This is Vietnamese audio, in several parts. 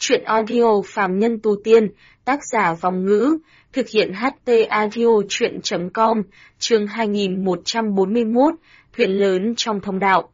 Chuyện audio phàm nhân tu tiên, tác giả Vòng Ngữ, thực hiện HT audio chuyện.com, chương 2141, thuyền lớn trong thông đạo.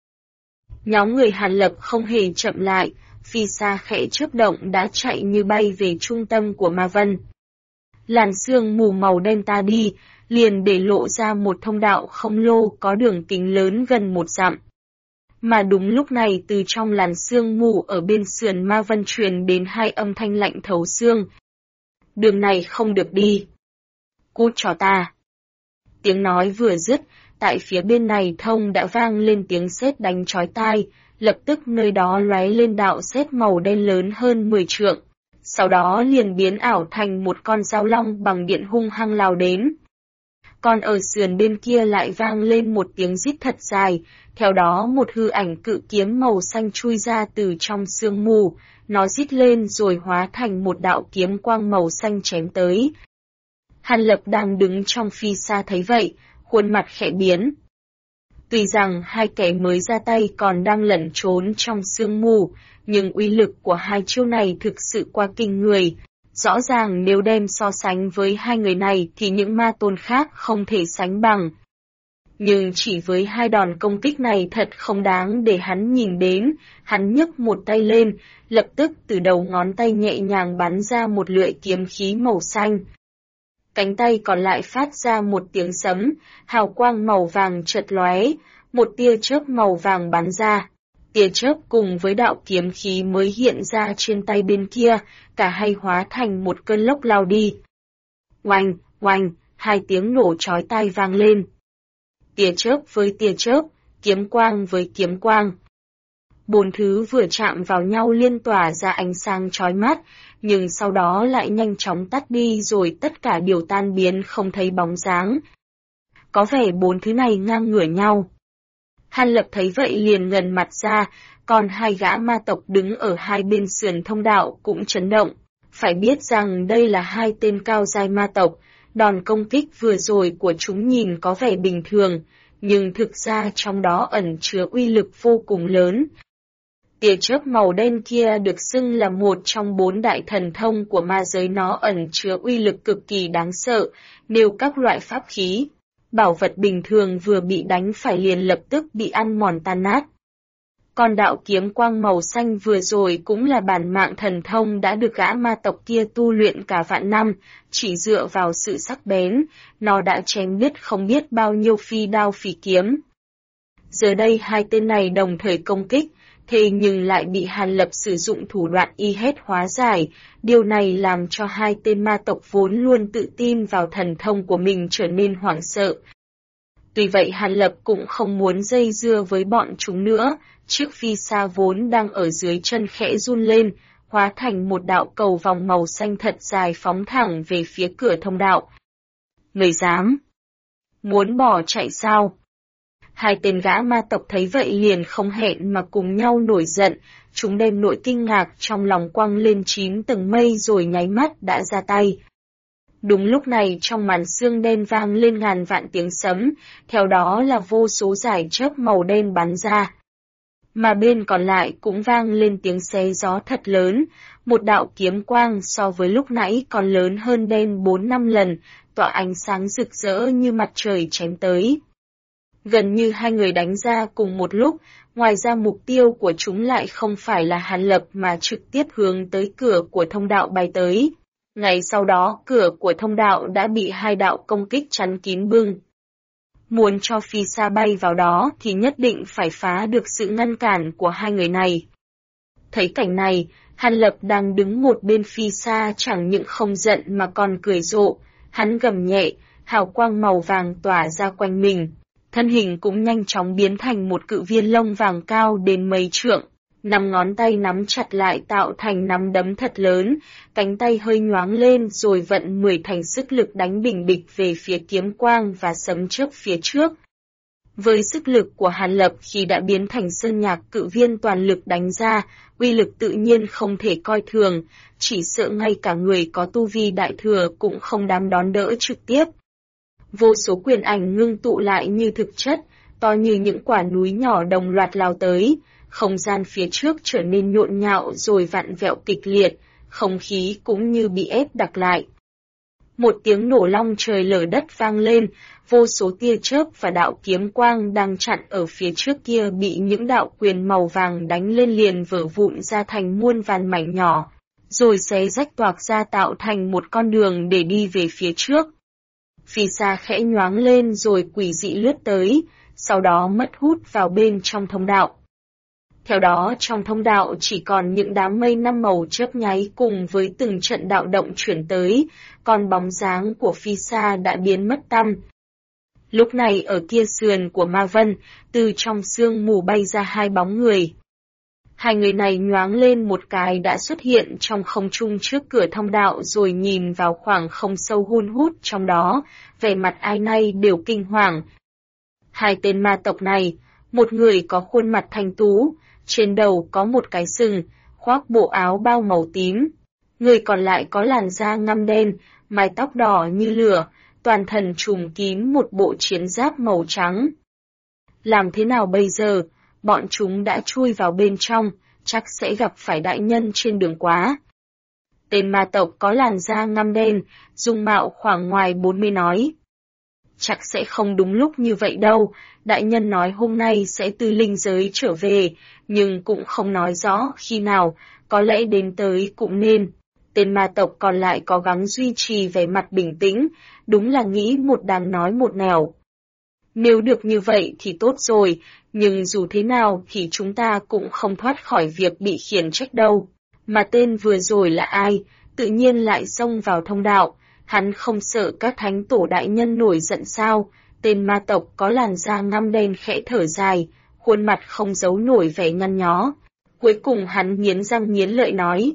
Nhóm người Hàn Lập không hề chậm lại, phi xa khẽ chớp động đã chạy như bay về trung tâm của Ma Vân. Làn sương mù màu đen ta đi, liền để lộ ra một thông đạo khổng lồ có đường kính lớn gần 1 dặm. Mà đúng lúc này từ trong làn sương mù ở bên sườn Ma Vân truyền đến 2 âm thanh lạnh thấu xương. Đường này không được đi. Cút cho ta. Tiếng nói vừa dứt, tại phía bên này thông đã vang lên tiếng sét đánh chói tai, lập tức nơi đó lóe lên đạo sét màu đen lớn hơn 10 trượng. Sau đó liền biến ảo thành một con dao long bằng điện hung hăng lao đến. Còn ở sườn bên kia lại vang lên một tiếng rít thật dài, theo đó một hư ảnh cự kiếm màu xanh chui ra từ trong sương mù, nó rít lên rồi hóa thành một đạo kiếm quang màu xanh chém tới. Hàn Lập đang đứng trong phi xa thấy vậy, khuôn mặt khẽ biến. Tuy rằng hai kẻ mới ra tay còn đang lẩn trốn trong sương mù, nhưng uy lực của hai chiêu này thực sự quá kinh người. Rõ ràng nếu đem so sánh với hai người này thì những ma tôn khác không thể sánh bằng. Nhưng chỉ với 2 đòn công kích này thật không đáng để hắn nhìn đến, hắn nhấc một tay lên, lập tức từ đầu ngón tay nhẹ nhàng bắn ra một lưỡi kiếm khí màu xanh. Cánh tay còn lại phát ra một tiếng sấm, hào quang màu vàng chợt lóe, một tia chớp màu vàng bắn ra. Tia chớp cùng với đạo kiếm khí mới hiện ra trên tay bên kia, cả hai hóa thành một cơn lốc lao đi. Oanh, oanh, 2 tiếng nổ chói tai vang lên. Tia chớp với tia chớp, kiếm quang với kiếm quang. 4 thứ vừa chạm vào nhau liên tỏa ra ánh sáng chói mắt, nhưng sau đó lại nhanh chóng tắt đi rồi tất cả đều tan biến không thấy bóng dáng. Có vẻ 4 thứ này ngang ngửa nhau. Hàn Lập thấy vậy liền ngần mặt ra, còn 2 gã ma tộc đứng ở hai bên sườn thông đạo cũng chấn động. Phải biết rằng đây là 2 tên cao giai ma tộc, đòn công kích vừa rồi của chúng nhìn có vẻ bình thường, nhưng thực ra trong đó ẩn chứa uy lực vô cùng lớn. Tia chớp màu đen kia được xưng là một trong 4 đại thần thông của ma giới, nó ẩn chứa uy lực cực kỳ đáng sợ, nếu các loại pháp khí, bảo vật bình thường vừa bị đánh phải liền lập tức bị ăn mòn tan nát. Còn đạo kiếm quang màu xanh vừa rồi cũng là bản mạng thần thông đã được gã ma tộc kia tu luyện cả vạn năm, chỉ dựa vào sự sắc bén, nó đã chém đứt không biết bao nhiêu phi đao phỉ kiếm. Giờ đây 2 tên này đồng thời công kích, thế nhưng lại bị Hàn Lập sử dụng thủ đoạn y hết hóa giải, điều này làm cho 2 tên ma tộc vốn luôn tự tin vào thần thông của mình trở nên hoảng sợ. Tuy vậy Hàn Lập cũng không muốn dây dưa với bọn chúng nữa, chiếc phi xa vốn đang ở dưới chân khẽ run lên, hóa thành một đạo cầu vòng màu xanh thật dài phóng thẳng về phía cửa thông đạo. Người dám? Muốn bỏ chạy sao? 2 tên gã ma tộc thấy vậy liền không hẹn mà cùng nhau nổi giận, chúng đem nỗi kinh ngạc trong lòng quăng lên 9 tầng mây rồi nháy mắt đã ra tay. Đúng lúc này trong màn sương đen vang lên ngàn vạn tiếng sấm, theo đó là vô số dải chớp màu đen bắn ra. Mà bên còn lại cũng vang lên tiếng xé gió thật lớn, một đạo kiếm quang so với lúc nãy còn lớn hơn đen 4-5 lần, tỏa ánh sáng rực rỡ như mặt trời chém tới. Gần như 2 người đánh ra cùng một lúc, ngoài ra mục tiêu của chúng lại không phải là Hàn Lập mà trực tiếp hướng tới cửa của thông đạo bay tới. Ngay sau đó cửa của thông đạo đã bị 2 đạo công kích chắn kín bưng. Muốn cho phi xa bay vào đó thì nhất định phải phá được sự ngăn cản của 2 người này. Thấy cảnh này, Hàn Lập đang đứng một bên phi xa chẳng những không giận mà còn cười rộ, hắn gầm nhẹ, hào quang màu vàng tỏa ra quanh mình. Thân hình cũng nhanh chóng biến thành một cự viên lông vàng cao đến mấy trượng, 5 ngón tay nắm chặt lại tạo thành nắm đấm thật lớn, cánh tay hơi nhoáng lên rồi vận 10 thành sức lực đánh bình bịch về phía kiếm quang và sấm chớp phía trước. Với sức lực của Hàn Lập khi đã biến thành sơn nhạc cự viên toàn lực đánh ra, uy lực tự nhiên không thể coi thường, chỉ sợ ngay cả người có tu vi đại thừa cũng không dám đón đỡ trực tiếp. Vô số quyền ảnh ngưng tụ lại như thực chất, to như những quả núi nhỏ đồng loạt lao tới, không gian phía trước trở nên nhộn nhạo rồi vặn vẹo kịch liệt, không khí cũng như bị ép đặc lại. Một tiếng nổ long trời lở đất vang lên, vô số tia chớp và đạo kiếm quang đang chặn ở phía trước kia bị những đạo quyền màu vàng đánh lên liền vỡ vụn ra thành muôn vàn mảnh nhỏ, rồi xé rách toạc ra tạo thành một con đường để đi về phía trước. Phi xa khẽ nhoáng lên rồi quỷ dị lướt tới, sau đó mất hút vào bên trong thông đạo. Theo đó trong thông đạo chỉ còn những đám mây năm màu chớp nháy cùng với từng trận đạo động chuyển tới, còn bóng dáng của Phi xa đã biến mất tăm. Lúc này ở kia sườn của Ma Vân, từ trong sương mù bay ra hai bóng người. Hai người này nhoáng lên một cái đã xuất hiện trong không trung trước cửa thông đạo rồi nhìn vào khoảng không sâu hun hút trong đó, vẻ mặt ai nấy đều kinh hoàng. Hai tên ma tộc này, một người có khuôn mặt thanh tú, trên đầu có một cái sừng, khoác bộ áo bao màu tím. Người còn lại có làn da ngăm đen, mái tóc đỏ như lửa, toàn thân trùm kín một bộ chiến giáp màu trắng. Làm thế nào bây giờ? Bọn chúng đã chui vào bên trong, chắc sẽ gặp phải đại nhân trên đường quá. Tên ma tộc có làn da ngăm đen, dung mạo khoảng ngoài 40 nói. Chắc sẽ không đúng lúc như vậy đâu, đại nhân nói hôm nay sẽ từ linh giới trở về, nhưng cũng không nói rõ khi nào, có lẽ đến tới cũng nên. Tên ma tộc còn lại có gắng duy trì vẻ mặt bình tĩnh, đúng là nghĩ một đằng nói một nẻo. Nếu được như vậy thì tốt rồi, nhưng dù thế nào thì chúng ta cũng không thoát khỏi việc bị khiển trách đâu. Mà tên vừa rồi là ai, tự nhiên lại xông vào thông đạo, hắn không sợ các thánh tổ đại nhân nổi giận sao? Tên ma tộc có làn da ngăm đen khẽ thở dài, khuôn mặt không giấu nổi vẻ nhăn nhó. Cuối cùng hắn nghiến răng nghiến lợi nói.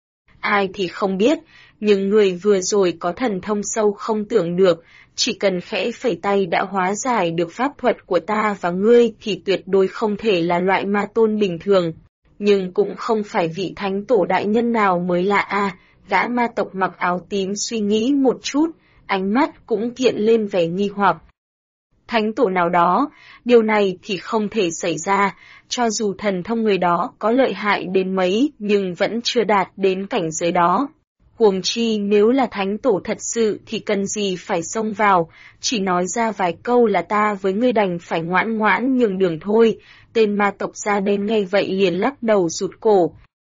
Ai thì không biết, nhưng người vừa rồi có thần thông sâu không tưởng được, chỉ cần khẽ phẩy tay đã hóa giải được pháp thuật của ta và ngươi thì tuyệt đối không thể là loại ma tôn bình thường. Nhưng cũng không phải vị thánh tổ đại nhân nào mới lạ à, gã ma tộc mặc áo tím suy nghĩ một chút, ánh mắt cũng hiện lên vẻ nghi hoặc. Thánh tổ nào đó, điều này thì không thể xảy ra, cho dù thần thông người đó có lợi hại đến mấy nhưng vẫn chưa đạt đến cảnh giới đó. Huống chi nếu là thánh tổ thật sự thì cần gì phải xông vào, chỉ nói ra vài câu là ta với ngươi đành phải ngoãn ngoãn nhường đường thôi. Tên ma tộc da đen nghe vậy liền lắc đầu rụt cổ.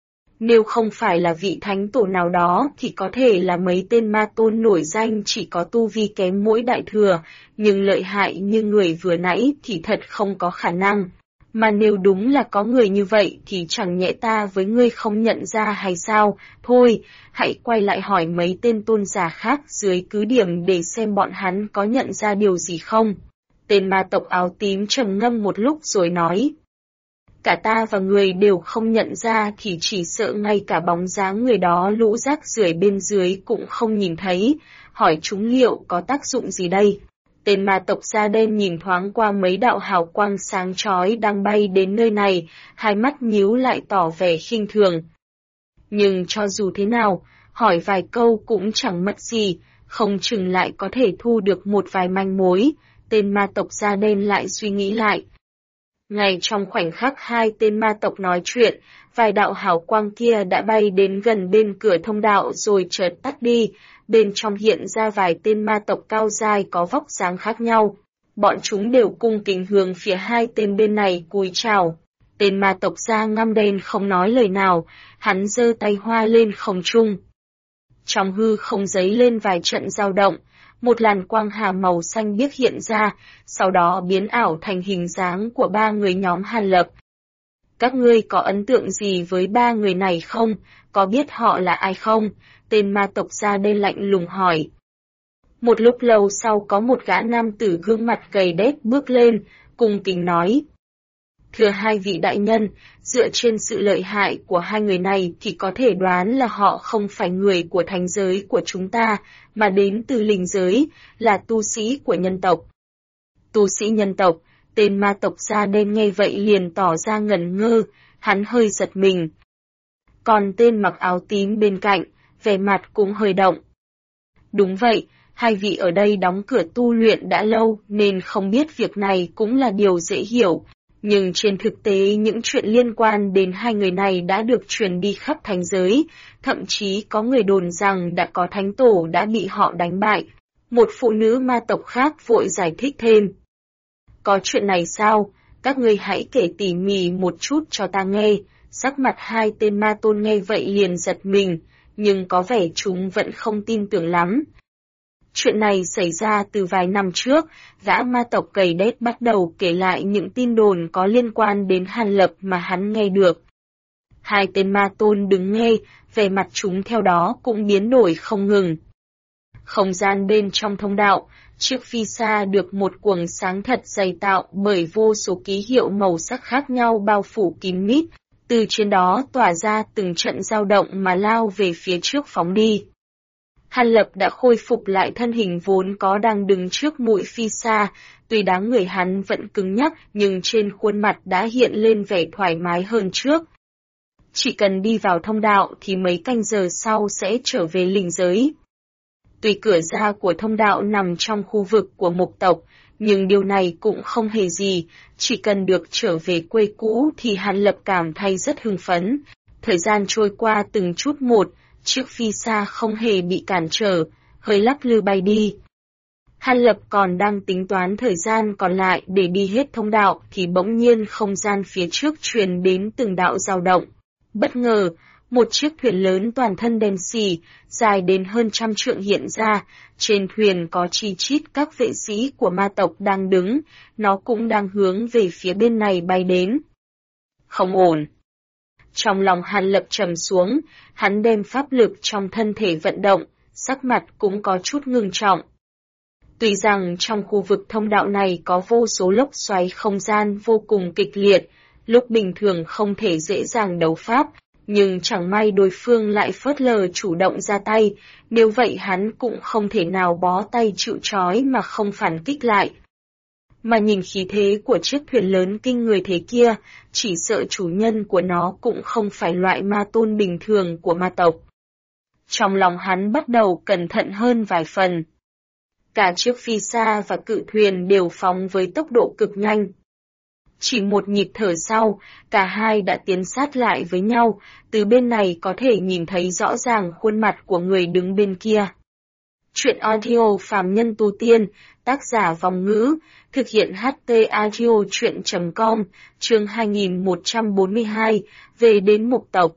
Nếu không phải là vị thánh tổ nào đó thì có thể là mấy tên ma tôn nổi danh chỉ có tu vi kém mỗi đại thừa, nhưng lợi hại như người vừa nãy thì thật không có khả năng. Mà nếu đúng là có người như vậy thì chẳng nhẽ ta với ngươi không nhận ra hay sao? Thôi, hãy quay lại hỏi mấy tên tôn giả khác dưới cứ điểm để xem bọn hắn có nhận ra điều gì không. Tên ma tộc áo tím trầm ngâm một lúc rồi nói. Cả ta và người đều không nhận ra thì chỉ sợ ngay cả bóng dáng người đó lũ rác rưởi bên dưới cũng không nhìn thấy, hỏi chúng liệu có tác dụng gì đây? Tên ma tộc da đen nhìn thoáng qua mấy đạo hào quang sáng chói đang bay đến nơi này, hai mắt nhíu lại tỏ vẻ khinh thường. Nhưng cho dù thế nào, hỏi vài câu cũng chẳng mất gì, không chừng lại có thể thu được một vài manh mối. Tên ma tộc da đen lại suy nghĩ lại. Ngay trong khoảnh khắc hai tên ma tộc nói chuyện, vài đạo hào quang kia đã bay đến gần bên cửa thông đạo rồi chợt tắt đi, bên trong hiện ra vài tên ma tộc cao dai có vóc dáng khác nhau. Bọn chúng đều cung kính hướng phía hai tên bên này cúi chào. Tên ma tộc da ngăm đen không nói lời nào, hắn giơ tay hoa lên không trung. Trong hư không giấy lên vài trận dao động, một làn quang hà màu xanh biếc hiện ra, sau đó biến ảo thành hình dáng của ba người nhóm Hàn Lập. Các ngươi có ấn tượng gì với ba người này không? Có biết họ là ai không? Tên ma tộc da đen lạnh lùng hỏi. Một lúc lâu sau có một gã nam tử gương mặt gầy đét bước lên, cung kính nói. Thưa hai vị đại nhân, dựa trên sự lợi hại của hai người này thì có thể đoán là họ không phải người của thánh giới của chúng ta, mà đến từ linh giới, là tu sĩ của nhân tộc. Tu sĩ nhân tộc, tên ma tộc da đen nghe vậy liền tỏ ra ngẩn ngơ, hắn hơi giật mình. Còn tên mặc áo tím bên cạnh, vẻ mặt cũng hơi động. Đúng vậy, hai vị ở đây đóng cửa tu luyện đã lâu nên không biết việc này cũng là điều dễ hiểu. Nhưng trên thực tế những chuyện liên quan đến hai người này đã được truyền đi khắp thánh giới, thậm chí có người đồn rằng đã có thánh tổ đã bị họ đánh bại. Một phụ nữ ma tộc khác vội giải thích thêm. Có chuyện này sao? Các ngươi hãy kể tỉ mỉ một chút cho ta nghe. Sắc mặt hai tên ma tôn nghe vậy liền giật mình, nhưng có vẻ chúng vẫn không tin tưởng lắm. Chuyện này xảy ra từ vài năm trước, gã ma tộc Cầy Đét bắt đầu kể lại những tin đồn có liên quan đến Hàn Lập mà hắn nghe được. Hai tên ma tôn đứng nghe, vẻ mặt chúng theo đó cũng biến đổi không ngừng. Không gian bên trong thông đạo, chiếc phi xa được một quầng sáng thật dày tạo bởi vô số ký hiệu màu sắc khác nhau bao phủ kín mít, từ trên đó tỏa ra từng trận dao động mà lao về phía trước phóng đi. Hàn Lập đã khôi phục lại thân hình vốn có đang đứng trước mũi phi xa, tuy dáng người hắn vẫn cứng nhắc nhưng trên khuôn mặt đã hiện lên vẻ thoải mái hơn trước. Chỉ cần đi vào thông đạo thì mấy canh giờ sau sẽ trở về linh giới. Tuy cửa ra của thông đạo nằm trong khu vực của mộc tộc, nhưng điều này cũng không hề gì, chỉ cần được trở về quê cũ thì Hàn Lập cảm thấy rất hưng phấn. Thời gian trôi qua từng chút một, chiếc phi xa không hề bị cản trở, hơi lắc lư bay đi. Hàn Lập còn đang tính toán thời gian còn lại để đi hết thông đạo thì bỗng nhiên không gian phía trước truyền đến từng đạo dao động. Bất ngờ, một chiếc thuyền lớn toàn thân đen xì, dài đến hơn 100 trượng hiện ra, trên thuyền có chi chít các vệ sĩ của ma tộc đang đứng, nó cũng đang hướng về phía bên này bay đến. Không ổn. Trong lòng Hàn Lập trầm xuống, hắn đem pháp lực trong thân thể vận động, sắc mặt cũng có chút ngưng trọng. Tuy rằng trong khu vực thông đạo này có vô số lốc xoáy không gian vô cùng kịch liệt, lúc bình thường không thể dễ dàng đấu pháp, nhưng chẳng may đối phương lại phớt lờ chủ động ra tay, nếu vậy hắn cũng không thể nào bó tay chịu trói mà không phản kích lại. Mà nhìn khí thế của chiếc thuyền lớn kinh người thế kia, chỉ sợ chủ nhân của nó cũng không phải loại ma tôn bình thường của ma tộc. Trong lòng hắn bắt đầu cẩn thận hơn vài phần. Cả chiếc phi xa và cự thuyền đều phóng với tốc độ cực nhanh. Chỉ một nhịp thở sau, cả hai đã tiến sát lại với nhau, từ bên này có thể nhìn thấy rõ ràng khuôn mặt của người đứng bên kia. Chuyện audio phàm nhân tu tiên, tác giả Vòng Ngữ, thực hiện HT audio chuyện.com, chương 2142, về đến mộc tộc.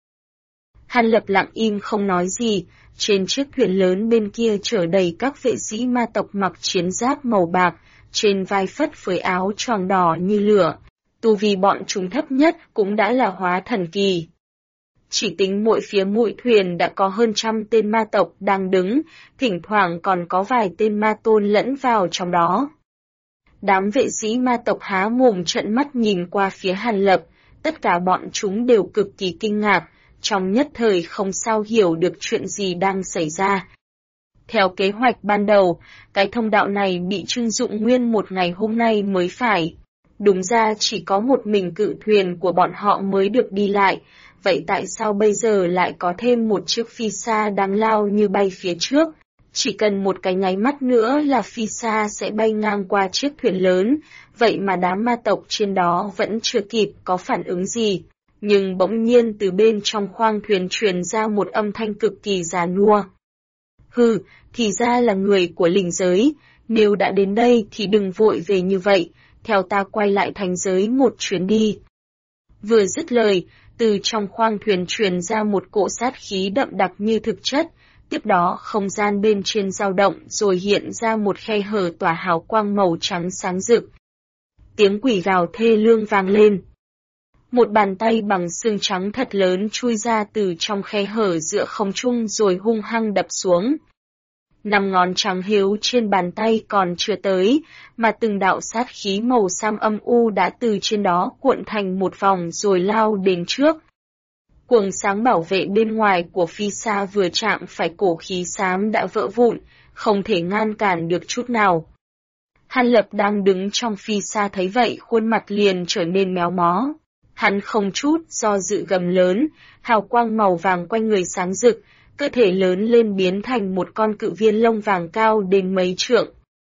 Hàn Lập lặng im không nói gì, trên chiếc thuyền lớn bên kia chở đầy các vệ sĩ ma tộc mặc chiến giáp màu bạc, trên vai phất phới áo choàng đỏ như lửa, tu vi bọn chúng thấp nhất cũng đã là hóa thần kỳ. Chỉ tính mỗi phía mũi thuyền đã có hơn 100 tên ma tộc đang đứng, thỉnh thoảng còn có vài tên ma tôn lẫn vào trong đó. Đám vệ sĩ ma tộc há mồm trợn mắt nhìn qua phía Hàn Lập, tất cả bọn chúng đều cực kỳ kinh ngạc, trong nhất thời không sao hiểu được chuyện gì đang xảy ra. Theo kế hoạch ban đầu, cái thông đạo này bị trưng dụng nguyên một ngày hôm nay mới phải. Đúng ra chỉ có một mình cự thuyền của bọn họ mới được đi lại, vậy tại sao bây giờ lại có thêm một chiếc phi xa đang lao như bay phía trước? Chỉ cần một cái nháy mắt nữa là phi xa sẽ bay ngang qua chiếc thuyền lớn, vậy mà đám ma tộc trên đó vẫn chưa kịp có phản ứng gì. Nhưng bỗng nhiên từ bên trong khoang thuyền truyền ra một âm thanh cực kỳ già nua. Hừ, thì ra là người của linh giới, nếu đã đến đây thì đừng vội về như vậy, theo ta quay lại thành giới một chuyến đi. Vừa dứt lời, từ trong khoang thuyền truyền ra một cỗ sát khí đậm đặc như thực chất, tiếp đó không gian bên trên dao động rồi hiện ra một khe hở tỏa hào quang màu trắng sáng rực. Tiếng quỷ gào thê lương vang lên. Một bàn tay bằng xương trắng thật lớn chui ra từ trong khe hở giữa không trung rồi hung hăng đập xuống. 5 ngón trắng hiếu trên bàn tay còn chưa tới, mà từng đạo sát khí màu xám âm u đã từ trên đó cuộn thành một vòng rồi lao đến trước. Quầng sáng bảo vệ bên ngoài của phi xa vừa chạm phải cổ khí xám đã vỡ vụn, không thể ngăn cản được chút nào. Hàn Lập đang đứng trong phi xa thấy vậy khuôn mặt liền trở nên méo mó. Hắn không chút do dự gầm lớn, hào quang màu vàng quanh người sáng rực, cơ thể lớn lên biến thành một con cự viên lông vàng cao đến mấy trượng.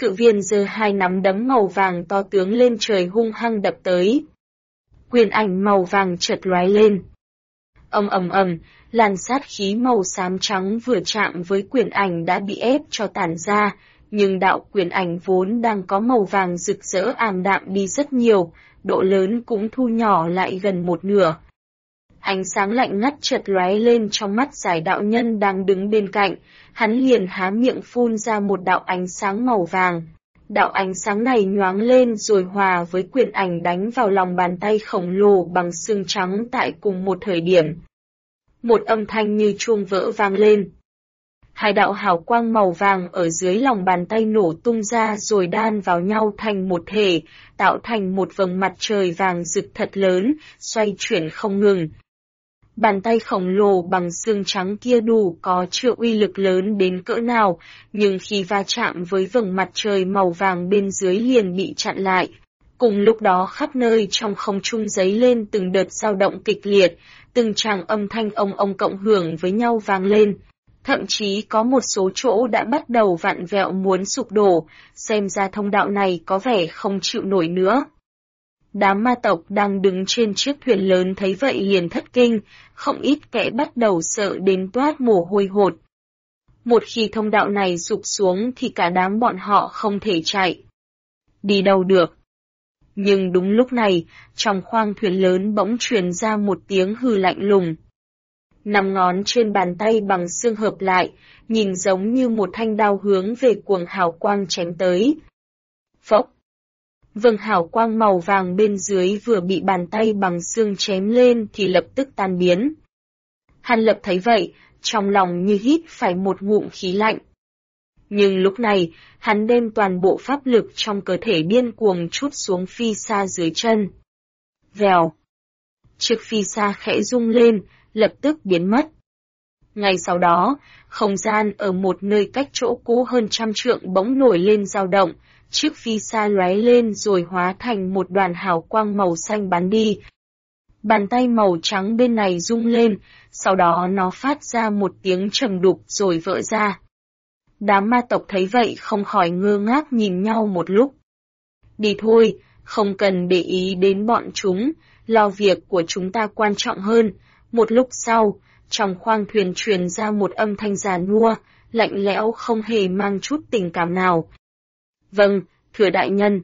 Cự viên giơ hai nắm đấm màu vàng to tướng lên trời hung hăng đập tới. Quyền ảnh màu vàng chợt lóe lên. Ầm ầm ầm, làn sát khí màu xám trắng vừa chạm với quyền ảnh đã bị ép cho tản ra, nhưng đạo quyền ảnh vốn đang có màu vàng rực rỡ ảm đạm đi rất nhiều, độ lớn cũng thu nhỏ lại gần một nửa. Ánh sáng lạnh ngắt chợt lóe lên trong mắt Giải đạo nhân đang đứng bên cạnh, hắn liền há miệng phun ra một đạo ánh sáng màu vàng. Đạo ánh sáng này nhoáng lên rồi hòa với quyền ảnh đánh vào lòng bàn tay khổng lồ bằng xương trắng tại cùng một thời điểm. Một âm thanh như chuông vỡ vang lên. Hai đạo hào quang màu vàng ở dưới lòng bàn tay nổ tung ra rồi đan vào nhau thành một thể, tạo thành một vầng mặt trời vàng rực thật lớn, xoay chuyển không ngừng. Bàn tay khổng lồ bằng xương trắng kia đủ có chưa uy lực lớn đến cỡ nào, nhưng khi va chạm với vầng mặt trời màu vàng bên dưới liền bị chặn lại. Cùng lúc đó khắp nơi trong không trung giấy lên từng đợt dao động kịch liệt, từng tràng âm thanh ông cộng hưởng với nhau vang lên. Thậm chí có một số chỗ đã bắt đầu vặn vẹo muốn sụp đổ, xem ra thông đạo này có vẻ không chịu nổi nữa. Đám ma tộc đang đứng trên chiếc thuyền lớn thấy vậy liền thất kinh, không ít kẻ bắt đầu sợ đến toát mồ hôi hột. Một khi thông đạo này sụp xuống thì cả đám bọn họ không thể chạy. Đi đâu được. Nhưng đúng lúc này, trong khoang thuyền lớn bỗng truyền ra một tiếng hừ lạnh lùng. 5 ngón trên bàn tay bằng xương hợp lại, nhìn giống như một thanh đao hướng về cuồng hào quang chém tới. Phốc! Vầng hào quang màu vàng bên dưới vừa bị bàn tay bằng xương chém lên thì lập tức tan biến. Hàn Lập thấy vậy, trong lòng như hít phải một ngụm khí lạnh. Nhưng lúc này, hắn đem toàn bộ pháp lực trong cơ thể điên cuồng trút xuống phi sa dưới chân. Vèo! Chiếc phi sa khẽ rung lên, lập tức biến mất. Ngay sau đó, không gian ở một nơi cách chỗ cũ hơn 100 trượng bỗng nổi lên dao động, chiếc phi sa lóe lên rồi hóa thành một đoàn hào quang màu xanh bắn đi. Bàn tay màu trắng bên này rung lên, sau đó nó phát ra một tiếng trầm đục rồi vỡ ra. Đám ma tộc thấy vậy không khỏi ngơ ngác nhìn nhau một lúc. Đi thôi, không cần để ý đến bọn chúng, lo việc của chúng ta quan trọng hơn. Một lúc sau, trong khoang thuyền truyền ra một âm thanh già nua, lạnh lẽo không hề mang chút tình cảm nào. Vâng, thưa đại nhân.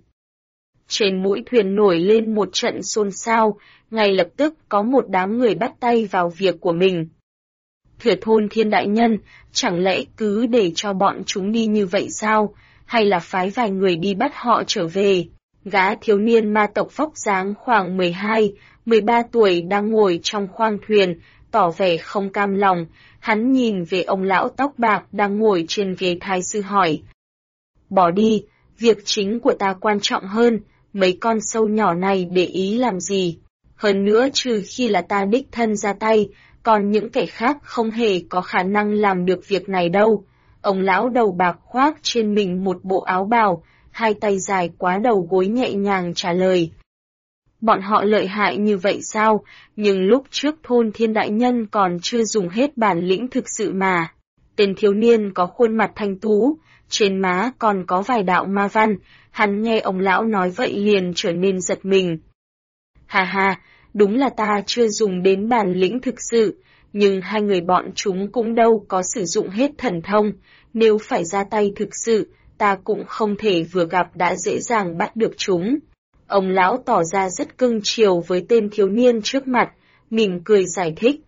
Trên mũi thuyền nổi lên một trận xôn xao, ngay lập tức có một đám người bắt tay vào việc của mình. Thưa Thôn Thiên đại nhân, chẳng lẽ cứ để cho bọn chúng đi như vậy sao, hay là phái vài người đi bắt họ trở về? Gã thiếu niên ma tộc vóc dáng khoảng 12, 13 tuổi đang ngồi trong khoang thuyền, tỏ vẻ không cam lòng, hắn nhìn về ông lão tóc bạc đang ngồi trên ghế thái sư hỏi. Bỏ đi, việc chính của ta quan trọng hơn, mấy con sâu nhỏ này để ý làm gì? Hơn nữa trừ khi là ta đích thân ra tay, còn những kẻ khác không hề có khả năng làm được việc này đâu. Ông lão đầu bạc khoác trên mình một bộ áo bào, hai tay dài quá đầu gối nhẹ nhàng trả lời. Bọn họ lợi hại như vậy sao, nhưng lúc trước Thôn Thiên đại nhân còn chưa dùng hết bản lĩnh thực sự mà. Tên thiếu niên có khuôn mặt thanh tú, trên má còn có vài đạo ma văn, hắn nghe ông lão nói vậy liền trở nên giật mình. Hà hà, đúng là ta chưa dùng đến bản lĩnh thực sự, nhưng hai người bọn chúng cũng đâu có sử dụng hết thần thông, nếu phải ra tay thực sự, ta cũng không thể vừa gặp đã dễ dàng bắt được chúng. Ông lão tỏ ra rất cưng chiều với tên thiếu niên trước mặt, mỉm cười giải thích.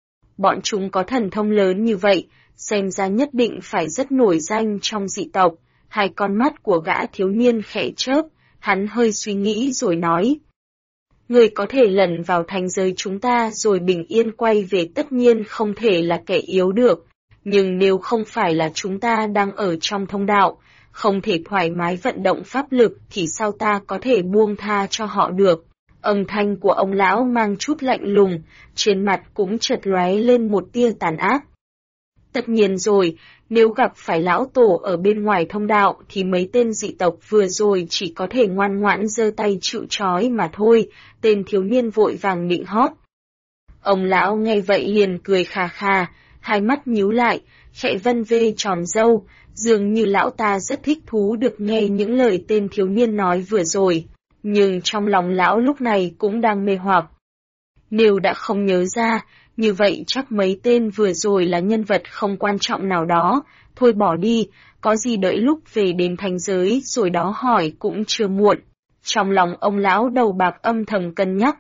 Bọn chúng có thần thông lớn như vậy, xem ra nhất định phải rất nổi danh trong dị tộc. Hai con mắt của gã thiếu niên khẽ chớp, hắn hơi suy nghĩ rồi nói. Người có thể lẩn vào thành giới chúng ta rồi bình yên quay về tất nhiên không thể là kẻ yếu được, nhưng nếu không phải là chúng ta đang ở trong thông đạo, không thể thoải mái vận động pháp lực thì sao ta có thể buông tha cho họ được. Âm thanh của ông lão mang chút lạnh lùng, trên mặt cũng chợt lóe lên một tia tàn ác. Tất nhiên rồi, nếu gặp phải lão tổ ở bên ngoài thông đạo thì mấy tên dị tộc vừa rồi chỉ có thể ngoan ngoãn giơ tay chịu trói mà thôi, tên thiếu niên vội vàng nịnh hót. Ông lão nghe vậy liền cười khà khà, hai mắt nhíu lại, khẽ vân vê tròn râu, dường như lão ta rất thích thú được nghe những lời tên thiếu niên nói vừa rồi, nhưng trong lòng lão lúc này cũng đang mê hoặc. Nếu đã không nhớ ra, như vậy chắc mấy tên vừa rồi là nhân vật không quan trọng nào đó, thôi bỏ đi, có gì đợi lúc về đến thành giới rồi đó hỏi cũng chưa muộn. Trong lòng ông lão đầu bạc âm thầm cân nhắc.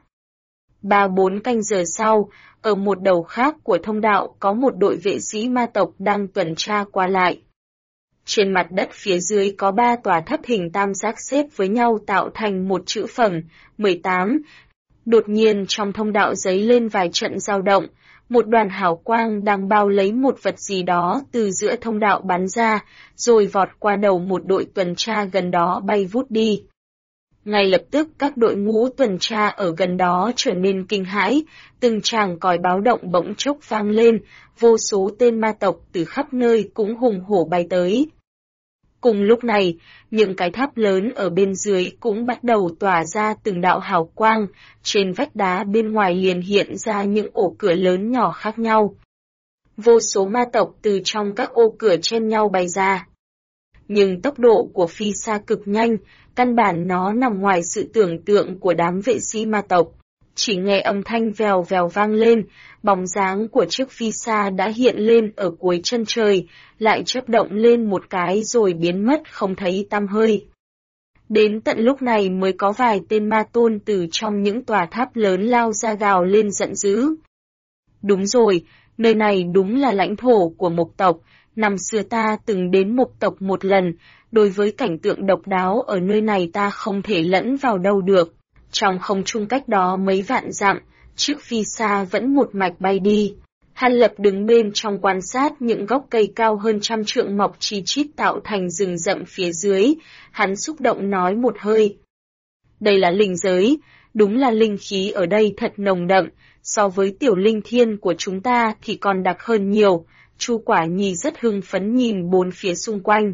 3-4 canh giờ sau, ở một đầu khác của thông đạo có một đội vệ sĩ ma tộc đang tuần tra qua lại. Trên mặt đất phía dưới có 3 tòa tháp hình tam giác xếp với nhau tạo thành một chữ phẩm, 18. Đột nhiên trong thông đạo giấy lên vài trận dao động, một đoàn hào quang đang bao lấy một vật gì đó từ giữa thông đạo bắn ra, rồi vọt qua đầu một đội tuần tra gần đó bay vút đi. Ngay lập tức các đội ngũ tuần tra ở gần đó trở nên kinh hãi, từng tràng còi báo động bỗng chốc vang lên, vô số tên ma tộc từ khắp nơi cũng hùng hổ bay tới. Cùng lúc này, những cái tháp lớn ở bên dưới cũng bắt đầu tỏa ra từng đạo hào quang, trên vách đá bên ngoài liền hiện ra những ổ cửa lớn nhỏ khác nhau. Vô số ma tộc từ trong các ô cửa chen nhau bay ra. Nhưng tốc độ của phi sa cực nhanh, căn bản nó nằm ngoài sự tưởng tượng của đám vệ sĩ ma tộc. Chỉ nghe âm thanh vèo vèo vang lên, bóng dáng của chiếc phi sa đã hiện lên ở cuối chân trời, lại chớp động lên một cái rồi biến mất không thấy tăm hơi. Đến tận lúc này mới có vài tên ma tôn từ trong những tòa tháp lớn lao ra gào lên giận dữ. Đúng rồi, nơi này đúng là lãnh thổ của Mộc tộc, năm xưa ta từng đến Mộc tộc một lần, đối với cảnh tượng độc đáo ở nơi này ta không thể lẫn vào đâu được. Trong không trung cách đó mấy vạn dặm, chiếc phi sa vẫn một mạch bay đi. Hàn Lập đứng bên trong quan sát những gốc cây cao hơn 100 trượng mọc chi chít tạo thành rừng rậm phía dưới, hắn xúc động nói một hơi. Đây là linh giới, đúng là linh khí ở đây thật nồng đậm, so với tiểu linh thiên của chúng ta thì còn đặc hơn nhiều. Chu Quả Nhi rất hưng phấn nhìn bốn phía xung quanh.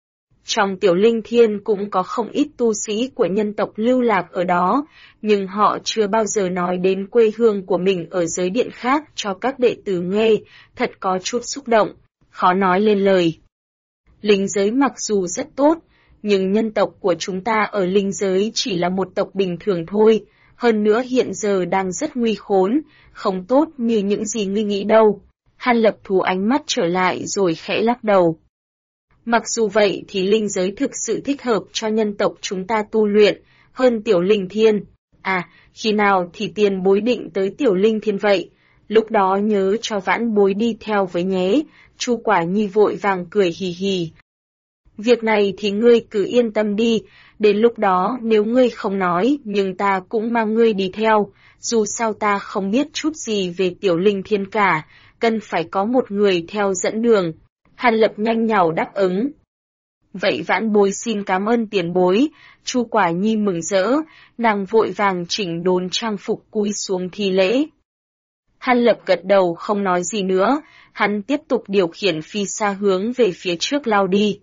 Trong tiểu linh thiên cũng có không ít tu sĩ của nhân tộc lưu lạc ở đó, nhưng họ chưa bao giờ nói đến quê hương của mình ở giới điện khác cho các đệ tử nghe, thật có chút xúc động, khó nói lên lời. Linh giới mặc dù rất tốt, nhưng nhân tộc của chúng ta ở linh giới chỉ là một tộc bình thường thôi, hơn nữa hiện giờ đang rất nguy khốn, không tốt như những gì ngươi nghĩ đâu. Hàn Lập thu ánh mắt trở lại rồi khẽ lắc đầu. Mặc dù vậy thì linh giới thực sự thích hợp cho nhân tộc chúng ta tu luyện, hơn tiểu linh thiên. À, khi nào thì tiền bối định tới tiểu linh thiên vậy? Lúc đó nhớ cho vãn bối đi theo với nhé, Chu Quả Nhi vội vàng cười hì hì. Việc này thì ngươi cứ yên tâm đi, đến lúc đó nếu ngươi không nói nhưng ta cũng mang ngươi đi theo, dù sao ta không biết chút gì về tiểu linh thiên cả, cần phải có một người theo dẫn đường. Hàn Lập nhanh nhảu đáp ứng. Vậy vãn bối xin cảm ơn tiền bối, Chu Quả Nhi mừng rỡ, nàng vội vàng chỉnh đốn trang phục cúi xuống thi lễ. Hàn Lập gật đầu không nói gì nữa, hắn tiếp tục điều khiển phi sa hướng về phía trước lao đi.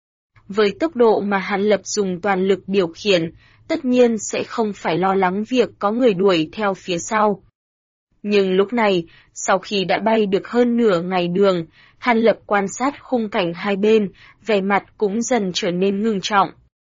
Với tốc độ mà Hàn Lập dùng toàn lực điều khiển, tất nhiên sẽ không phải lo lắng việc có người đuổi theo phía sau. Nhưng lúc này, sau khi đã bay được hơn nửa ngày đường, Hàn Lập quan sát khung cảnh hai bên, vẻ mặt cũng dần trở nên ngưng trọng.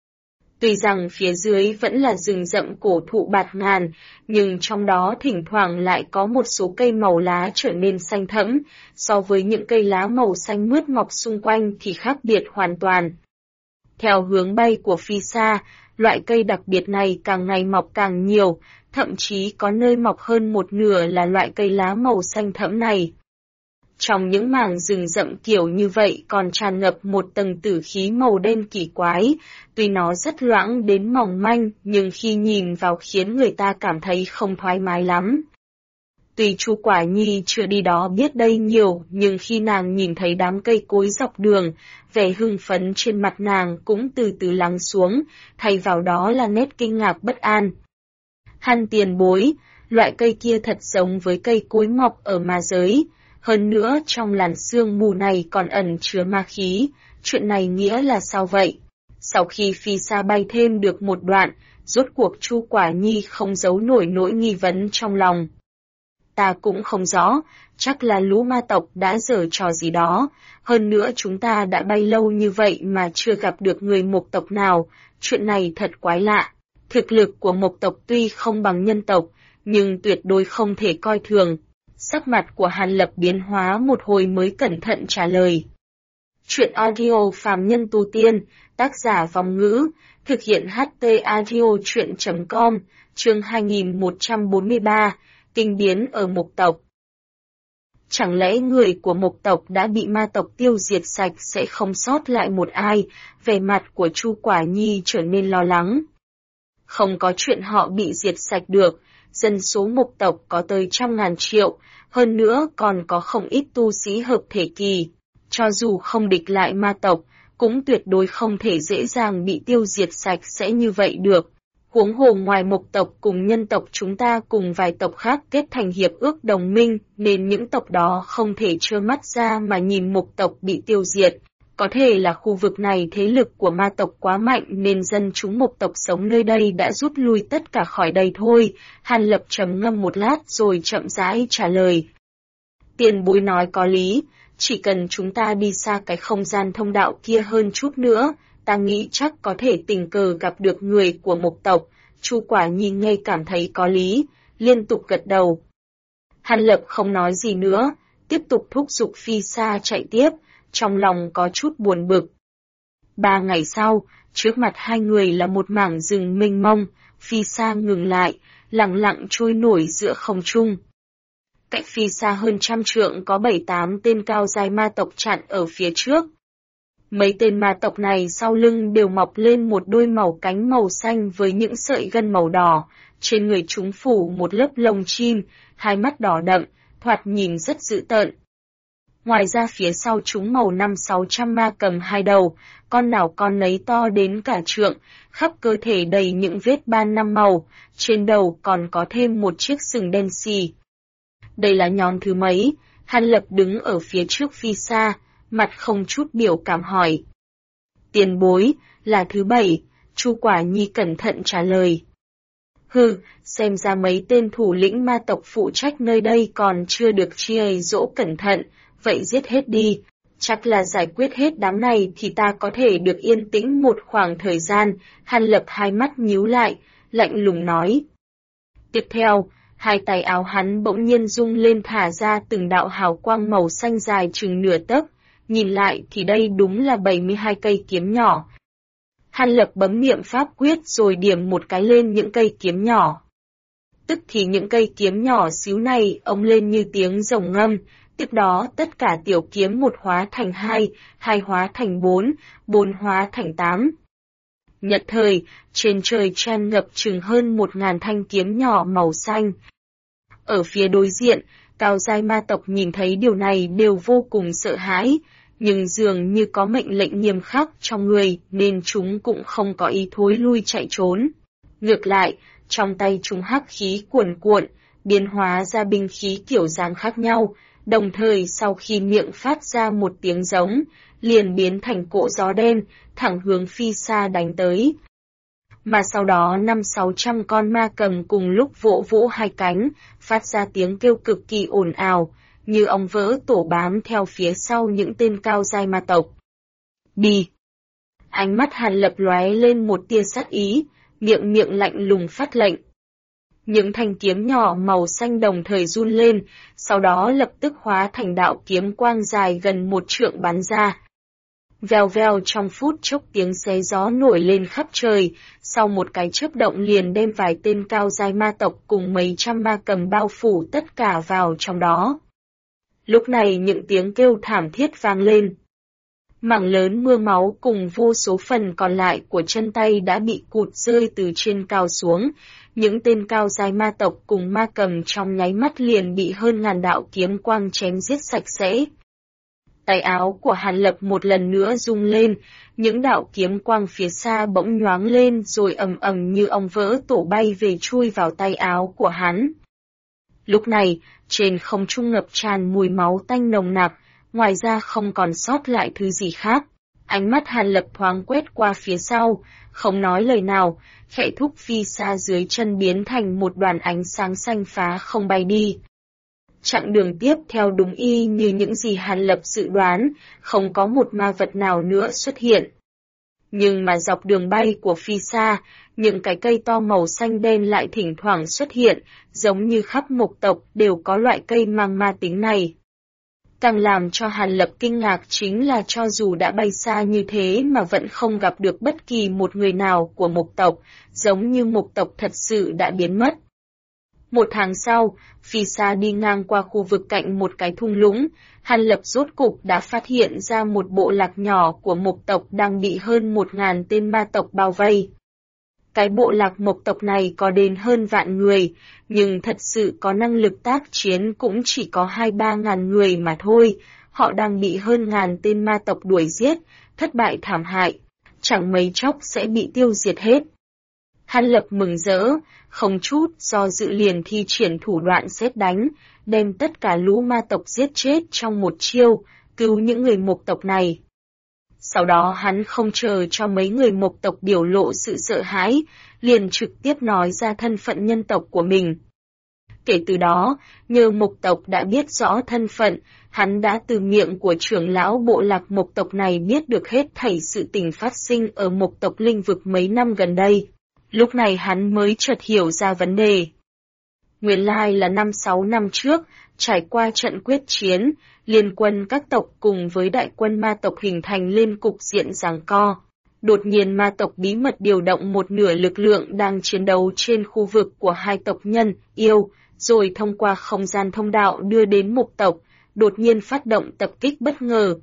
Tuy rằng phía dưới vẫn là rừng rậm cổ thụ bạt ngàn, nhưng trong đó thỉnh thoảng lại có một số cây màu lá trở nên xanh thẫm, so với những cây lá màu xanh mướt mọc xung quanh thì khác biệt hoàn toàn. Theo hướng bay của phi sa, loại cây đặc biệt này càng ngày mọc càng nhiều, thậm chí có nơi mọc hơn một nửa là loại cây lá màu xanh thẫm này. Trong những mảng rừng rậm kiểu như vậy còn tràn ngập một tầng tử khí màu đen kỳ quái, tuy nó rất loãng đến mỏng manh nhưng khi nhìn vào khiến người ta cảm thấy không thoải mái lắm. Tuy Chu Quả Nhi chưa đi đó biết đây nhiều, nhưng khi nàng nhìn thấy đám cây cối dọc đường, vẻ hưng phấn trên mặt nàng cũng từ từ lắng xuống, thay vào đó là nét kinh ngạc bất an. Hàn tiền bối, loại cây kia thật giống với cây cối mọc ở ma giới, hơn nữa trong làn sương mù này còn ẩn chứa ma khí, chuyện này nghĩa là sao vậy? Sau khi phi sa bay thêm được một đoạn, rốt cuộc Chu Quả Nhi không giấu nổi nỗi nghi vấn trong lòng. ta cũng không rõ, chắc là lũ ma tộc đã giở trò gì đó. Hơn nữa chúng ta đã bay lâu như vậy mà chưa gặp được người Mộc tộc nào, chuyện này thật quái lạ. Thực lực của Mộc tộc tuy không bằng nhân tộc, nhưng tuyệt đối không thể coi thường. Sắc mặt của Hàn Lập biến hóa một hồi mới cẩn thận trả lời. Chuyện audio phàm nhân tu tiên, tác giả Vòng Ngữ, thực hiện HT audio chuyện.com, chương 2143, kinh biến ở Mộc tộc. Chẳng lẽ người của Mộc tộc đã bị ma tộc tiêu diệt sạch sẽ không sót lại một ai? Vẻ mặt của Chu Quả Nhi trở nên lo lắng. Không có chuyện họ bị diệt sạch được, dân số Mộc tộc có tới 100.000 triệu, hơn nữa còn có không ít tu sĩ hợp thể kỳ. Cho dù không địch lại ma tộc, cũng tuyệt đối không thể dễ dàng bị tiêu diệt sạch sẽ như vậy được. Huống hồ ngoài Mộc tộc cùng nhân tộc chúng ta cùng vài tộc khác kết thành hiệp ước đồng minh, nên những tộc đó không thể trơ mắt ra mà nhìn Mộc tộc bị tiêu diệt. Có thể là khu vực này thế lực của ma tộc quá mạnh nên dân chúng Mộc tộc sống nơi đây đã rút lui tất cả khỏi đây thôi. Hàn Lập trầm ngâm một lát rồi chậm rãi trả lời. Tiền bối nói có lý, chỉ cần chúng ta đi xa cái không gian thông đạo kia hơn chút nữa, ta nghĩ chắc có thể tình cờ gặp được người của Mộc tộc. Chu Quả Nhi nghe cảm thấy có lý, liên tục gật đầu. Hàn Lập không nói gì nữa, tiếp tục thúc giục phi xa chạy tiếp, trong lòng có chút buồn bực. 3 ngày sau, trước mặt hai người là một mảng rừng mênh mông, phi xa ngừng lại, lặng lặng trôi nổi giữa không trung. Cách phi xa hơn 100 trượng có 7-8 tên cao dài ma tộc chặn ở phía trước. Mấy tên ma tộc này sau lưng đều mọc lên một đôi màu cánh màu xanh với những sợi gân màu đỏ, trên người chúng phủ một lớp lông chim, hai mắt đỏ đậm, thoạt nhìn rất dữ tợn. Ngoài ra phía sau chúng màu 500-600 ma cầm hai đầu, con nào con nấy to đến cả trượng, khắp cơ thể đầy những vết ban 5 màu, trên đầu còn có thêm một chiếc sừng đen xì. Đây là nhón thứ mấy? Hàn Lập đứng ở phía trước phi xa, mặt không chút biểu cảm hỏi. Tiền bối, là thứ 7, Chu Quả Nhi cẩn thận trả lời. Hừ, xem ra mấy tên thủ lĩnh ma tộc phụ trách nơi đây còn chưa được chia dỗ cẩn thận, vậy giết hết đi. Chắc là giải quyết hết đám này thì ta có thể được yên tĩnh một khoảng thời gian. Hàn Lập hai mắt nhíu lại, lạnh lùng nói. Tiếp theo, hai tay áo hắn bỗng nhiên rung lên thả ra từng đạo hào quang màu xanh dài chừng nửa tấc, nhìn lại thì đây đúng là 72 cây kiếm nhỏ. Hàn Lập bấm niệm pháp quyết rồi điểm một cái lên những cây kiếm nhỏ. Tức thì những cây kiếm nhỏ xíu này ống lên như tiếng rồng ngâm, tiếp đó tất cả tiểu kiếm một hóa thành 2, 2 hóa thành 4, 4 hóa thành 8. Nhật thời, trên trời tràn ngập chừng hơn 1.000 thanh kiếm nhỏ màu xanh. Ở phía đối diện, cao giai ma tộc nhìn thấy điều này đều vô cùng sợ hãi, nhưng dường như có mệnh lệnh nghiêm khắc trong người nên chúng cũng không có ý thối lui chạy trốn. Ngược lại, trong tay chúng hắc khí cuồn cuộn, biến hóa ra binh khí kiểu dáng khác nhau, đồng thời sau khi miệng phát ra một tiếng giống, liền biến thành cỗ gió đen, thẳng hướng phi xa đánh tới. Mà sau đó 500-600 con ma cầm cùng lúc vỗ vỗ hai cánh, phát ra tiếng kêu cực kỳ ồn ào, như ong vỡ tổ bám theo phía sau những tên cao giai ma tộc. Đi! Ánh mắt Hàn Lập lóe lên một tia sát ý, miệng lạnh lùng phát lệnh. Những thanh kiếm nhỏ màu xanh đồng thời run lên, sau đó lập tức hóa thành đạo kiếm quang dài gần 1 trượng bắn ra. Vèo vèo trong phút chốc tiếng xé gió nổi lên khắp trời, sau một cái chớp động liền đem vài tên cao giai ma tộc cùng mấy trăm ma cầm bao phủ tất cả vào trong đó. Lúc này những tiếng kêu thảm thiết vang lên. Mảng lớn mưa máu cùng vô số phần còn lại của chân tay đã bị cụt rơi từ trên cao xuống, những tên cao giai ma tộc cùng ma cầm trong nháy mắt liền bị hơn ngàn đạo kiếm quang chém giết sạch sẽ. Tay áo của Hàn Lập một lần nữa rung lên, những đạo kiếm quang phía xa bỗng nhoáng lên rồi ầm ầm như ong vỡ tổ bay về chui vào tay áo của hắn. Lúc này, trên không trung ngập tràn mùi máu tanh nồng nặc, ngoài ra không còn sót lại thứ gì khác. Ánh mắt Hàn Lập thoáng quét qua phía sau, không nói lời nào, khẽ thúc phi xa dưới chân biến thành một đoàn ánh sáng xanh phá không bay đi. Chặng đường tiếp theo đúng y như những gì Hàn Lập dự đoán, không có một ma vật nào nữa xuất hiện. Nhưng mà dọc đường bay của Phi Sa, những cái cây to màu xanh đen lại thỉnh thoảng xuất hiện, giống như khắp Mộc tộc đều có loại cây mang ma tính này. Càng làm cho Hàn Lập kinh ngạc chính là cho dù đã bay xa như thế mà vẫn không gặp được bất kỳ một người nào của Mộc tộc, giống như Mộc tộc thật sự đã biến mất. Một tháng sau, Phi Sa đi ngang qua khu vực cạnh một cái thung lũng, Hàn Lập rốt cục đã phát hiện ra một bộ lạc nhỏ của Mộc tộc đang bị hơn 1000 tên ma tộc bao vây. Cái bộ lạc Mộc tộc này có đến hơn vạn người, nhưng thật sự có năng lực tác chiến cũng chỉ có 2-3 ngàn người mà thôi, họ đang bị hơn ngàn tên ma tộc đuổi giết, thất bại thảm hại, chẳng mấy chốc sẽ bị tiêu diệt hết. Hàn Lập mừng rỡ, không chút do dự liền thi triển thủ đoạn sét đánh, đem tất cả lũ ma tộc giết chết trong một chiêu, cứu những người Mộc tộc này. Sau đó hắn không chờ cho mấy người Mộc tộc biểu lộ sự sợ hãi, liền trực tiếp nói ra thân phận nhân tộc của mình. Kể từ đó, nhờ Mộc tộc đã biết rõ thân phận, hắn đã từ miệng của trưởng lão bộ lạc Mộc tộc này biết được hết thảy sự tình phát sinh ở Mộc tộc linh vực mấy năm gần đây. Lúc này hắn mới chợt hiểu ra vấn đề. Nguyên lai là 5-6 năm trước, trải qua trận quyết chiến, liên quân các tộc cùng với đại quân ma tộc hình thành lên cục diện giằng co. Đột nhiên ma tộc bí mật điều động một nửa lực lượng đang chiến đấu trên khu vực của hai tộc nhân, yêu, rồi thông qua không gian thông đạo đưa đến Mộc tộc, đột nhiên phát động tập kích bất ngờ.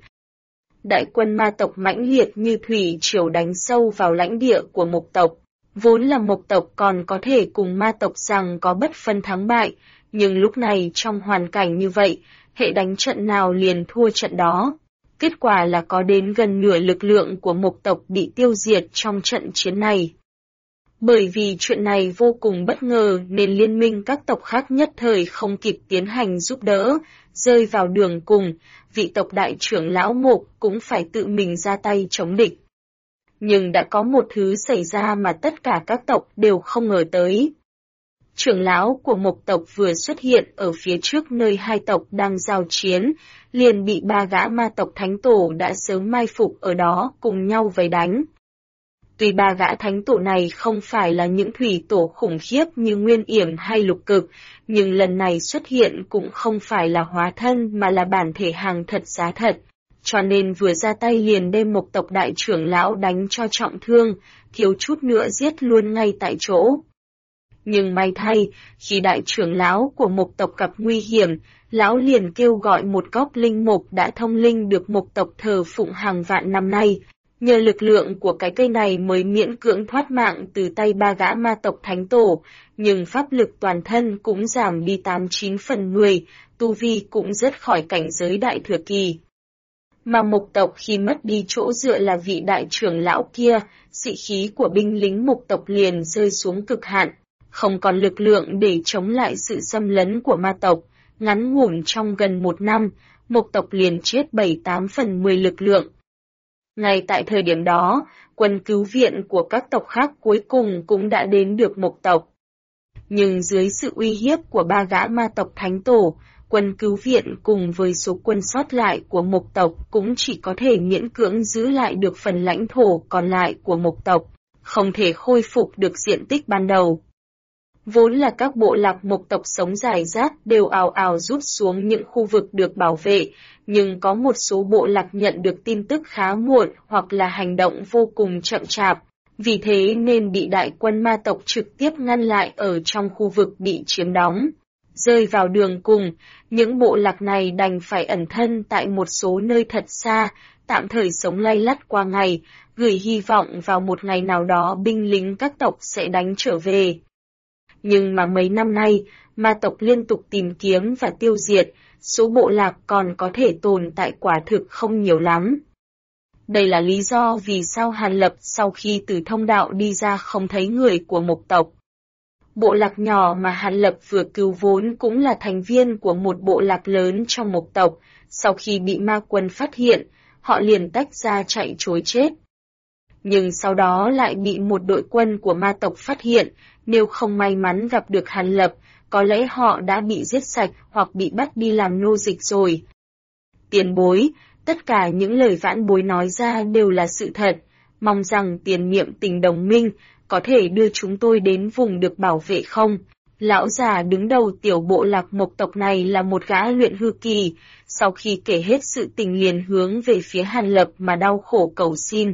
Đại quân ma tộc mãnh liệt như thủy triều đánh sâu vào lãnh địa của Mộc tộc. Vốn là Mộc tộc còn có thể cùng ma tộc rằng có bất phân thắng bại, nhưng lúc này trong hoàn cảnh như vậy, hệ đánh trận nào liền thua trận đó. Kết quả là có đến gần nửa lực lượng của Mộc tộc bị tiêu diệt trong trận chiến này. Bởi vì chuyện này vô cùng bất ngờ nên liên minh các tộc khác nhất thời không kịp tiến hành giúp đỡ, rơi vào đường cùng, vị tộc đại trưởng lão Mộc cũng phải tự mình ra tay chống địch. Nhưng đã có một thứ xảy ra mà tất cả các tộc đều không ngờ tới. Trưởng lão của Mộc tộc vừa xuất hiện ở phía trước nơi hai tộc đang giao chiến, liền bị 3 gã ma tộc thánh tổ đã sớm mai phục ở đó cùng nhau vây đánh. Tuy 3 gã thánh tổ này không phải là những thủy tổ khủng khiếp như Nguyên Yểm hay Lục Cực, nhưng lần này xuất hiện cũng không phải là hóa thân mà là bản thể hàng thật giá thật. Cho nên vừa ra tay liền đem Mộc tộc đại trưởng lão đánh cho trọng thương, thiếu chút nữa giết luôn ngay tại chỗ. Nhưng may thay, khi đại trưởng lão của Mộc tộc gặp nguy hiểm, lão liền kêu gọi một góc linh mục đã thông linh được Mộc tộc thờ phụng hàng vạn năm nay. Nhờ lực lượng của cái cây này mới miễn cưỡng thoát mạng từ tay 3 gã ma tộc thánh tổ, nhưng pháp lực toàn thân cũng giảm đi 89 phần 10, tu vi cũng rớt khỏi cảnh giới đại thừa kỳ. Mà Mộc tộc khi mất đi chỗ dựa là vị đại trưởng lão kia, sĩ khí của binh lính Mộc tộc liền rơi xuống cực hạn, không còn lực lượng để chống lại sự xâm lấn của ma tộc. Ngắn ngủn trong gần 1 năm, Mộc tộc liền chết 7-8 phần 10 lực lượng. Ngay tại thời điểm đó, quân cứu viện của các tộc khác cuối cùng cũng đã đến được Mộc tộc. Nhưng dưới sự uy hiếp của 3 gã ma tộc thánh tổ, quân cứu viện cùng với số quân sót lại của Mộc tộc cũng chỉ có thể miễn cưỡng giữ lại được phần lãnh thổ còn lại của Mộc tộc, không thể khôi phục được diện tích ban đầu. Vốn là các bộ lạc Mộc tộc sống rải rác đều ào ào rút xuống những khu vực được bảo vệ, nhưng có một số bộ lạc nhận được tin tức khá muộn hoặc là hành động vô cùng chậm chạp, vì thế nên bị đại quân ma tộc trực tiếp ngăn lại ở trong khu vực bị chiếm đóng. Rơi vào đường cùng, những bộ lạc này đành phải ẩn thân tại một số nơi thật xa, tạm thời sống lay lắt qua ngày, gửi hy vọng vào một ngày nào đó binh lính các tộc sẽ đánh trở về. Nhưng mà mấy năm nay, ma tộc liên tục tìm kiếm và tiêu diệt, số bộ lạc còn có thể tồn tại quả thực không nhiều lắm. Đây là lý do vì sao Hàn Lập sau khi từ thông đạo đi ra không thấy người của Mộc tộc. Bộ lạc nhỏ mà Hàn Lập vừa cứu vốn cũng là thành viên của một bộ lạc lớn trong Mộc tộc, sau khi bị ma quân phát hiện, họ liền tách ra chạy trối chết. Nhưng sau đó lại bị một đội quân của ma tộc phát hiện, nếu không may mắn gặp được Hàn Lập, có lẽ họ đã bị giết sạch hoặc bị bắt đi làm nô dịch rồi. Tiền bối, tất cả những lời vãn bối nói ra đều là sự thật, mong rằng tiền niệm tình đồng minh có thể đưa chúng tôi đến vùng được bảo vệ không? Lão già đứng đầu tiểu bộ lạc Mộc tộc này là một gã luyện hư kỳ, sau khi kể hết sự tình liền hướng về phía Hàn Lập mà đau khổ cầu xin.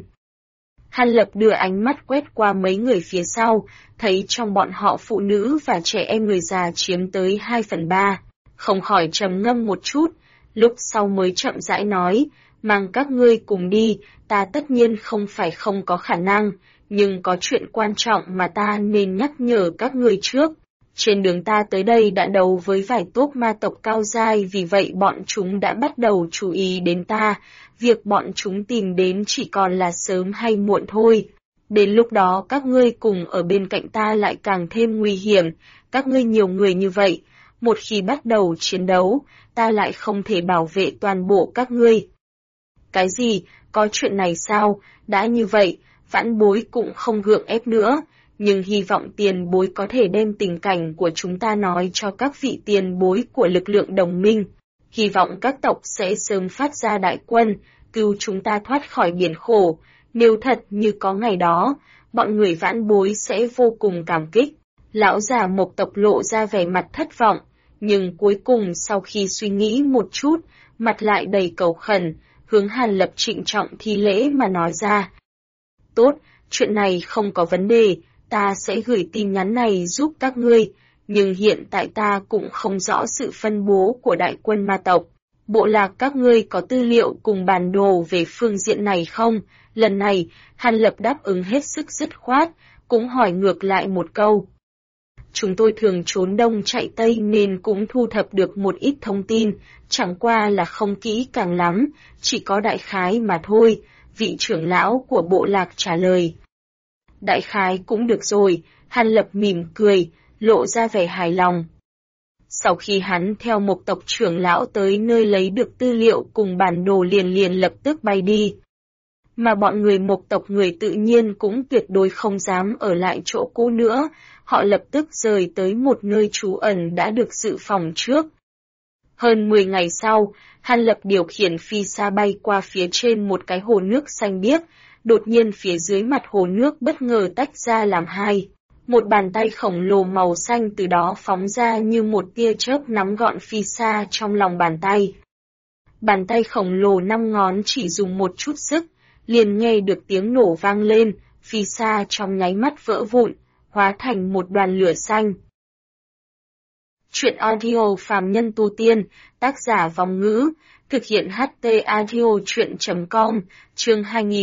Hàn Lập đưa ánh mắt quét qua mấy người phía sau, thấy trong bọn họ phụ nữ và trẻ em người già chiếm tới 2/3, không khỏi trầm ngâm một chút, lúc sau mới chậm rãi nói, mang các ngươi cùng đi, ta tất nhiên không phải không có khả năng, nhưng có chuyện quan trọng mà ta nên nhắc nhở các ngươi trước. Trên đường ta tới đây đã đấu với vài tốp ma tộc cao giai, vì vậy bọn chúng đã bắt đầu chú ý đến ta, việc bọn chúng tìm đến chỉ còn là sớm hay muộn thôi. Đến lúc đó các ngươi cùng ở bên cạnh ta lại càng thêm nguy hiểm, các ngươi nhiều người như vậy, một khi bắt đầu chiến đấu, ta lại không thể bảo vệ toàn bộ các ngươi. Cái gì, có chuyện này sao, đã như vậy, vãn bối cũng không gượng ép nữa. Nhưng hy vọng tiền bối có thể đem tình cảnh của chúng ta nói cho các vị tiền bối của lực lượng đồng minh. Hy vọng các tộc sẽ sớm phát ra đại quân, cứu chúng ta thoát khỏi biển khổ. Nếu thật như có ngày đó, bọn người vãn bối sẽ vô cùng cảm kích. Lão già Mộc tộc lộ ra vẻ mặt thất vọng, nhưng cuối cùng sau khi suy nghĩ một chút, mặt lại đầy cầu khẩn, hướng Hàn Lập trịnh trọng thi lễ mà nói ra. Tốt, chuyện này không có vấn đề. Ta sẽ gửi tin nhắn này giúp các ngươi, nhưng hiện tại ta cũng không rõ sự phân bố của đại quân ma tộc. Bộ lạc các ngươi có tư liệu cùng bản đồ về phương diện này không? Lần này, Hàn Lập đáp ứng hết sức dứt khoát, cũng hỏi ngược lại một câu. Chúng tôi thường trốn đông chạy tây nên cũng thu thập được một ít thông tin, chẳng qua là không kỹ càng lắm, chỉ có đại khái mà thôi, vị trưởng lão của bộ lạc trả lời. Đại khái cũng được rồi, Hàn Lập mỉm cười, lộ ra vẻ hài lòng. Sau khi hắn theo Mộc tộc trưởng lão tới nơi lấy được tư liệu cùng bản đồ liền lập tức bay đi. Mà bọn người Mộc tộc người tự nhiên cũng tuyệt đối không dám ở lại chỗ cũ nữa, họ lập tức rời tới một nơi trú ẩn đã được dự phòng trước. Hơn 10 ngày sau, Hàn Lập điều khiển phi xa bay qua phía trên một cái hồ nước xanh biếc, đột nhiên phía dưới mặt hồ nước bất ngờ tách ra làm hai. Một bàn tay khổng lồ màu xanh từ đó phóng ra như một tia chớp nắm gọn phi xa trong lòng bàn tay. Bàn tay khổng lồ 5 ngón chỉ dùng một chút sức, liền nghe được tiếng nổ vang lên, phi xa trong nháy mắt vỡ vụn, hóa thành một đoàn lửa xanh. Chuyện audio phàm nhân tu tiên, tác giả Vong Ngữ, thực hiện HT Audio Chuyện.com, chương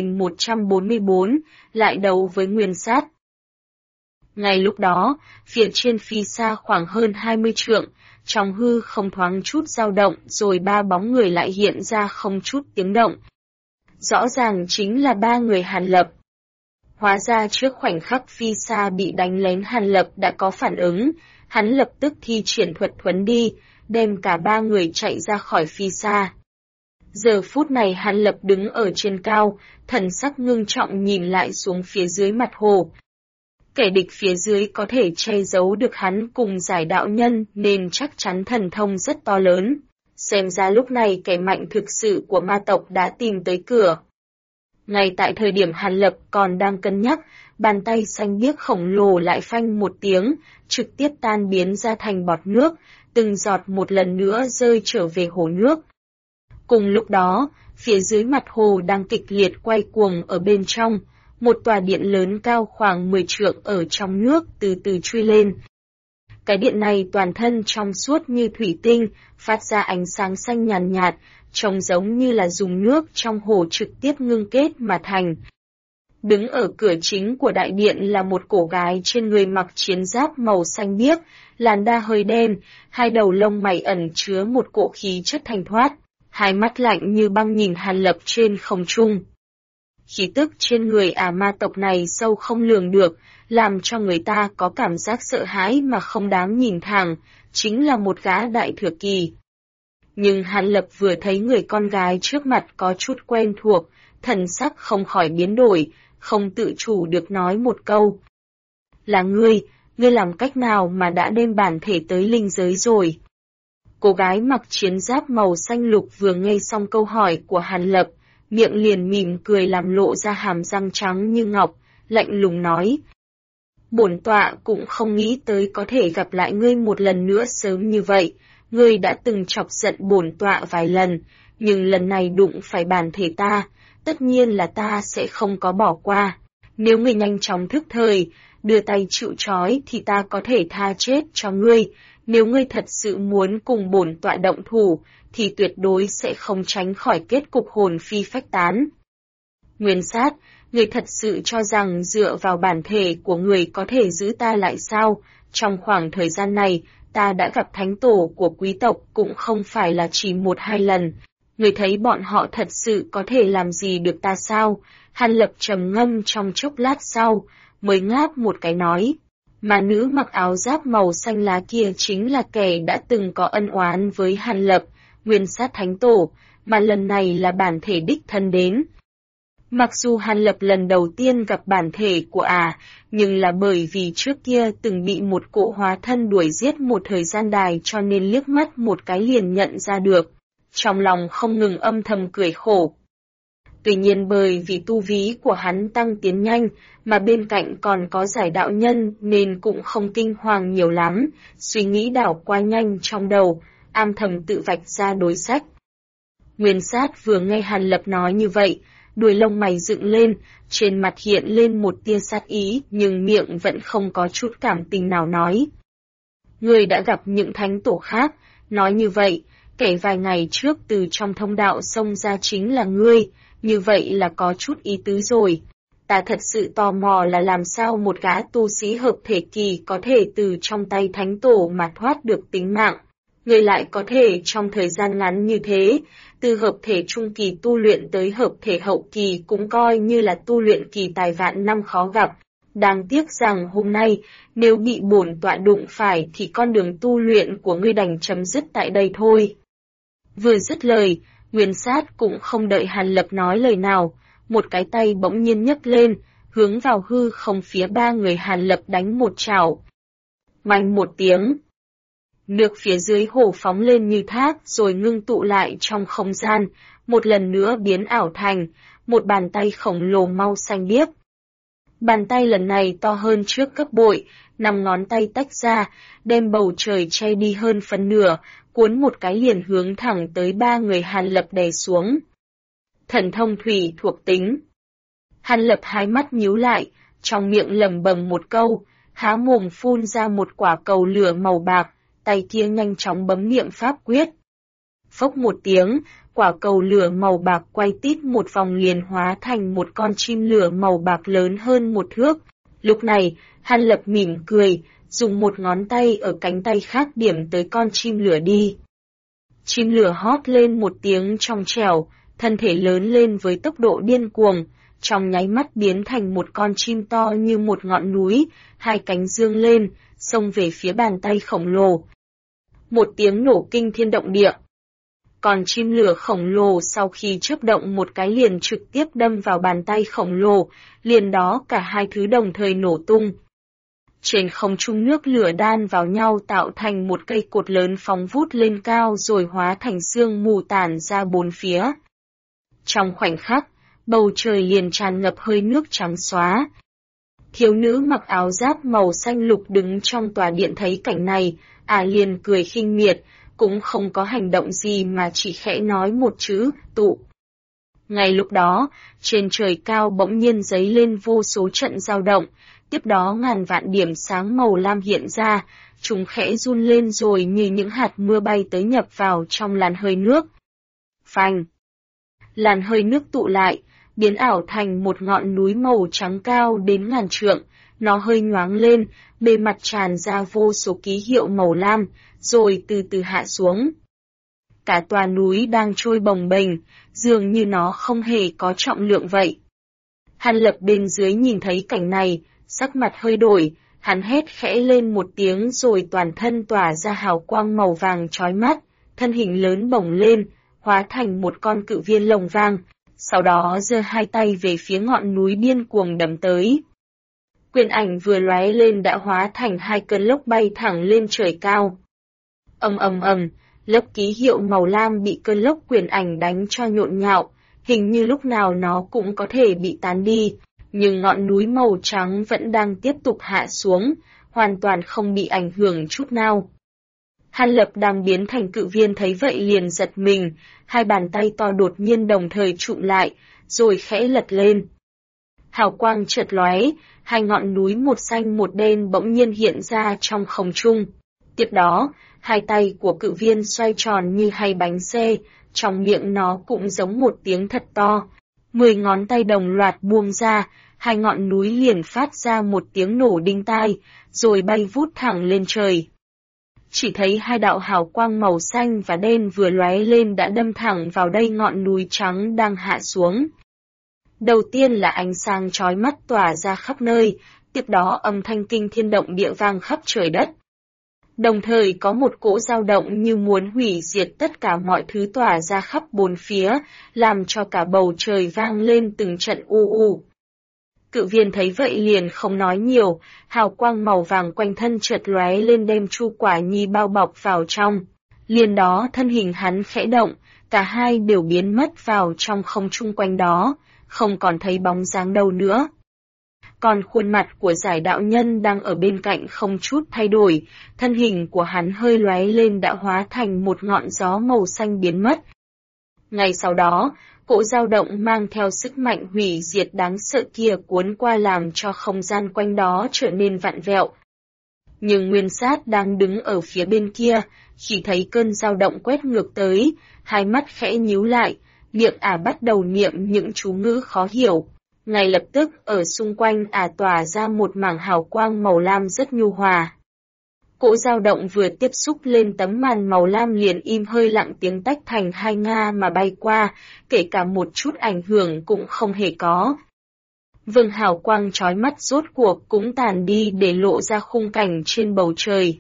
2144, lại đấu với Nguyên Sát. Ngay lúc đó, phía trên phi xa khoảng hơn 20 trượng, trong hư không thoáng chút dao động rồi 3 bóng người lại hiện ra không chút tiếng động. Rõ ràng chính là 3 người Hàn Lập. Hóa ra trước khoảnh khắc phi xa bị đánh lén Hàn Lập đã có phản ứng, hắn lập tức thi triển thuật thuấn đi, đem cả 3 người chạy ra khỏi phi xa. Giờ phút này Hàn Lập đứng ở trên cao, thần sắc ngưng trọng nhìn lại xuống phía dưới mặt hồ. Kẻ địch phía dưới có thể che giấu được hắn cùng giải đạo nhân nên chắc chắn thần thông rất to lớn. Xem ra lúc này kẻ mạnh thực sự của ma tộc đã tìm tới cửa. Ngay tại thời điểm Hàn Lập còn đang cân nhắc, bàn tay xanh biếc khổng lồ lại phanh một tiếng, trực tiếp tan biến ra thành bọt nước, từng giọt một lần nữa rơi trở về hồ nước. Cùng lúc đó, phía dưới mặt hồ đang kịch liệt quay cuồng ở bên trong, một tòa điện lớn cao khoảng 10 trượng ở trong nước từ từ truy lên. Cái điện này toàn thân trong suốt như thủy tinh, phát ra ánh sáng xanh nhàn nhạt, trông giống như là dùng nước trong hồ trực tiếp ngưng kết mà thành. Đứng ở cửa chính của đại điện là một cô gái trên người mặc chiến giáp màu xanh biếc, làn da hơi đen, hai đầu lông mày ẩn chứa một cỗ khí chất thanh thoát, hai mắt lạnh như băng nhìn Hàn Lập trên không trung. Khí tức trên người ma tộc này sâu không lường được, làm cho người ta có cảm giác sợ hãi mà không dám nhìn thẳng, chính là một gã đại thừa kỳ. Nhưng Hàn Lập vừa thấy người con gái trước mặt có chút quen thuộc, thần sắc không khỏi biến đổi, không tự chủ được nói một câu. Là ngươi, ngươi làm cách nào mà đã đem bản thể tới linh giới rồi? Cô gái mặc chiến giáp màu xanh lục vừa nghe xong câu hỏi của Hàn Lập, miệng liền mỉm cười làm lộ ra hàm răng trắng như ngọc, lạnh lùng nói. Bổn tọa cũng không nghĩ tới có thể gặp lại ngươi một lần nữa sớm như vậy, ngươi đã từng chọc giận bổn tọa vài lần, nhưng lần này đụng phải bản thể ta, tất nhiên là ta sẽ không có bỏ qua. Nếu ngươi nhanh chóng thức thời, đưa tay chịu trói thì ta có thể tha chết cho ngươi, nếu ngươi thật sự muốn cùng bổn tọa động thủ, thì tuyệt đối sẽ không tránh khỏi kết cục hồn phi phách tán. Nguyên Sát, ngươi thật sự cho rằng dựa vào bản thể của người có thể giữ ta lại sao? Trong khoảng thời gian này, ta đã gặp thánh tổ của quý tộc cũng không phải là chỉ một hai lần. Ngươi thấy bọn họ thật sự có thể làm gì được ta sao? Hàn Lập trầm ngâm trong chốc lát sau, mới ngáp một cái nói. Mà nữ mặc áo giáp màu xanh lá kia chính là kẻ đã từng có ân oán với Hàn Lập, Nguyên Sát thánh tổ, mà lần này là bản thể đích thân đến. Mặc dù Hàn Lập lần đầu tiên gặp bản thể của nhưng là bởi vì trước kia từng bị một cỗ hóa thân đuổi giết một thời gian dài cho nên liếc mắt một cái liền nhận ra được. Trong lòng không ngừng âm thầm cười khổ. Tuy nhiên bởi vì tu vi của hắn tăng tiến nhanh, mà bên cạnh còn có giải đạo nhân nên cũng không kinh hoàng nhiều lắm, suy nghĩ đảo qua nhanh trong đầu, am thầm tự vạch ra đối sách. Nguyên Sát vừa nghe Hàn Lập nói như vậy, đuôi lông mày dựng lên, trên mặt hiện lên một tia sát ý, nhưng miệng vẫn không có chút cảm tình nào nói. Ngươi đã gặp những thánh tổ khác, nói như vậy, kể vài ngày trước từ trong thông đạo xông ra chính là ngươi, như vậy là có chút ý tứ rồi. Ta thật sự tò mò là làm sao một gã tu sĩ hợp thể kỳ có thể từ trong tay thánh tổ mà thoát được tính mạng. Ngươi lại có thể trong thời gian ngắn như thế, từ hợp thể trung kỳ tu luyện tới hợp thể hậu kỳ cũng coi như là tu luyện kỳ tài vạn năm khó gặp. Đáng tiếc rằng hôm nay, nếu bị bổn tọa đụng phải thì con đường tu luyện của ngươi đành chấm dứt tại đây thôi. Vừa dứt lời, Nguyên Sát cũng không đợi Hàn Lập nói lời nào, một cái tay bỗng nhiên nhấc lên, hướng vào hư không phía ba người Hàn Lập đánh một chảo. Mạnh một tiếng. Nước phía dưới hồ phóng lên như thác rồi ngưng tụ lại trong không gian, một lần nữa biến ảo thành một bàn tay khổng lồ mau xanh biếc. Bàn tay lần này to hơn trước gấp bội, 5 ngón tay tách ra, đem bầu trời che đi hơn phần nửa, cuốn một cái liền hướng thẳng tới ba người Hàn Lập đè xuống. Thần thông thủy thuộc tính. Hàn Lập hai mắt nhíu lại, trong miệng lẩm bẩm một câu, há mồm phun ra một quả cầu lửa màu bạc, tay kia nhanh chóng bấm niệm pháp quyết. Phốc một tiếng, quả cầu lửa màu bạc quay tít một vòng liền hóa thành một con chim lửa màu bạc lớn hơn một thước. Lúc này, Hàn Lập mỉm cười, dùng một ngón tay ở cánh tay khác điểm tới con chim lửa đi. Chim lửa hót lên một tiếng trong trẻo, thân thể lớn lên với tốc độ điên cuồng, trong nháy mắt biến thành một con chim to như một ngọn núi, hai cánh dương lên, xông về phía bàn tay khổng lồ. Một tiếng nổ kinh thiên động địa. Còn chim lửa khổng lồ sau khi chớp động một cái liền trực tiếp đâm vào bàn tay khổng lồ, liền đó cả hai thứ đồng thời nổ tung. Trên không trung nước lửa đan vào nhau tạo thành một cây cột lớn phóng vút lên cao rồi hóa thành sương mù tản ra bốn phía. Trong khoảnh khắc, bầu trời liền tràn ngập hơi nước trắng xóa. Thiếu nữ mặc áo giáp màu xanh lục đứng trong tòa điện thấy cảnh này, liền cười khinh miệt, cũng không có hành động gì mà chỉ khẽ nói một chữ, tụ. Ngay lúc đó, trên trời cao bỗng nhiên giấy lên vô số trận dao động, tiếp đó ngàn vạn điểm sáng màu lam hiện ra, chúng khẽ run lên rồi như những hạt mưa bay tới nhập vào trong làn hơi nước. Phanh! Làn hơi nước tụ lại, biến ảo thành một ngọn núi màu trắng cao đến ngàn trượng, nó hơi nhoáng lên, bề mặt tràn ra vô số ký hiệu màu lam, rồi từ từ hạ xuống. Cả tòa núi đang trôi bồng bềnh, dường như nó không hề có trọng lượng vậy. Hàn Lập bên dưới nhìn thấy cảnh này, sắc mặt hơi đổi, hắn hét khẽ lên một tiếng rồi toàn thân tỏa ra hào quang màu vàng chói mắt, thân hình lớn bổng lên, hóa thành một con cự viên lồng vàng, sau đó giơ hai tay về phía ngọn núi điên cuồng đấm tới. quyền ảnh vừa lóe lên đã hóa thành hai cơn lốc bay thẳng lên trời cao. Ầm ầm ầm, lớp ký hiệu màu lam bị cơn lốc quyền ảnh đánh cho nhộn nhạo, hình như lúc nào nó cũng có thể bị tán đi, nhưng ngọn núi màu trắng vẫn đang tiếp tục hạ xuống, hoàn toàn không bị ảnh hưởng chút nào. Hàn Lập đang biến thành cự viên thấy vậy liền giật mình, hai bàn tay to đột nhiên đồng thời trụm lại, rồi khẽ lật lên. Hào quang chợt lóe, hai ngọn núi một xanh một đen bỗng nhiên hiện ra trong không trung. Tiếp đó, hai tay của cự viên xoay tròn như hai bánh xe, trong miệng nó cũng giống một tiếng thật to. 10 ngón tay đồng loạt buông ra, hai ngọn núi liền phát ra một tiếng nổ đinh tai, rồi bay vút thẳng lên trời. Chỉ thấy hai đạo hào quang màu xanh và đen vừa lóe lên đã đâm thẳng vào đây ngọn núi trắng đang hạ xuống. Đầu tiên là ánh sáng chói mắt tỏa ra khắp nơi, tiếp đó âm thanh kinh thiên động địa vang khắp trời đất. Đồng thời có một cỗ dao động như muốn hủy diệt tất cả mọi thứ tỏa ra khắp bốn phía, làm cho cả bầu trời vang lên từng trận u u. Cự viên thấy vậy liền không nói nhiều, hào quang màu vàng quanh thân chợt lóe lên đem Chu Quả Nhi bao bọc vào trong. Liền đó thân hình hắn khẽ động, cả hai đều biến mất vào trong không trung quanh đó, không còn thấy bóng dáng đâu nữa. Còn khuôn mặt của Giải đạo nhân đang ở bên cạnh không chút thay đổi, thân hình của hắn hơi lóe lên đã hóa thành một ngọn gió màu xanh biến mất. Ngay sau đó, cỗ dao động mang theo sức mạnh hủy diệt đáng sợ kia cuốn qua làm cho không gian quanh đó trở nên vặn vẹo. Nhưng Nguyên Sát đang đứng ở phía bên kia, khi thấy cơn dao động quét ngược tới, hai mắt khẽ nhíu lại, miệng bắt đầu niệm những chú ngữ khó hiểu. Ngay lập tức ở xung quanh tỏa ra một mảng hào quang màu lam rất nhu hòa. Cỗ dao động vừa tiếp xúc lên tấm màn màu lam liền im hơi lặng tiếng tách thành hai nga mà bay qua, kể cả một chút ảnh hưởng cũng không hề có. Vầng hào quang chói mắt rốt cuộc cũng tàn đi để lộ ra khung cảnh trên bầu trời.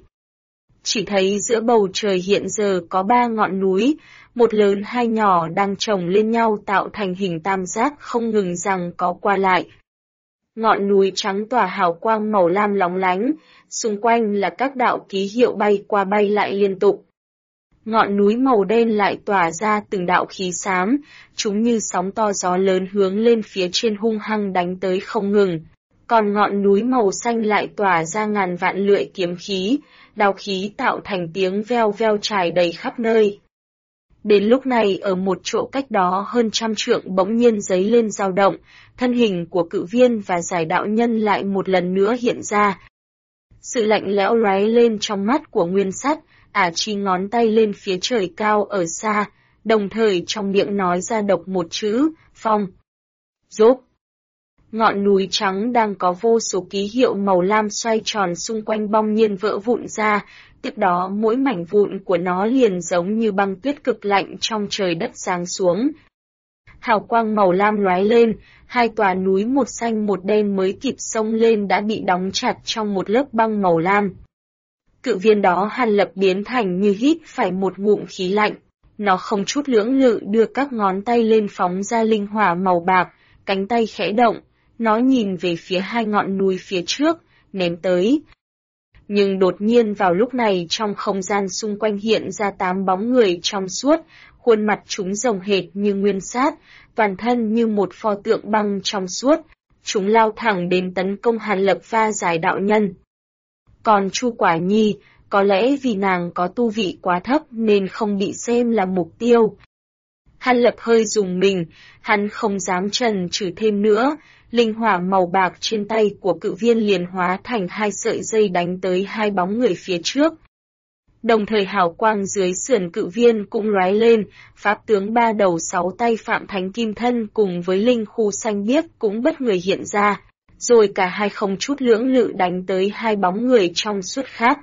Chỉ thấy giữa bầu trời hiện giờ có 3 ngọn núi, một lớn hai nhỏ đang chồng lên nhau tạo thành hình tam giác không ngừng rằng có qua lại. Ngọn núi trắng tỏa hào quang màu lam lóng lánh, xung quanh là các đạo ký hiệu bay qua bay lại liên tục. Ngọn núi màu đen lại tỏa ra từng đạo khí xám, chúng như sóng to gió lớn hướng lên phía trên hung hăng đánh tới không ngừng. Còn ngọn núi màu xanh lại tỏa ra ngàn vạn lưỡi kiếm khí, đao khí tạo thành tiếng veo veo trải đầy khắp nơi. Đến lúc này ở một chỗ cách đó hơn 100 trượng bỗng nhiên giấy lên dao động, thân hình của cự viên và Giải đạo nhân lại một lần nữa hiện ra. Sự lạnh lẽo lóe lên trong mắt của Nguyên Sắt, chỉ ngón tay lên phía trời cao ở xa, đồng thời trong miệng nói ra độc một chữ, phong. Rốt. Ngọn núi trắng đang có vô số ký hiệu màu lam xoay tròn xung quanh bỗng nhiên vỡ vụn ra, tiếp đó mỗi mảnh vụn của nó liền giống như băng tuyết cực lạnh trong trời đất giáng xuống. Hào quang màu lam lóe lên, hai tòa núi một xanh một đen mới kịp xông lên đã bị đóng chặt trong một lớp băng màu lam. Cự viên đó Hàn Lập biến thành như hít phải một ngụm khí lạnh, nó không chút lưỡng lự đưa các ngón tay lên phóng ra linh hỏa màu bạc, cánh tay khẽ động, nó nhìn về phía hai ngọn núi phía trước, ném tới. Nhưng đột nhiên vào lúc này trong không gian xung quanh hiện ra 8 bóng người trong suốt, khuôn mặt chúng rồng hệt như Nguyên Sát, toàn thân như một pho tượng băng trong suốt, chúng lao thẳng đến tấn công Hàn Lập và Giải đạo nhân. Còn Chu Quả Nhi, có lẽ vì nàng có tu vị quá thấp nên không bị xem là mục tiêu. Hàn Lập hơi rùng mình, hắn không dám chần chừ thêm nữa, linh hỏa màu bạc trên tay của cự viên liền hóa thành 2 sợi dây đánh tới 2 bóng người phía trước. Đồng thời hào quang dưới sườn cự viên cũng lóe lên, pháp tướng 3 đầu 6 tay Phạm Thánh Kim Thân cùng với linh khu xanh biếc cũng bất người hiện ra, rồi cả hai không chút lưỡng lự đánh tới 2 bóng người trong suốt khác.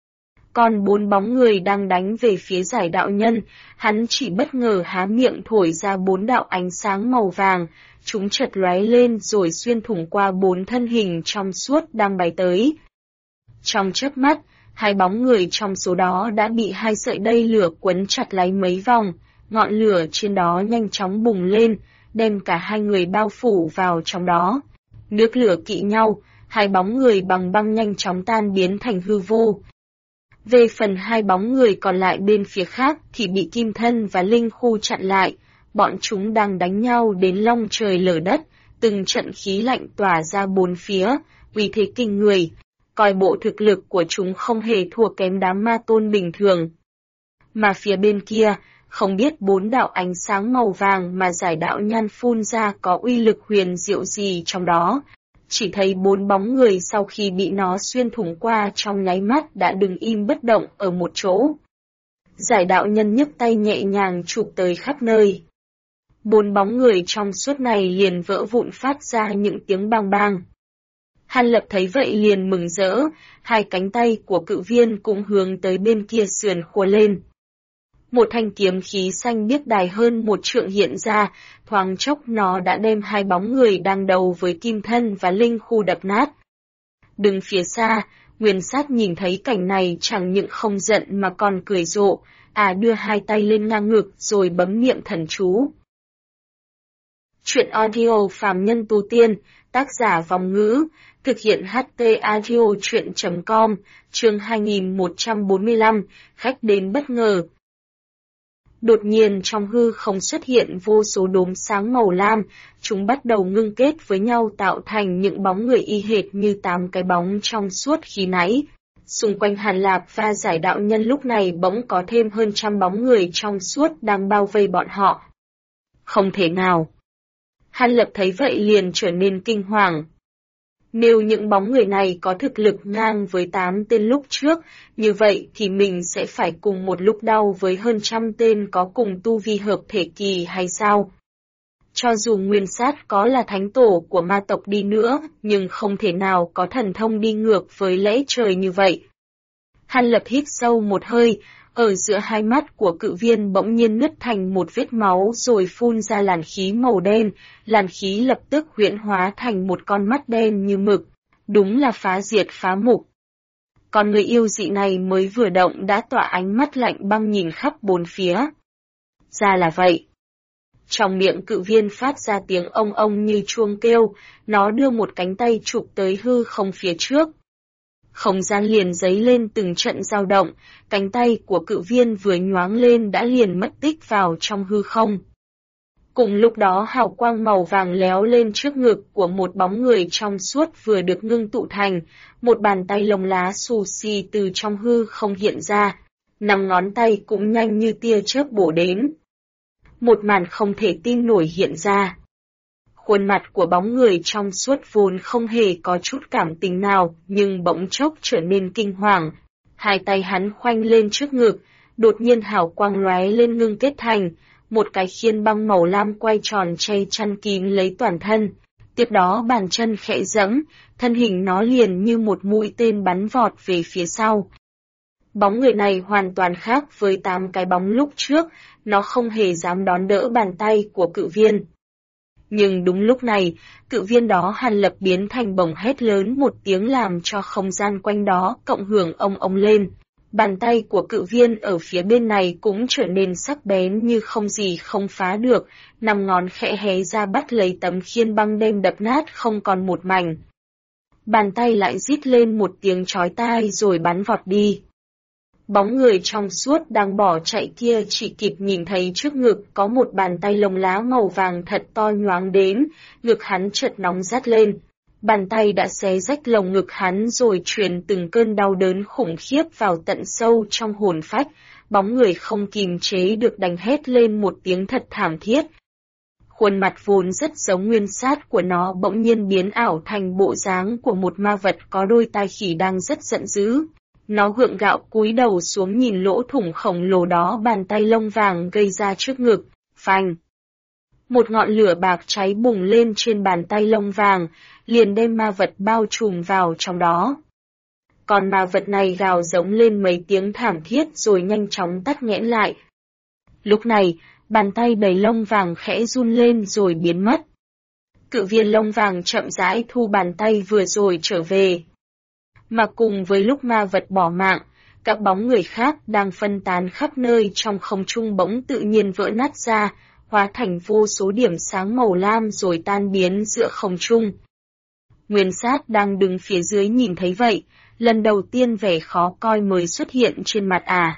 Còn 4 bóng người đang đánh về phía Giải đạo nhân, hắn chỉ bất ngờ há miệng thổi ra 4 đạo ánh sáng màu vàng, chúng chợt lóe lên rồi xuyên thủng qua 4 thân hình trong suốt đang bay tới. Trong chớp mắt, 2 bóng người trong số đó đã bị 2 sợi dây lửa quấn chặt lấy mấy vòng, ngọn lửa trên đó nhanh chóng bùng lên, đem cả 2 người bao phủ vào trong đó. Nước lửa kỵ nhau, hai bóng người bằng băng nhanh chóng tan biến thành hư vô. Về phần hai bóng người còn lại bên phía khác thì bị Kim Thân và Linh Khu chặn lại, bọn chúng đang đánh nhau đến long trời lở đất, từng trận khí lạnh tỏa ra bốn phía, uy thế kinh người, coi bộ thực lực của chúng không hề thua kém đám ma tôn bình thường. Mà phía bên kia, không biết bốn đạo ánh sáng màu vàng mà giải đạo nhan phun ra có uy lực huyền diệu gì trong đó. Chỉ thấy bốn bóng người sau khi bị nó xuyên thủng qua trong nháy mắt đã đứng im bất động ở một chỗ. Giải đạo nhân nhấc tay nhẹ nhàng chụp tới khắp nơi. Bốn bóng người trong suốt này liền vỡ vụn phát ra những tiếng bang bang. Hàn Lập thấy vậy liền mừng rỡ, hai cánh tay của cự viên cũng hướng tới bên kia sườn khua lên. Một thanh kiếm khí xanh biếc dài hơn một trượng hiện ra, thoáng chốc nó đã đem hai bóng người đang đầu với Kim Thân và Linh Khu đập nát. Đứng phía xa, Nguyên Sát nhìn thấy cảnh này chẳng những không giận mà còn cười rộ, đưa hai tay lên ngang ngực rồi bấm niệm thần chú. Chuyện audio phàm nhân tu tiên, tác giả Vòng Ngữ, thực hiện HT Audio Chuyện.com, chương 2145, khách đến bất ngờ. Đột nhiên trong hư không xuất hiện vô số đốm sáng màu lam, chúng bắt đầu ngưng kết với nhau tạo thành những bóng người y hệt như 8 cái bóng trong suốt khi nãy. Xung quanh Hàn Lạp và giải đạo nhân lúc này bỗng có thêm hơn 100 bóng người trong suốt đang bao vây bọn họ. Không thể nào. Hàn Lập thấy vậy liền trở nên kinh hoàng. Nếu những bóng người này có thực lực ngang với 8 tên lúc trước, như vậy thì mình sẽ phải cùng một lúc đau với hơn 100 tên có cùng tu vi hợp thể kỳ hay sao? Cho dù Nguyên Sát có là thánh tổ của ma tộc đi nữa, nhưng không thể nào có thần thông đi ngược với lẽ trời như vậy. Hàn Lập hít sâu một hơi, ở giữa hai mắt của cự viên bỗng nhiên nứt thành một vết máu rồi phun ra làn khí màu đen, làn khí lập tức huyễn hóa thành một con mắt đen như mực, đúng là phá diệt phá mục. Con người yêu dị này mới vừa động đã tỏa ánh mắt lạnh băng nhìn khắp bốn phía. Ra là vậy. Trong miệng cự viên phát ra tiếng ông ông như chuông kêu, nó đưa một cánh tay chụp tới hư không phía trước. Không gian liền giấy lên từng trận dao động, cánh tay của cự viên vừa nhoáng lên đã liền mất tích vào trong hư không. Cùng lúc đó hào quang màu vàng léo lên trước ngực của một bóng người trong suốt vừa được ngưng tụ thành, một bàn tay lông lá xù xì từ trong hư không hiện ra, 5 ngón tay cũng nhanh như tia chớp bổ đến. Một màn không thể tin nổi hiện ra. Khuôn mặt của bóng người trong suốt vốn không hề có chút cảm tình nào, nhưng bỗng chốc trở nên kinh hoàng. Hai tay hắn khoanh lên trước ngực, đột nhiên hào quang lóe lên ngưng kết thành, một cái khiên băng màu lam quay tròn che chắn kín lấy toàn thân. Tiếp đó bàn chân khẽ giẫm, thân hình nó liền như một mũi tên bắn vọt về phía sau. Bóng người này hoàn toàn khác với 8 cái bóng lúc trước, nó không hề dám đón đỡ bàn tay của cự viên. Nhưng đúng lúc này, cự viên đó Hàn Lập biến thành bổng hét lớn một tiếng làm cho không gian quanh đó cộng hưởng ông lên. Bàn tay của cự viên ở phía bên này cũng trở nên sắc bén như không gì không phá được, 5 ngón khẽ hé ra bắt lấy tấm khiên băng đêm đập nát không còn một mảnh. Bàn tay lại rít lên một tiếng chói tai rồi bắn vọt đi. Bóng người trong suốt đang bỏ chạy kia chỉ kịp nhìn thấy trước ngực có một bàn tay lông lá màu vàng thật to nhoáng đến, ngực hắn chợt nóng rát lên. Bàn tay đã xé rách lồng ngực hắn rồi truyền từng cơn đau đớn khủng khiếp vào tận sâu trong hồn phách, bóng người không kìm chế được đành hét lên một tiếng thật thảm thiết. Khuôn mặt vốn rất giống Nguyên Sát của nó bỗng nhiên biến ảo thành bộ dáng của một ma vật có đôi tai khỉ đang rất giận dữ. Nó gượng gạo cúi đầu xuống nhìn lỗ thủng khổng lồ đó bàn tay lông vàng gây ra trước ngực, phanh. Một ngọn lửa bạc cháy bùng lên trên bàn tay lông vàng, liền đem ma vật bao trùm vào trong đó. Còn ma vật này gào giống lên mấy tiếng thảm thiết rồi nhanh chóng tắt nghẽn lại. Lúc này, bàn tay đầy lông vàng khẽ run lên rồi biến mất. Cự viên lông vàng chậm rãi thu bàn tay vừa rồi trở về. Mà cùng với lúc ma vật bỏ mạng, các bóng người khác đang phân tán khắp nơi trong không trung bỗng tự nhiên vỡ nát ra, hóa thành vô số điểm sáng màu lam rồi tan biến giữa không trung. Nguyên Sát đang đứng phía dưới nhìn thấy vậy, lần đầu tiên vẻ khó coi mới xuất hiện trên mặt ả.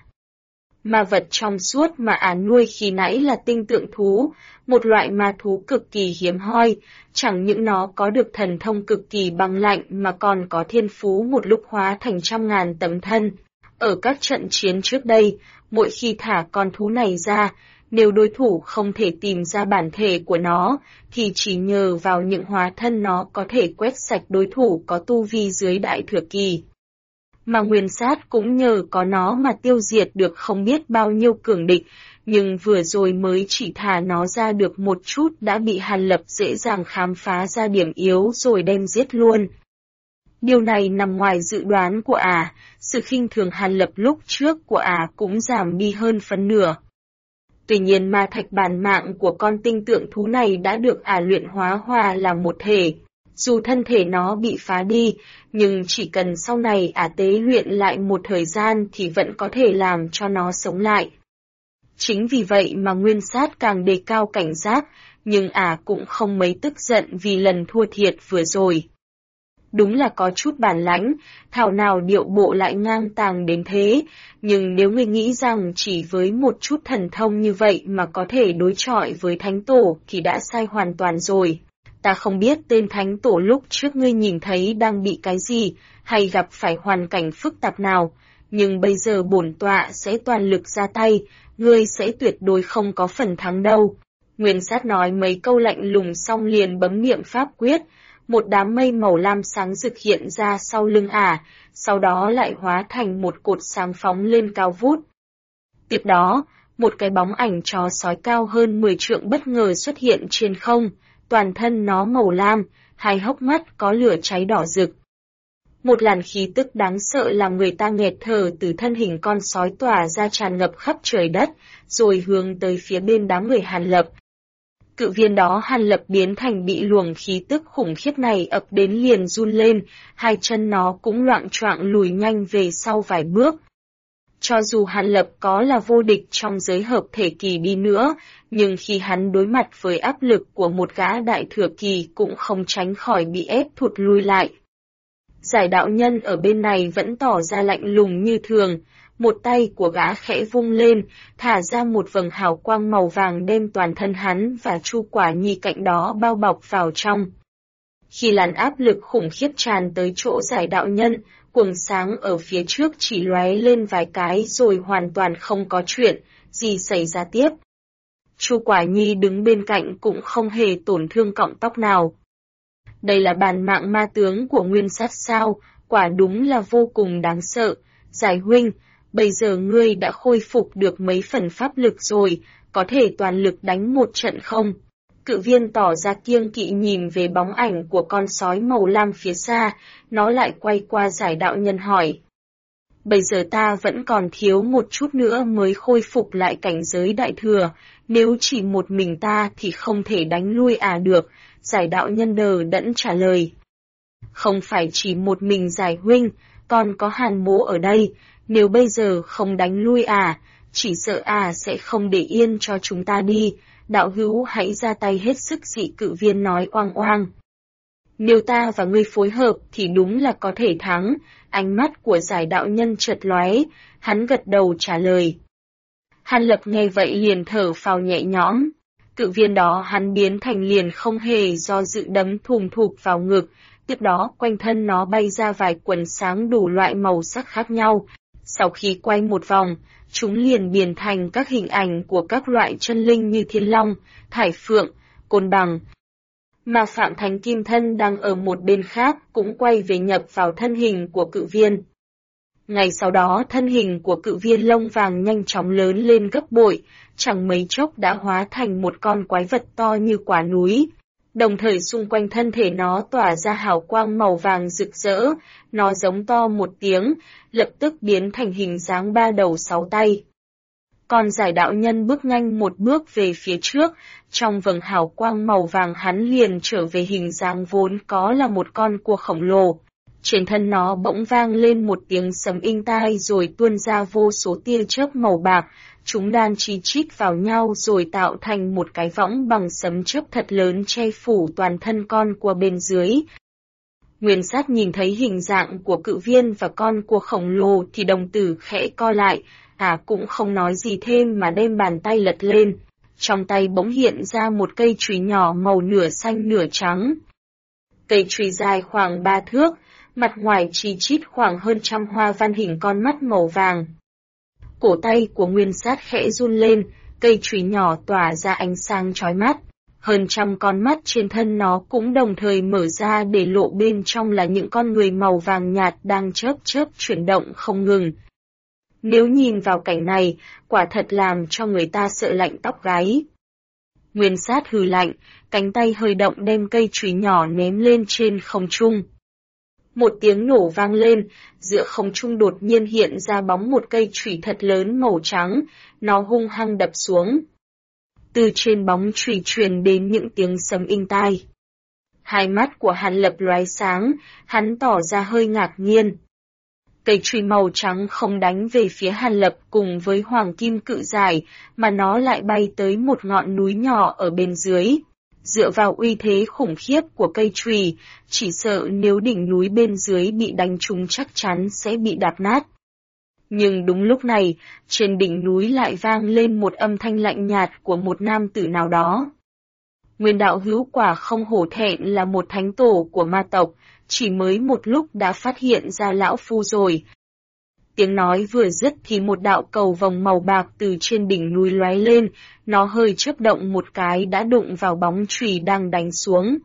Ma vật trong suốt mà ả nuôi khi nãy là tinh tượng thú, một loại ma thú cực kỳ hiếm hoi, chẳng những nó có được thần thông cực kỳ băng lạnh mà còn có thiên phú một lúc hóa thành trăm ngàn tấm thân. Ở các trận chiến trước đây, mỗi khi thả con thú này ra, nếu đối thủ không thể tìm ra bản thể của nó, thì chỉ nhờ vào những hóa thân nó có thể quét sạch đối thủ có tu vi dưới đại thừa kỳ. Mà Nguyên Sát cũng nhờ có nó mà tiêu diệt được không biết bao nhiêu cường địch, nhưng vừa rồi mới chỉ thả nó ra được một chút đã bị Hàn Lập dễ dàng khám phá ra điểm yếu rồi đem giết luôn. Điều này nằm ngoài dự đoán của ả, sự khinh thường Hàn Lập lúc trước của ả cũng giảm đi hơn phân nửa. Tuy nhiên ma thạch bản mạng của con tinh tượng thú này đã được ả luyện hóa hòa làm một thể. Dù thân thể nó bị phá đi, nhưng chỉ cần sau này ả tế luyện lại một thời gian thì vẫn có thể làm cho nó sống lại. Chính vì vậy mà Nguyên Sát càng đề cao cảnh giác, nhưng ả cũng không mấy tức giận vì lần thua thiệt vừa rồi. Đúng là có chút bản lãnh, thảo nào điệu bộ lại ngang tàng đến thế, nhưng nếu ngươi nghĩ rằng chỉ với một chút thần thông như vậy mà có thể đối chọi với Thánh Tổ thì đã sai hoàn toàn rồi. Ta không biết tên Thánh Tổ lúc trước ngươi nhìn thấy đang bị cái gì, hay gặp phải hoàn cảnh phức tạp nào, nhưng bây giờ bổn tọa sẽ toàn lực ra tay, ngươi sẽ tuyệt đối không có phần thắng đâu. Nguyên Sát nói mấy câu lạnh lùng xong liền bấm niệm pháp quyết, một đám mây màu lam sáng rực hiện ra sau lưng ả, sau đó lại hóa thành một cột sáng phóng lên cao vút. Tiếp đó, một cái bóng ảnh chó sói cao hơn 10 trượng bất ngờ xuất hiện trên không, toàn thân nó màu lam, hai hốc mắt có lửa cháy đỏ rực. Một làn khí tức đáng sợ làm người ta nghẹt thở từ thân hình con sói tỏa ra tràn ngập khắp trời đất, rồi hướng tới phía bên đám người Hàn Lập. Cự viên đó Hàn Lập biến thành bị luồng khí tức khủng khiếp này ập đến liền run lên, hai chân nó cũng loạng choạng lùi nhanh về sau vài bước. Cho dù Hàn Lập có là vô địch trong giới hợp thể kỳ đi nữa, nhưng khi hắn đối mặt với áp lực của một gã đại thừa kỳ cũng không tránh khỏi bị ép thụt lui lại. Giải đạo nhân ở bên này vẫn tỏ ra lạnh lùng như thường, một tay của gã khẽ vung lên, thả ra một vầng hào quang màu vàng đem toàn thân hắn và Chu Quả Nhi cạnh đó bao bọc vào trong. Khi làn áp lực khủng khiếp tràn tới chỗ giải đạo nhân, quầng sáng ở phía trước chỉ lóe lên vài cái rồi hoàn toàn không có chuyện gì xảy ra tiếp. Chu Quả Nhi đứng bên cạnh cũng không hề tổn thương cọng tóc nào. Đây là bản mạng ma tướng của Nguyên Sát sao, quả đúng là vô cùng đáng sợ. Giải huynh, bây giờ ngươi đã khôi phục được mấy phần pháp lực rồi, có thể toàn lực đánh một trận không? Cự viên tỏ ra kiêng kỵ nhìn về bóng ảnh của con sói màu lam phía xa, nó lại quay qua giải đạo nhân hỏi. Bây giờ ta vẫn còn thiếu một chút nữa mới khôi phục lại cảnh giới đại thừa, nếu chỉ một mình ta thì không thể đánh lui ả được, giải đạo nhân đờ đẫn trả lời. Không phải chỉ một mình giải huynh, còn có Hàn Mỗ ở đây, nếu bây giờ không đánh lui ả, chỉ sợ ả sẽ không để yên cho chúng ta đi, đạo hữu hãy ra tay hết sức, dị cự viên nói oang oang. Nếu ta và ngươi phối hợp thì đúng là có thể thắng, ánh mắt của giải đạo nhân chợt lóe, hắn gật đầu trả lời. Hàn Lập nghe vậy liền thở phào nhẹ nhõm, cự viên đó hắn biến thành liền không hề do dự đấm thùm thụp vào ngực, tiếp đó quanh thân nó bay ra vài quần sáng đủ loại màu sắc khác nhau, sau khi quay một vòng, chúng liền biến thành các hình ảnh của các loại chân linh như thiên long, thải phượng, côn bằng. Mà Phạm Thánh Kim Thân đang ở một bên khác cũng quay về nhập vào thân hình của cự viên. Ngay sau đó thân hình của cự viên lông vàng nhanh chóng lớn lên gấp bội, chẳng mấy chốc đã hóa thành một con quái vật to như quả núi. Đồng thời xung quanh thân thể nó tỏa ra hào quang màu vàng rực rỡ, nó giống to một tiếng, lập tức biến thành hình dáng 3 đầu 6 tay. Còn giải đạo nhân bước nhanh một bước về phía trước, trong vầng hào quang màu vàng hắn liền trở về hình dáng vốn có là một con cua khổng lồ. Trên thân nó bỗng vang lên một tiếng sấm inh tai rồi tuôn ra vô số tia chớp màu bạc, chúng đan chi chít vào nhau rồi tạo thành một cái võng bằng sấm chớp thật lớn che phủ toàn thân con cua bên dưới. Nguyên Sát nhìn thấy hình dạng của cự viên và con cua khổng lồ thì đồng tử khẽ co lại, cũng không nói gì thêm mà đem bàn tay lật lên. Trong tay bỗng hiện ra một cây chùy nhỏ màu nửa xanh nửa trắng. Cây chùy dài khoảng 3 thước, mặt ngoài chi chít khoảng hơn 100 hoa văn hình con mắt màu vàng. Cổ tay của Nguyên Sát khẽ run lên, cây chùy nhỏ tỏa ra ánh sáng chói mắt. Hơn 100 con mắt trên thân nó cũng đồng thời mở ra để lộ bên trong là những con người màu vàng nhạt đang chớp chớp chuyển động không ngừng. Nếu nhìn vào cảnh này, quả thật làm cho người ta sợ lạnh tóc gáy. Nguyên Sát hừ lạnh, cánh tay hơi động đem cây chùy nhỏ ném lên trên không trung. Một tiếng nổ vang lên, giữa không trung đột nhiên hiện ra bóng một cây chùy thật lớn màu trắng, nó hung hăng đập xuống. Từ trên bóng chùy truyền đến những tiếng sấm inh tai. Hai mắt của Hàn Lập lóe sáng, hắn tỏ ra hơi ngạc nhiên. Cây chùy màu trắng không đánh về phía Hàn Lập cùng với hoàng kim cự giải, mà nó lại bay tới một ngọn núi nhỏ ở bên dưới. Dựa vào uy thế khủng khiếp của cây chùy, chỉ sợ nếu đỉnh núi bên dưới bị đánh trúng chắc chắn sẽ bị đạp nát. Nhưng đúng lúc này, trên đỉnh núi lại vang lên một âm thanh lạnh nhạt của một nam tử nào đó. Nguyên đạo hữu quả không hổ thẹn là một thánh tổ của ma tộc, chỉ mới một lúc đã phát hiện ra lão phu rồi. Tiếng nói vừa dứt thì một đạo cầu vòng màu bạc từ trên đỉnh núi lóe lên, nó hơi chớp động một cái đã đụng vào bóng chùy đang đánh xuống.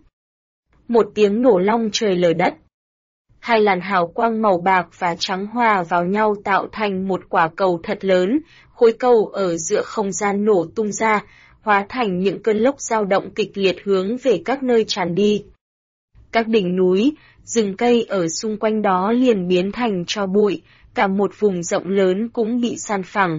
Một tiếng nổ long trời lở đất. Hai làn hào quang màu bạc và trắng hòa vào nhau tạo thành một quả cầu thật lớn, khối cầu ở giữa không gian nổ tung ra, hóa thành những cơn lốc dao động kịch liệt hướng về các nơi tràn đi. Các đỉnh núi, rừng cây ở xung quanh đó liền biến thành tro bụi, cả một vùng rộng lớn cũng bị san phẳng.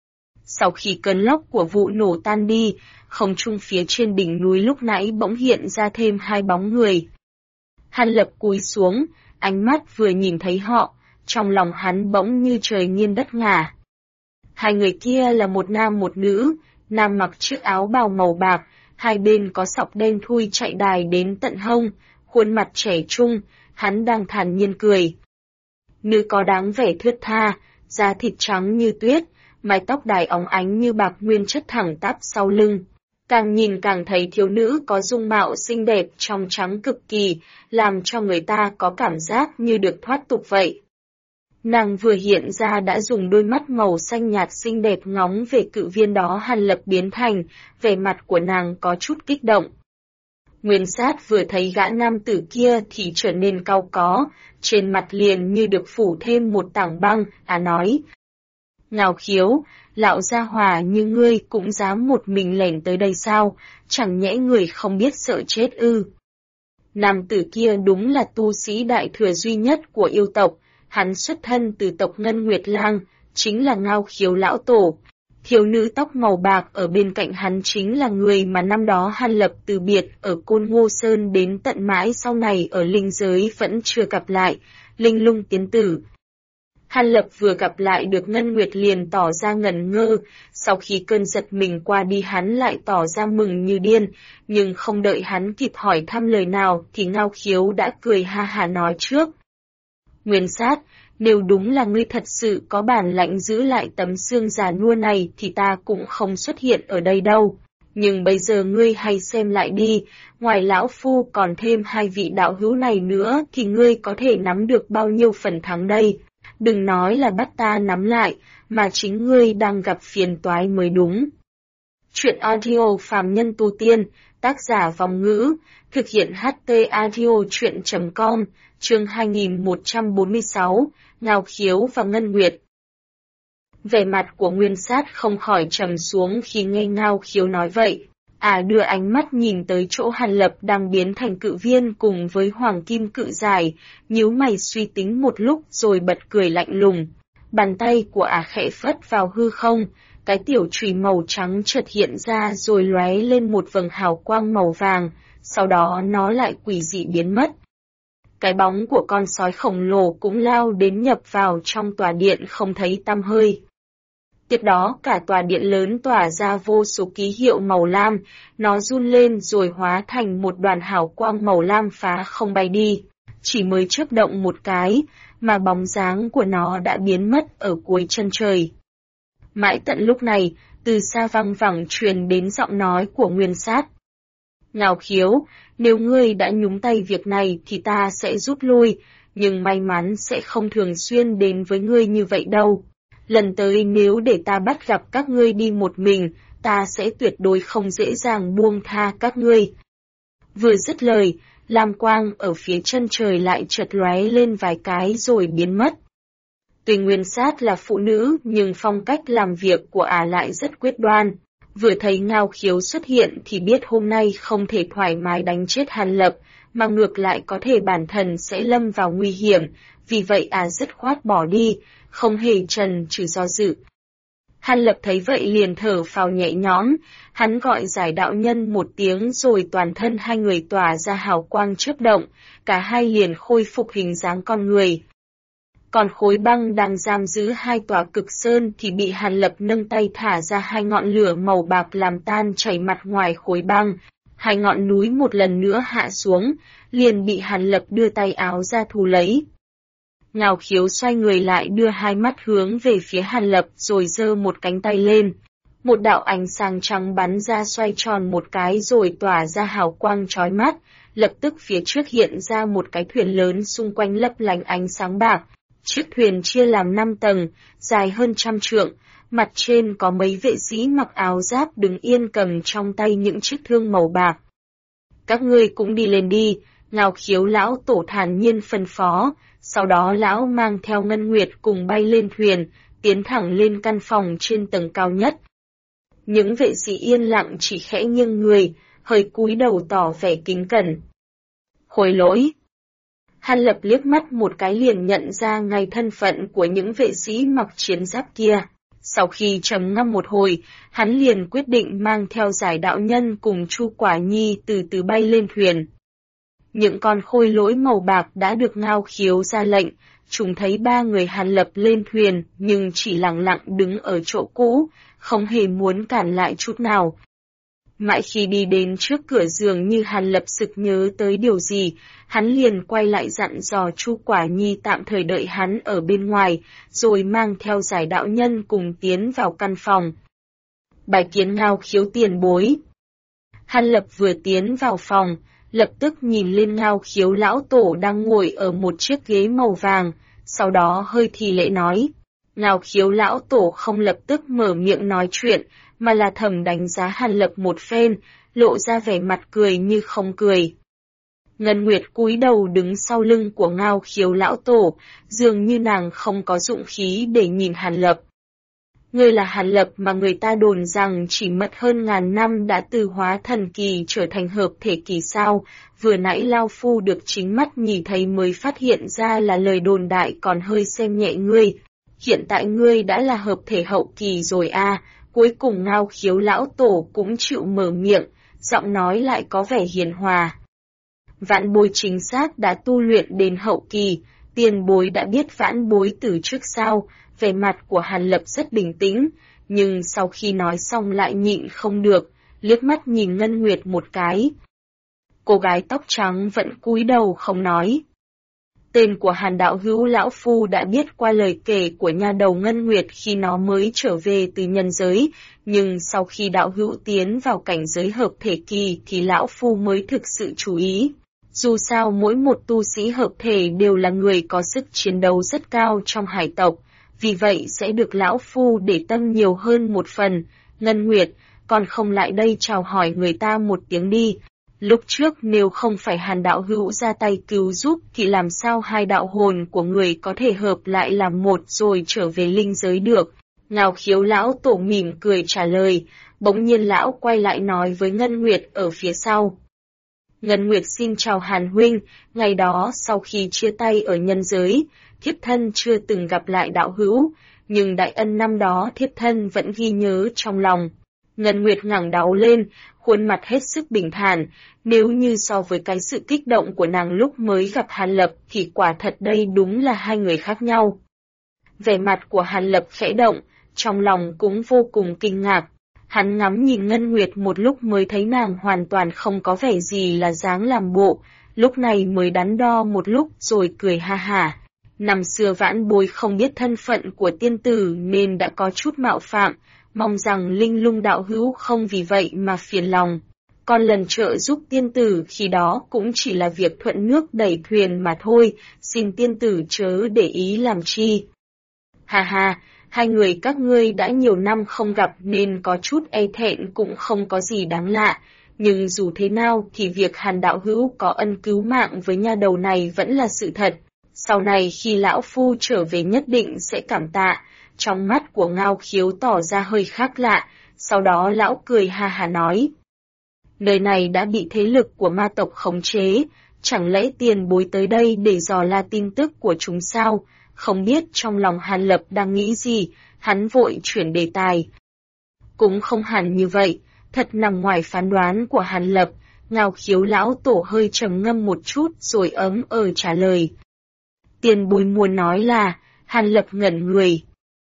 Sau khi cơn lốc của vụ nổ tan đi, không trung phía trên đỉnh núi lúc nãy bỗng hiện ra thêm hai bóng người. Hàn Lập cúi xuống, ánh mắt vừa nhìn thấy họ, trong lòng hắn bỗng như trời nghiêng đất ngả. Hai người kia là một nam một nữ, nam mặc chiếc áo bào màu bạc, hai bên có sọc đen thui chạy đài đến tận hông, khuôn mặt trẻ trung, hắn đang thản nhiên cười. Nữ có dáng vẻ thướt tha, da thịt trắng như tuyết, mái tóc đài óng ánh như bạc nguyên chất thẳng tắp sau lưng. Càng nhìn càng thấy thiếu nữ có dung mạo xinh đẹp trong trắng cực kỳ, làm cho người ta có cảm giác như được thoát tục vậy. Nàng vừa hiện ra đã dùng đôi mắt màu xanh nhạt xinh đẹp ngóng về cự viên đó. Hàn Lập biến thành, vẻ mặt của nàng có chút kích động. Nguyên Sát vừa thấy gã nam tử kia thì trở nên cau có, trên mặt liền như được phủ thêm một tảng băng, nói. Ngao Khiếu, lão gia hòa như ngươi cũng dám một mình lẻn tới đây sao, chẳng nhẽ người không biết sợ chết ư. Nam tử kia đúng là tu sĩ đại thừa duy nhất của yêu tộc, hắn xuất thân từ tộc Ngân Nguyệt Lang, chính là Ngao Khiếu lão tổ. Thiếu nữ tóc màu bạc ở bên cạnh hắn chính là người mà năm đó Hàn Lập từ biệt ở Côn Ngô Sơn đến tận mãi sau này ở linh giới vẫn chưa gặp lại, Linh Lung Tiên Tử. Hàn Lập vừa gặp lại được Ngân Nguyệt liền tỏ ra ngẩn ngơ, sau khi cơn giật mình qua đi hắn lại tỏ ra mừng như điên, nhưng không đợi hắn kịp hỏi thăm lời nào thì Ngao Khiếu đã cười ha hả nói trước. Nguyên Sát, nếu đúng là ngươi thật sự có bản lãnh giữ lại tấm xương già nua này thì ta cũng không xuất hiện ở đây đâu. Nhưng bây giờ ngươi hãy xem lại đi, ngoài lão phu còn thêm hai vị đạo hữu này nữa thì ngươi có thể nắm được bao nhiêu phần thắng đây. Đừng nói là bắt ta nắm lại, mà chính ngươi đang gặp phiền toái mới đúng. Chuyện audio phàm nhân tu tiên, tác giả Vong Ngữ, thực hiện HT audio chuyện.com, chương 2146, Ngao Khiếu và Ngân Nguyệt. Vẻ mặt của Nguyên Sát không khỏi trầm xuống khi nghe Ngao Khiếu nói vậy. Đưa ánh mắt nhìn tới chỗ Hàn Lập đang biến thành cự viên cùng với hoàng kim cự giải, nhíu mày suy tính một lúc rồi bật cười lạnh lùng. Bàn tay của khẽ phất vào hư không, cái tiểu chùy màu trắng chợt hiện ra rồi lóe lên một vầng hào quang màu vàng, sau đó nó lại quỷ dị biến mất. Cái bóng của con sói khổng lồ cũng lao đến nhập vào trong tòa điện không thấy tăm hơi. Tiếp đó cả tòa điện lớn tỏa ra vô số ký hiệu màu lam, nó run lên rồi hóa thành một đoàn hào quang màu lam phá không bay đi. chỉ mới chớp động một cái, mà bóng dáng của nó đã biến mất ở cuối chân trời. Mãi tận lúc này, từ xa văng vẳng truyền đến giọng nói của Nguyên Sát. Ngao Khiếu, nếu ngươi đã nhúng tay việc này thì ta sẽ rút lui, nhưng may mắn sẽ không thường xuyên đến với ngươi như vậy đâu. Lần tới nếu để ta bắt gặp các ngươi đi một mình, ta sẽ tuyệt đối không dễ dàng buông tha các ngươi. Vừa dứt lời, lam quang ở phía chân trời lại chợt lóe lên vài cái rồi biến mất. Tuy Nguyên Sát là phụ nữ nhưng phong cách làm việc của ả lại rất quyết đoan. Vừa thấy Ngao Khiếu xuất hiện thì biết hôm nay không thể thoải mái đánh chết Hàn Lập, mà ngược lại có thể bản thân sẽ lâm vào nguy hiểm, vì vậy ả dứt khoát bỏ đi, không hề chần chừ do dự. Hàn Lập thấy vậy liền thở phào nhẹ nhõm, hắn gọi giải đạo nhân một tiếng rồi toàn thân hai người tỏa ra hào quang chớp động, cả hai liền khôi phục hình dáng con người. Còn khối băng đang giam giữ hai tòa cực sơn thì bị Hàn Lập nâng tay thả ra hai ngọn lửa màu bạc làm tan chảy mặt ngoài khối băng. Hai ngọn núi một lần nữa hạ xuống, liền bị Hàn Lập đưa tay áo ra thu lấy. Ngao Khiếu xoay người lại đưa hai mắt hướng về phía Hàn Lập rồi giơ một cánh tay lên. Một đạo ánh sáng trắng bắn ra xoay tròn một cái rồi tỏa ra hào quang chói mắt, lập tức phía trước hiện ra một cái thuyền lớn xung quanh lấp lánh ánh sáng bạc. Chiếc thuyền chia làm 5 tầng, dài hơn 100 trượng, mặt trên có mấy vệ sĩ mặc áo giáp đứng yên cầm trong tay những chiếc thương màu bạc. Các ngươi cũng đi lên đi, Ngao Khiếu lão tổ thản nhiên phân phó, sau đó lão mang theo Ngân Nguyệt cùng bay lên thuyền, tiến thẳng lên căn phòng trên tầng cao nhất. Những vệ sĩ yên lặng chỉ khẽ nghiêng người, hơi cúi đầu tỏ vẻ kính cẩn. Hối lỗi. Hàn Lập liếc mắt một cái liền nhận ra ngay thân phận của những vệ sĩ mặc chiến giáp kia. Sau khi trầm ngâm một hồi, hắn liền quyết định mang theo giải đạo nhân cùng Chu Quả Nhi từ từ bay lên thuyền. Những con khôi lỗi màu bạc đã được Ngao Khiếu ra lệnh, chúng thấy ba người Hàn Lập lên thuyền nhưng chỉ lặng lặng đứng ở chỗ cũ, không hề muốn cản lại chút nào. Mãi khi đi đến trước cửa giường như Hàn Lập sực nhớ tới điều gì, hắn liền quay lại dặn dò Chu Quả Nhi tạm thời đợi hắn ở bên ngoài, rồi mang theo giải đạo nhân cùng tiến vào căn phòng. Bái kiến Ngao Khiếu tiền bối. Hàn Lập vừa tiến vào phòng, lập tức nhìn lên Ngao Khiếu lão tổ đang ngồi ở một chiếc ghế màu vàng, sau đó hơi thì lễ nói. Ngao Khiếu lão tổ không lập tức mở miệng nói chuyện, mà là thầm đánh giá Hàn Lập một phen, lộ ra vẻ mặt cười như không cười. Ngân Nguyệt cúi đầu đứng sau lưng của Ngao Khiếu lão tổ, dường như nàng không có dụng khí để nhìn Hàn Lập. Ngươi là Hàn Lập mà người ta đồn rằng chỉ mất hơn 1000 năm đã từ hóa thần kỳ trở thành hợp thể kỳ sao, vừa nãy Lao Phu được chính mắt nhìn thấy mới phát hiện ra là lời đồn đại còn hơi xem nhẹ ngươi. Hiện tại ngươi đã là hợp thể hậu kỳ rồi à, cuối cùng Ngao Khiếu lão tổ cũng chịu mở miệng, giọng nói lại có vẻ hiền hòa. Vãn bối chính xác đã tu luyện đến hậu kỳ, tiền bối đã biết vãn bối từ trước sao, vẻ mặt của Hàn Lập rất bình tĩnh, nhưng sau khi nói xong lại nhịn không được, liếc mắt nhìn Ngân Nguyệt một cái. Cô gái tóc trắng vẫn cúi đầu không nói. Tên của Hàn đạo hữu lão phu đã biết qua lời kể của nha đầu Ngân Nguyệt khi nó mới trở về từ nhân giới, nhưng sau khi đạo hữu tiến vào cảnh giới hợp thể kỳ thì lão phu mới thực sự chú ý. Dù sao mỗi một tu sĩ hợp thể đều là người có sức chiến đấu rất cao trong hải tộc, vì vậy sẽ được lão phu để tâm nhiều hơn một phần. Ngân Nguyệt, còn không lại đây chào hỏi người ta một tiếng đi. Lúc trước nếu không phải Hàn đạo hữu ra tay cứu giúp thì làm sao hai đạo hồn của người có thể hợp lại làm một rồi trở về linh giới được. Ngao Khiếu lão tổ mỉm cười trả lời, bỗng nhiên lão quay lại nói với Ngân Nguyệt ở phía sau. Ngân Nguyệt xin chào Hàn huynh, ngày đó sau khi chia tay ở nhân giới, thiếp thân chưa từng gặp lại đạo hữu, nhưng đại ân năm đó thiếp thân vẫn ghi nhớ trong lòng. Ngân Nguyệt ngẩng đầu lên, khuôn mặt hết sức bình thản, nếu như so với cái sự kích động của nàng lúc mới gặp Hàn Lập thì quả thật đây đúng là hai người khác nhau. Vẻ mặt của Hàn Lập khẽ động, trong lòng cũng vô cùng kinh ngạc. Hắn ngắm nhìn Ngân Nguyệt một lúc mới thấy nàng hoàn toàn không có vẻ gì là dáng làm bộ, lúc này mới đắn đo một lúc rồi cười ha hả. Năm xưa vãn bối không biết thân phận của tiên tử nên đã có chút mạo phạm, mong rằng Linh Lung đạo hữu không vì vậy mà phiền lòng. Còn lần trợ giúp tiên tử khi đó cũng chỉ là việc thuận nước đẩy thuyền mà thôi, xin tiên tử chớ để ý làm chi. Ha ha, hai người các ngươi đã nhiều năm không gặp nên có chút e thẹn cũng không có gì đáng lạ, nhưng dù thế nào thì việc Hàn đạo hữu có ân cứu mạng với nha đầu này vẫn là sự thật. Sau này khi lão phu trở về nhất định sẽ cảm tạ. Trong mắt của Ngao Khiếu tỏ ra hơi khác lạ, sau đó lão cười ha hà nói. Nơi này đã bị thế lực của ma tộc khống chế, chẳng lẽ tiền bối tới đây để dò la tin tức của chúng sao? Không biết trong lòng Hàn Lập đang nghĩ gì, hắn vội chuyển đề tài. Cũng không hẳn như vậy, thật nằm ngoài phán đoán của Hàn Lập. Ngao Khiếu lão tổ hơi trầm ngâm một chút rồi ấm trả lời. Tiền bối muốn nói là, Hàn Lập ngẩn người.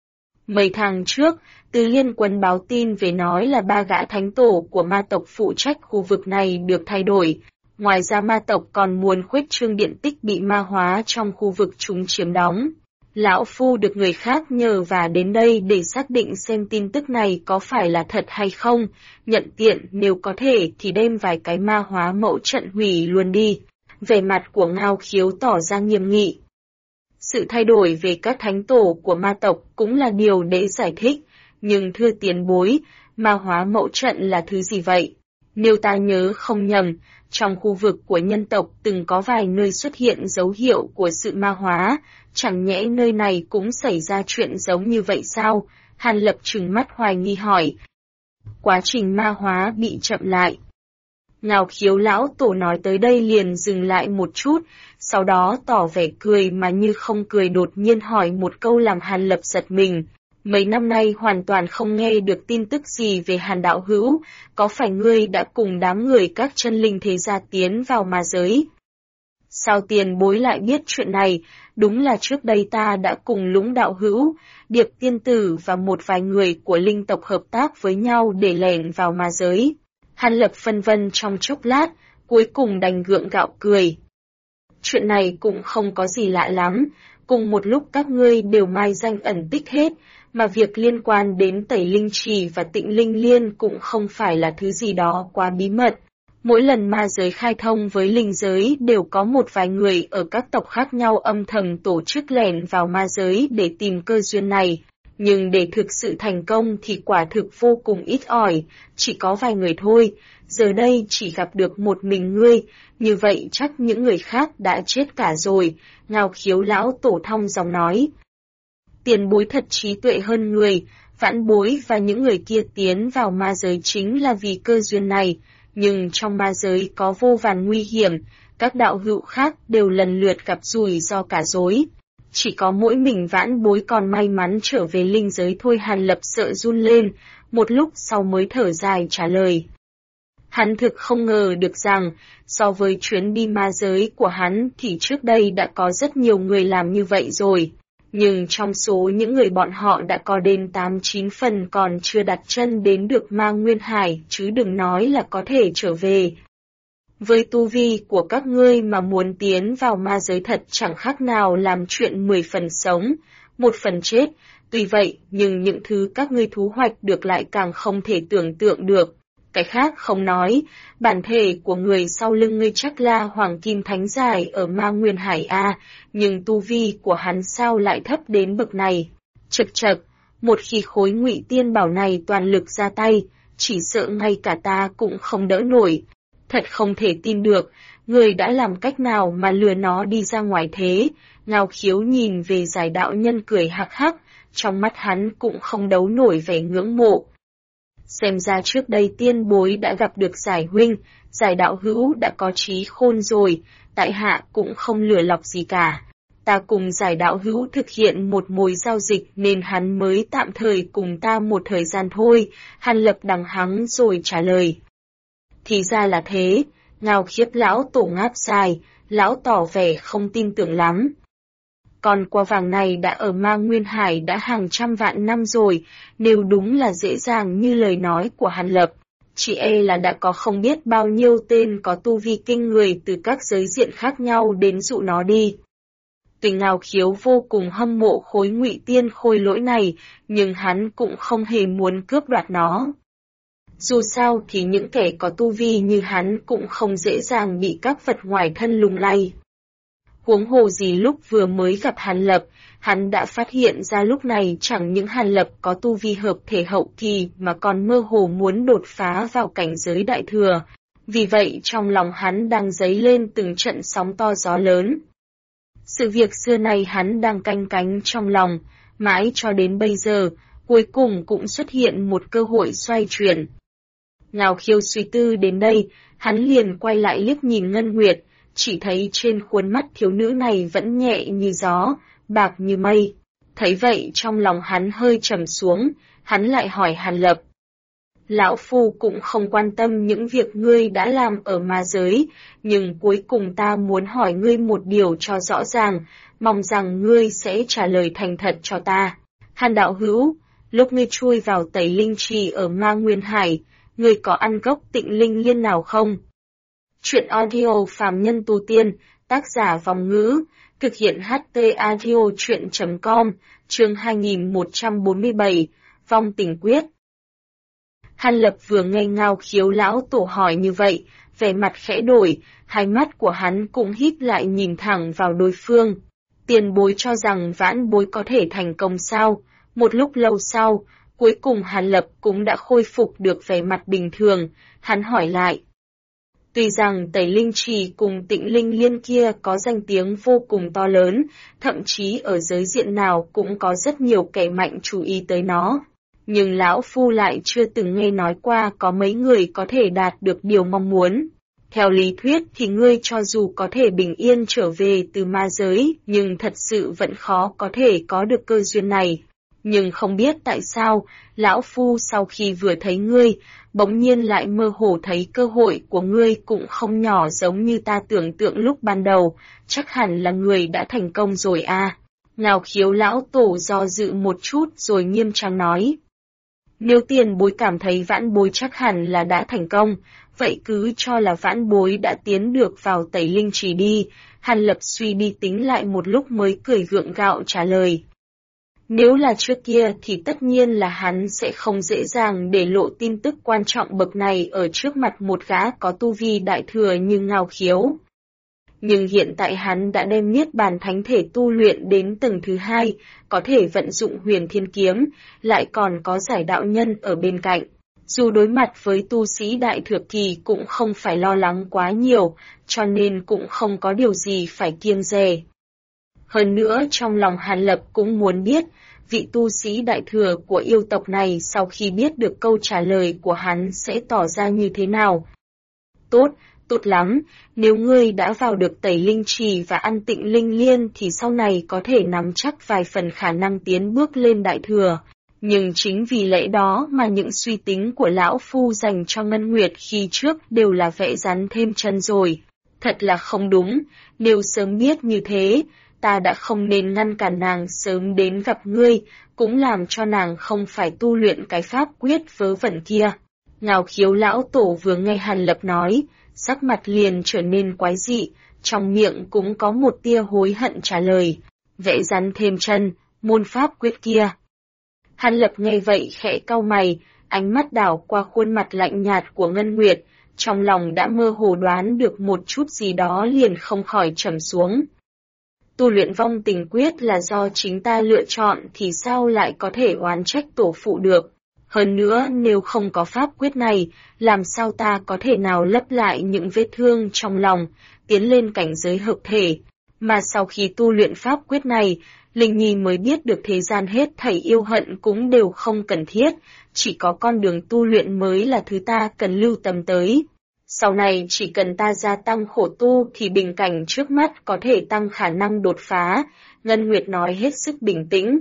Mấy tháng trước, Từ Liên Quân báo tin về nói là 3 gã thánh tổ của ma tộc phụ trách khu vực này được thay đổi. Ngoài ra ma tộc còn muốn khuếch trương điện tích bị ma hóa trong khu vực chúng chiếm đóng. Lão Phu được người khác nhờ và đến đây để xác định xem tin tức này có phải là thật hay không, nhận tiện nếu có thể thì đem vài cái ma hóa mẫu trận hủy luôn đi. Vẻ mặt của Ngao Khiếu tỏ ra nghiêm nghị. Sự thay đổi về các thánh tổ của ma tộc cũng là điều để giải thích, nhưng thưa tiền bối, ma hóa mẫu trận là thứ gì vậy? Nếu ta nhớ không nhầm, trong khu vực của nhân tộc từng có vài nơi xuất hiện dấu hiệu của sự ma hóa, chẳng nhẽ nơi này cũng xảy ra chuyện giống như vậy sao? Hàn Lập trừng mắt hoài nghi hỏi. Quá trình ma hóa bị chậm lại. Ngao Khiếu lão tổ nói tới đây liền dừng lại một chút, sau đó tỏ vẻ cười mà như không cười đột nhiên hỏi một câu làm Hàn Lập giật mình. Mấy năm nay hoàn toàn không nghe được tin tức gì về Hàn đạo hữu, có phải ngươi đã cùng đám người các chân linh thế gia tiến vào ma giới? Sao tiền bối lại biết chuyện này? Đúng là trước đây ta đã cùng Lũng đạo hữu, Điệp tiên tử và một vài người của linh tộc hợp tác với nhau để lẻn vào ma giới. Hàn Lập phân vân trong chốc lát, cuối cùng đành gượng gạo cười. Chuyện này cũng không có gì lạ lắm, cùng một lúc các ngươi đều mai danh ẩn tích hết, mà việc liên quan đến Tẩy Linh Trì và Tịnh Linh Liên cũng không phải là thứ gì đó quá bí mật. Mỗi lần ma giới khai thông với linh giới đều có một vài người ở các tộc khác nhau âm thầm tổ chức lẻn vào ma giới để tìm cơ duyên này. Nhưng để thực sự thành công thì quả thực vô cùng ít ỏi, chỉ có vài người thôi, giờ đây chỉ gặp được một mình ngươi, như vậy chắc những người khác đã chết cả rồi, Ngao Khiếu lão tổ thong dòng nói. Tiền bối thật trí tuệ hơn người, vãn bối và những người kia tiến vào ma giới chính là vì cơ duyên này, nhưng trong ma giới có vô vàn nguy hiểm, các đạo hữu khác đều lần lượt gặp rủi ro cả rối. Chỉ có mỗi mình vãn bối còn may mắn trở về linh giới thôi. Hàn Lập sợ run lên, một lúc sau mới thở dài trả lời. Hắn thực không ngờ được rằng, so với chuyến đi ma giới của hắn thì trước đây đã có rất nhiều người làm như vậy rồi. Nhưng trong số những người bọn họ đã có đến 8-9 phần còn chưa đặt chân đến được ma nguyên hải, chứ đừng nói là có thể trở về. Với tu vi của các ngươi mà muốn tiến vào ma giới thật chẳng khác nào làm chuyện 10 phần sống, 1 phần chết, tuy vậy nhưng những thứ các ngươi thu hoạch được lại càng không thể tưởng tượng được. Cái khác không nói, bản thể của người sau lưng ngươi chắc là Hoàng Kim Thánh Giải ở ma nguyên hải A, nhưng tu vi của hắn sao lại thấp đến bậc này. Chật chật, một khi khối Ngụy Tiên Bảo này toàn lực ra tay, chỉ sợ ngay cả ta cũng không đỡ nổi. Thật không thể tin được, người đã làm cách nào mà lừa nó đi ra ngoài thế? Ngao Khiếu nhìn về Giải đạo nhân cười hắc hắc, trong mắt hắn cũng không đấu nổi vẻ ngưỡng mộ. Xem ra trước đây tiên bối đã gặp được Giải huynh, Giải đạo hữu đã có trí khôn rồi, tại hạ cũng không lừa lọc gì cả. Ta cùng Giải đạo hữu thực hiện một mối giao dịch nên hắn mới tạm thời cùng ta một thời gian thôi, Hàn Lập đằng hắng rồi trả lời. Thì ra là thế, Ngao Khiếp lão tổ ngáp dài, lão tỏ vẻ không tin tưởng lắm. Còn quả vàng này đã ở ma nguyên hải đã hàng trăm vạn năm rồi, nếu đúng là dễ dàng như lời nói của Hàn Lập, chỉ e là đã có không biết bao nhiêu tên có tu vi kinh người từ các giới diện khác nhau đến dụ nó đi. Tuy Ngao Khiếu vô cùng hâm mộ khối ngụy tiên khôi lỗi này, nhưng hắn cũng không hề muốn cướp đoạt nó. Dù sao thì những kẻ có tu vi như hắn cũng không dễ dàng bị các vật ngoài thân lung lay. Huống hồ gì lúc vừa mới gặp Hàn Lập, hắn đã phát hiện ra lúc này chẳng những Hàn Lập có tu vi hợp thể hậu kỳ mà còn mơ hồ muốn đột phá vào cảnh giới đại thừa. Vì vậy trong lòng hắn đang dấy lên từng trận sóng to gió lớn. Sự việc xưa nay hắn đang canh cánh trong lòng, mãi cho đến bây giờ, cuối cùng cũng xuất hiện một cơ hội xoay chuyển. Ngao Khiếu suy tư đến đây, hắn liền quay lại liếc nhìn Ngân Nguyệt, chỉ thấy trên khuôn mắt thiếu nữ này vẫn nhẹ như gió, bạc như mây. Thấy vậy trong lòng hắn hơi trầm xuống, hắn lại hỏi Hàn Lập. Lão Phu cũng không quan tâm những việc ngươi đã làm ở ma giới, nhưng cuối cùng ta muốn hỏi ngươi một điều cho rõ ràng, mong rằng ngươi sẽ trả lời thành thật cho ta. Hàn đạo hữu, lúc ngươi chui vào Tẩy Linh Trì ở Ma Nguyên Hải, ngươi có ăn gốc Tịnh Linh Liên nào không? Chuyện audio phàm nhân tu tiên, tác giả Vòng Ngữ, thực hiện HT audio chuyện.com, chương 2147, Vong Tình Quyết. Hàn Lập vừa nghe Ngao Khiếu lão tổ hỏi như vậy, vẻ mặt khẽ đổi, hai mắt của hắn cũng híp lại nhìn thẳng vào đối phương. Tiền bối cho rằng vãn bối có thể thành công sao? Một lúc lâu sau, cuối cùng Hàn Lập cũng đã khôi phục được vẻ mặt bình thường, hắn hỏi lại. Tuy rằng Tẩy Linh Trì cùng Tịnh Linh Liên kia có danh tiếng vô cùng to lớn, thậm chí ở giới diện nào cũng có rất nhiều kẻ mạnh chú ý tới nó. Nhưng lão Phu lại chưa từng nghe nói qua có mấy người có thể đạt được điều mong muốn. Theo lý thuyết thì ngươi cho dù có thể bình yên trở về từ ma giới, nhưng thật sự vẫn khó có thể có được cơ duyên này. Nhưng không biết tại sao, lão Phu sau khi vừa thấy ngươi, bỗng nhiên lại mơ hồ thấy cơ hội của ngươi cũng không nhỏ giống như ta tưởng tượng lúc ban đầu, chắc hẳn là người đã thành công rồi à. Ngao Khiếu lão tổ do dự một chút rồi nghiêm trang nói. Nếu tiền bối cảm thấy vãn bối chắc hẳn là đã thành công, vậy cứ cho là vãn bối đã tiến được vào Tẩy Linh Trì đi. Hàn Lập suy đi tính lại một lúc mới cười gượng gạo trả lời. Nếu là trước kia thì tất nhiên là hắn sẽ không dễ dàng để lộ tin tức quan trọng bậc này ở trước mặt một gã có tu vi đại thừa như Ngao Khiếu. Nhưng hiện tại hắn đã đem Niết Bàn Thánh Thể tu luyện đến tầng thứ 2, có thể vận dụng Huyền Thiên Kiếm, lại còn có Giải Đạo Nhân ở bên cạnh. Dù đối mặt với tu sĩ đại thừa kỳ cũng không phải lo lắng quá nhiều, cho nên cũng không có điều gì phải kiêng dè. Hơn nữa trong lòng Hàn Lập cũng muốn biết, vị tu sĩ đại thừa của yêu tộc này sau khi biết được câu trả lời của hắn sẽ tỏ ra như thế nào. Tốt lắm, nếu ngươi đã vào được Tẩy Linh Trì và ăn Tịnh Linh Liên thì sau này có thể nắm chắc vài phần khả năng tiến bước lên đại thừa. Nhưng chính vì lẽ đó mà những suy tính của lão Phu dành cho Ngân Nguyệt khi trước đều là vẽ rắn thêm chân rồi. Thật là không đúng, nếu sớm biết như thế, ta đã không nên ngăn cản nàng sớm đến gặp ngươi, cũng làm cho nàng không phải tu luyện cái pháp quyết vớ vẩn kia. Ngao Khiếu lão tổ vừa nghe Hàn Lập nói, sắc mặt liền trở nên quái dị, trong miệng cũng có một tia hối hận trả lời. Vẽ rắn thêm chân, môn pháp quyết kia. Hàn Lập nghe vậy khẽ cau mày, ánh mắt đảo qua khuôn mặt lạnh nhạt của Ngân Nguyệt, trong lòng đã mơ hồ đoán được một chút gì đó liền không khỏi trầm xuống. Tu luyện vong tình quyết là do chính ta lựa chọn thì sao lại có thể oán trách tổ phụ được. Hơn nữa nếu không có pháp quyết này, làm sao ta có thể nào lấp lại những vết thương trong lòng, tiến lên cảnh giới hợp thể. Mà sau khi tu luyện pháp quyết này, Linh Nhi mới biết được thế gian hết thảy yêu hận cũng đều không cần thiết, chỉ có con đường tu luyện mới là thứ ta cần lưu tâm tới. Sau này chỉ cần ta gia tăng khổ tu thì bình cảnh trước mắt có thể tăng khả năng đột phá, Ngân Nguyệt nói hết sức bình tĩnh.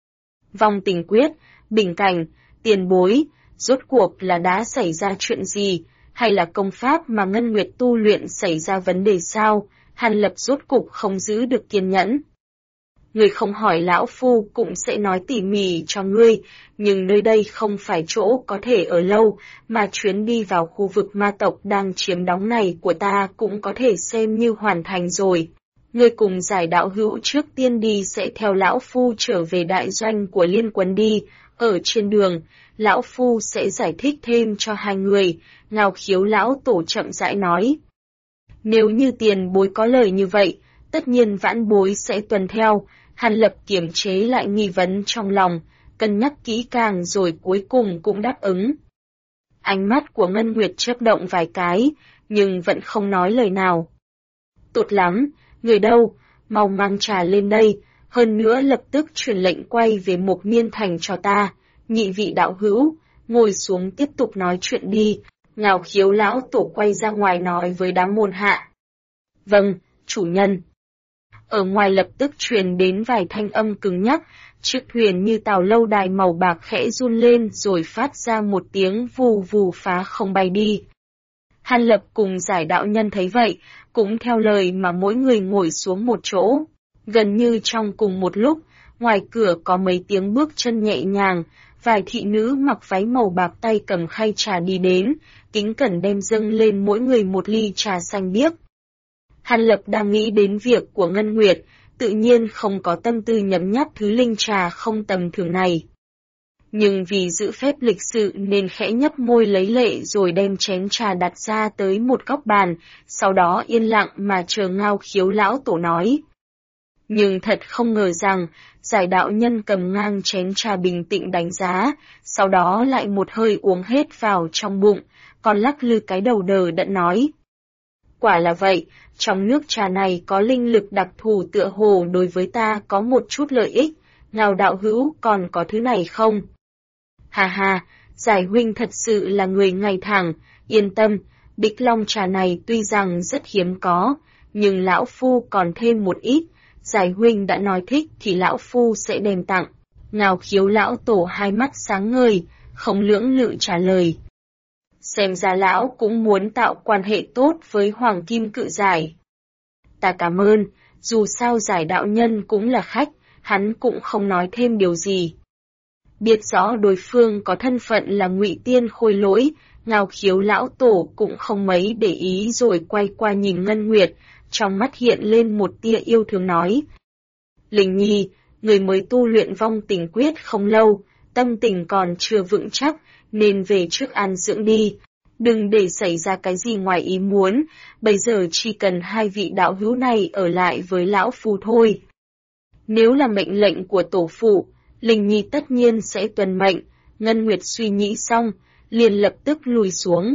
Vong tình quyết, bình cảnh, tiền bối, rốt cuộc là đã xảy ra chuyện gì, hay là công pháp mà Ngân Nguyệt tu luyện xảy ra vấn đề sao? Hàn Lập rốt cục không giữ được kiên nhẫn. Ngươi không hỏi lão phu cũng sẽ nói tỉ mỉ cho ngươi, nhưng nơi đây không phải chỗ có thể ở lâu, mà chuyến đi vào khu vực ma tộc đang chiếm đóng này của ta cũng có thể xem như hoàn thành rồi. Ngươi cùng Giải đạo hữu trước tiên đi sẽ theo lão phu trở về đại doanh của liên quân đi, ở trên đường, lão phu sẽ giải thích thêm cho hai người, Ngao Khiếu lão tổ chậm rãi nói. Nếu như tiền bối có lời như vậy, tất nhiên vãn bối sẽ tuân theo. Hàn Lập kiềm chế lại nghi vấn trong lòng, cân nhắc kỹ càng rồi cuối cùng cũng đáp ứng. Ánh mắt của Ngân Nguyệt chớp động vài cái, nhưng vẫn không nói lời nào. Tốt lắm, người đâu, mau mang trà lên đây, hơn nữa lập tức truyền lệnh quay về Mộc Miên Thành cho ta, nhị vị đạo hữu, ngồi xuống tiếp tục nói chuyện đi. Ngao Khiếu lão tổ quay ra ngoài nói với đám môn hạ. Vâng, chủ nhân. Ở ngoài lập tức truyền đến vài thanh âm cứng nhắc, chiếc thuyền như tàu lâu đài màu bạc khẽ run lên rồi phát ra một tiếng vù vù phá không bay đi. Hàn Lập cùng Giải đạo nhân thấy vậy, cũng theo lời mà mỗi người ngồi xuống một chỗ. Gần như trong cùng một lúc, ngoài cửa có mấy tiếng bước chân nhẹ nhàng, vài thị nữ mặc váy màu bạc tay cầm khay trà đi đến, kính cẩn đem dâng lên mỗi người một ly trà xanh biếc. Hàn Lập đang nghĩ đến việc của Ngân Nguyệt, tự nhiên không có tâm tư nhấm nháp thứ linh trà không tầm thường này. Nhưng vì giữ phép lịch sự nên khẽ nhấp môi lấy lệ rồi đem chén trà đặt ra tới một góc bàn, sau đó yên lặng mà chờ Ngao Khiếu lão tổ nói. Nhưng thật không ngờ rằng, Giải đạo nhân cầm ngang chén trà bình tĩnh đánh giá, sau đó lại một hơi uống hết vào trong bụng, còn lắc lư cái đầu đờ đẫn nói. Quả là vậy, trong nước trà này có linh lực đặc thù tựa hồ đối với ta có một chút lợi ích, Ngao đạo hữu còn có thứ này không? Hà hà, Giải huynh thật sự là người ngay thẳng, yên tâm, Bích Long trà này tuy rằng rất hiếm có, nhưng lão phu còn thêm một ít, Giải huynh đã nói thích thì lão phu sẽ đem tặng. Ngao Khiếu lão tổ hai mắt sáng ngời, không lưỡng lự trả lời. Xem ra lão cũng muốn tạo quan hệ tốt với Hoàng Kim Cự Giải. Ta cảm ơn, dù sao Giải đạo nhân cũng là khách, hắn cũng không nói thêm điều gì. Biết rõ đối phương có thân phận là Ngụy Tiên Khôi Lỗi, Ngao Khiếu lão tổ cũng không mấy để ý rồi quay qua nhìn Ngân Nguyệt, trong mắt hiện lên một tia yêu thương nói. Linh Nhi, người mới tu luyện vong tình quyết không lâu, tâm tình còn chưa vững chắc, nên về trước an dưỡng đi. Đừng để xảy ra cái gì ngoài ý muốn, bây giờ chỉ cần hai vị đạo hữu này ở lại với lão phu thôi. Nếu là mệnh lệnh của tổ phụ, Linh Nhi tất nhiên sẽ tuân mệnh, Ngân Nguyệt suy nghĩ xong, liền lập tức lùi xuống.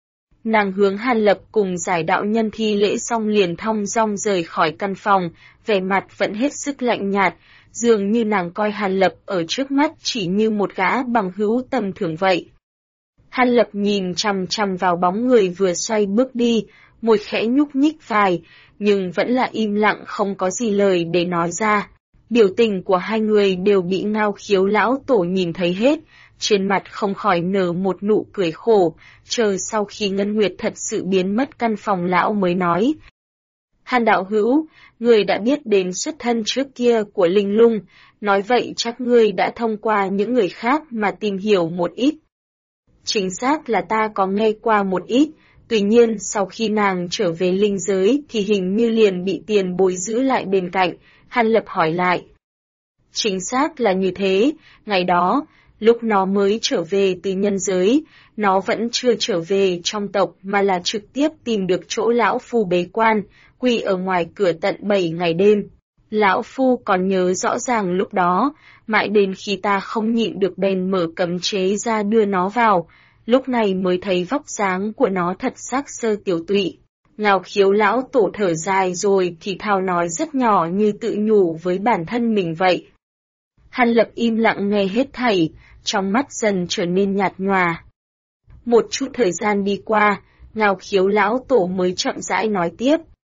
Nàng hướng Hàn Lập cùng Giải đạo nhân thi lễ xong liền thong dong rời khỏi căn phòng, vẻ mặt vẫn hết sức lạnh nhạt, dường như nàng coi Hàn Lập ở trước mắt chỉ như một gã bằng hữu tầm thường vậy. Hàn Lập nhìn chằm chằm vào bóng người vừa xoay bước đi, môi khẽ nhúc nhích vài, nhưng vẫn là im lặng không có gì lời để nói ra. Biểu tình của hai người đều bị Ngao Khiếu lão tổ nhìn thấy hết, trên mặt không khỏi nở một nụ cười khổ, chờ sau khi Ngân Nguyệt thật sự biến mất căn phòng lão mới nói. Hàn đạo hữu, người đã biết đến xuất thân trước kia của Linh Lung, nói vậy chắc ngươi đã thông qua những người khác mà tìm hiểu một ít. Chính xác là ta có nghe qua một ít, tuy nhiên sau khi nàng trở về linh giới thì hình như liền bị tiền bối giữ lại bên cạnh, Hàn Lập hỏi lại. Chính xác là như thế, ngày đó, lúc nó mới trở về từ nhân giới, nó vẫn chưa trở về trong tộc mà là trực tiếp tìm được chỗ lão phu bế quan, quỳ ở ngoài cửa tận 7 ngày đêm. Lão phu còn nhớ rõ ràng lúc đó, mãi đến khi ta không nhịn được bèn mở cấm chế ra đưa nó vào, lúc này mới thấy vóc dáng của nó thật xác sơ tiểu tụy. Ngao Khiếu lão tổ thở dài rồi thì thào nói rất nhỏ như tự nhủ với bản thân mình vậy. Hàn Lập im lặng nghe hết thảy, trong mắt dần trở nên nhạt nhòa. Một chút thời gian đi qua, Ngao Khiếu lão tổ mới chậm rãi nói tiếp.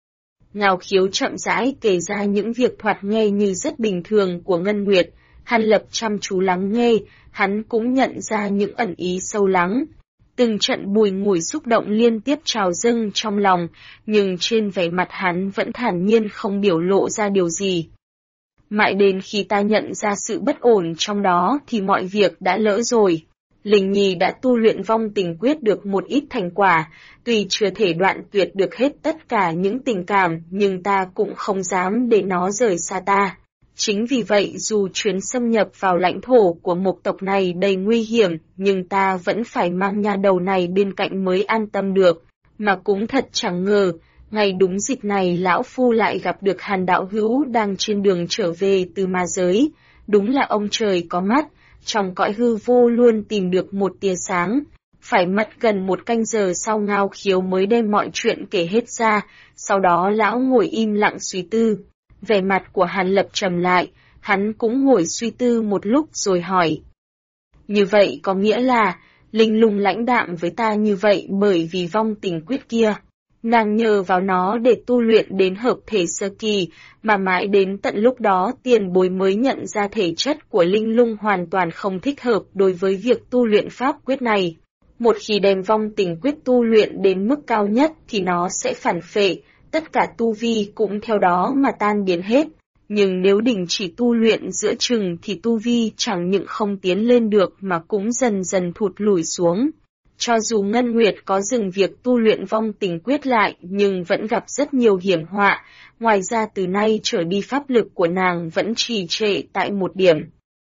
Ngao Khiếu chậm rãi kể ra những việc thoạt nghe như rất bình thường của Ngân Nguyệt, Hàn Lập chăm chú lắng nghe, hắn cũng nhận ra những ẩn ý sâu lắng. Từng trận bùi ngùi xúc động liên tiếp trào dâng trong lòng, nhưng trên vẻ mặt hắn vẫn thản nhiên không biểu lộ ra điều gì. Mãi đến khi ta nhận ra sự bất ổn trong đó thì mọi việc đã lỡ rồi. Linh Nhi đã tu luyện vong tình quyết được một ít thành quả, tuy chưa thể đoạn tuyệt được hết tất cả những tình cảm nhưng ta cũng không dám để nó rời xa ta. Chính vì vậy dù chuyến xâm nhập vào lãnh thổ của một tộc này đầy nguy hiểm nhưng ta vẫn phải mang nha đầu này bên cạnh mới an tâm được. Mà cũng thật chẳng ngờ, ngay đúng dịp này lão phu lại gặp được Hàn đạo hữu đang trên đường trở về từ ma giới. Đúng là ông trời có mắt, trong cõi hư vô luôn tìm được một tia sáng. Phải mất gần một canh giờ sau Ngao Khiếu mới đem mọi chuyện kể hết ra, sau đó lão ngồi im lặng suy tư. Vẻ mặt của Hàn Lập trầm lại, hắn cũng ngồi suy tư một lúc rồi hỏi. Như vậy có nghĩa là, Linh Lung lãnh đạm với ta như vậy bởi vì vong tình quyết kia. Nàng nhờ vào nó để tu luyện đến hợp thể sơ kỳ, mà mãi đến tận lúc đó tiền bối mới nhận ra thể chất của Linh Lung hoàn toàn không thích hợp đối với việc tu luyện pháp quyết này. Một khi đem vong tình quyết tu luyện đến mức cao nhất thì nó sẽ phản phệ, tất cả tu vi cũng theo đó mà tan biến hết. Nhưng nếu đình chỉ tu luyện giữa chừng thì tu vi chẳng những không tiến lên được mà cũng dần dần thụt lùi xuống. Cho dù Ngân Nguyệt có dừng việc tu luyện vong tình quyết lại nhưng vẫn gặp rất nhiều hiểm họa, ngoài ra từ nay trở đi pháp lực của nàng vẫn trì trệ tại một điểm.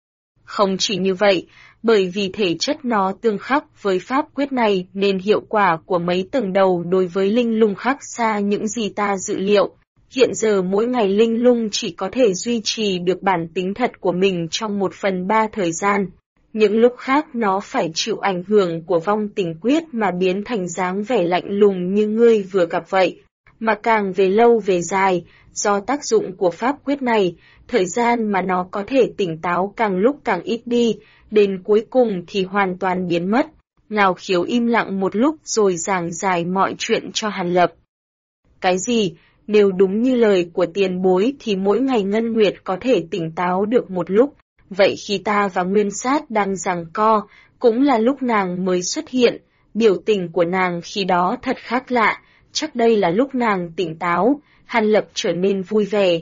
Không chỉ như vậy, bởi vì thể chất nó tương khắc với pháp quyết này nên hiệu quả của mấy tầng đầu đối với Linh Lung khác xa những gì ta dự liệu. Hiện giờ mỗi ngày Linh Lung chỉ có thể duy trì được bản tính thật của mình trong 1/3 thời gian. Những lúc khác nó phải chịu ảnh hưởng của vong tình quyết mà biến thành dáng vẻ lạnh lùng như ngươi vừa gặp vậy. Mà càng về lâu về dài, do tác dụng của pháp quyết này, thời gian mà nó có thể tỉnh táo càng lúc càng ít đi, đến cuối cùng thì hoàn toàn biến mất. Ngao Khiếu im lặng một lúc rồi giảng giải mọi chuyện cho Hàn Lập. Cái gì? Nếu đúng như lời của tiền bối thì mỗi ngày Ngân Nguyệt có thể tỉnh táo được một lúc. Vậy khi ta và Nguyên Sát đang giằng co, cũng là lúc nàng mới xuất hiện, biểu tình của nàng khi đó thật khác lạ, chắc đây là lúc nàng tỉnh táo. Hàn Lập trở nên vui vẻ.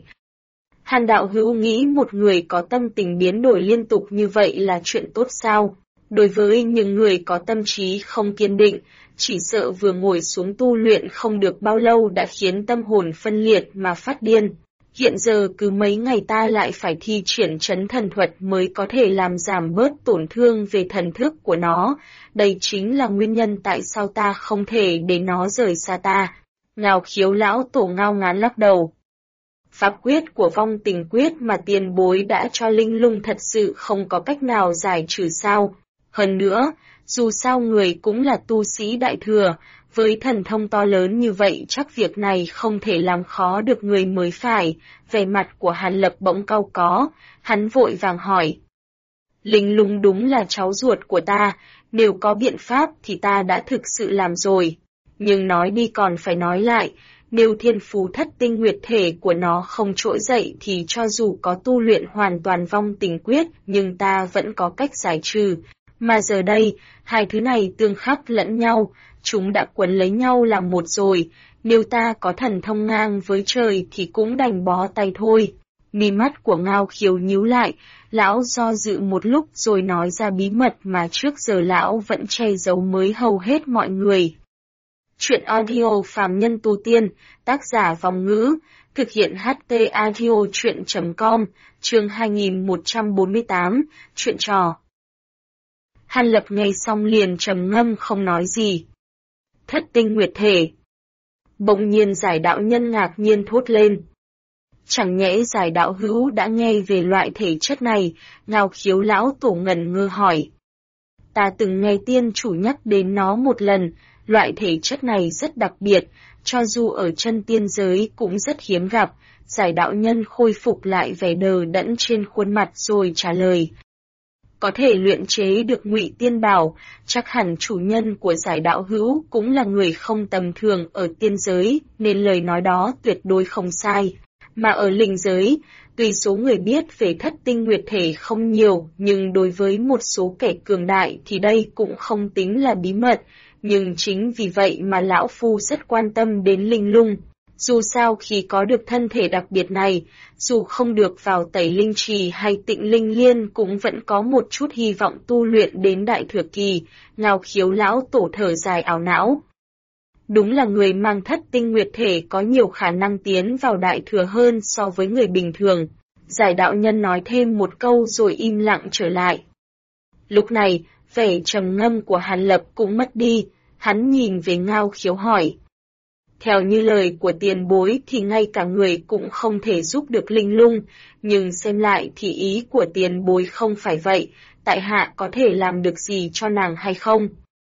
Hàn đạo hữu nghĩ một người có tâm tình biến đổi liên tục như vậy là chuyện tốt sao? Đối với những người có tâm trí không kiên định, chỉ sợ vừa ngồi xuống tu luyện không được bao lâu đã khiến tâm hồn phân liệt mà phát điên. Hiện giờ cứ mấy ngày ta lại phải thi triển trấn thần thuật mới có thể làm giảm bớt tổn thương về thần thức của nó. Đây chính là nguyên nhân tại sao ta không thể để nó rời xa ta. Ngao Khiếu lão tổ ngao ngán lắc đầu. Pháp quyết của vong tình quyết mà tiền bối đã cho Linh Lung thật sự không có cách nào giải trừ sao. Hơn nữa, dù sao người cũng là tu sĩ đại thừa, với thần thông to lớn như vậy chắc việc này không thể làm khó được người mới phải. Vẻ mặt của Hàn Lập bỗng cau có, hắn vội vàng hỏi. Linh Lung đúng là cháu ruột của ta, nếu có biện pháp thì ta đã thực sự làm rồi. Nhưng nói đi còn phải nói lại, nếu thiên phú thất tinh nguyệt thể của nó không trỗi dậy thì cho dù có tu luyện hoàn toàn vong tình quyết nhưng ta vẫn có cách giải trừ. Mà giờ đây, hai thứ này tương khắc lẫn nhau, chúng đã quấn lấy nhau làm một rồi, nếu ta có thần thông ngang với trời thì cũng đành bó tay thôi. Mi mắt của Ngao Khiếu nhíu lại, lão do dự một lúc rồi nói ra bí mật mà trước giờ lão vẫn che giấu mới hầu hết mọi người. Chuyện audio phàm nhân tu tiên, tác giả Vòng Ngữ, thực hiện HT audio chuyện.com, chương 2148, chuyện trò. Hàn Lập nghe xong liền trầm ngâm không nói gì. Thất tinh nguyệt thể. Bỗng nhiên Giải đạo nhân ngạc nhiên thốt lên. Chẳng nhẽ Giải đạo hữu đã nghe về loại thể chất này, Ngao Khiếu lão tổ ngẩn ngơ hỏi. Ta từng nghe tiên chủ nhắc đến nó một lần, loại thể chất này rất đặc biệt, cho dù ở chân tiên giới cũng rất hiếm gặp. Giải đạo nhân khôi phục lại vẻ đờ đẫn trên khuôn mặt rồi trả lời. Có thể luyện chế được ngụy tiên bảo, chắc hẳn chủ nhân của Giải đạo hữu cũng là người không tầm thường ở tiên giới, nên lời nói đó tuyệt đối không sai. Mà ở linh giới, tuy số người biết về thất tinh nguyệt thể không nhiều, nhưng đối với một số kẻ cường đại thì đây cũng không tính là bí mật. Nhưng chính vì vậy mà lão phu rất quan tâm đến Linh Lung. Dù sao khi có được thân thể đặc biệt này, dù không được vào Tẩy Linh Trì hay Tịnh Linh Liên cũng vẫn có một chút hy vọng tu luyện đến Đại Thừa Kỳ, Ngao Khiếu lão tổ thở dài ảo não. Đúng là người mang thất tinh nguyệt thể có nhiều khả năng tiến vào Đại Thừa hơn so với người bình thường. Giải đạo nhân nói thêm một câu rồi im lặng trở lại. Lúc này, vẻ trầm ngâm của Hàn Lập cũng mất đi, hắn nhìn về Ngao Khiếu hỏi. Theo như lời của tiền bối thì ngay cả người cũng không thể giúp được Linh Lung, nhưng xem lại thì ý của tiền bối không phải vậy, tại hạ có thể làm được gì cho nàng hay không?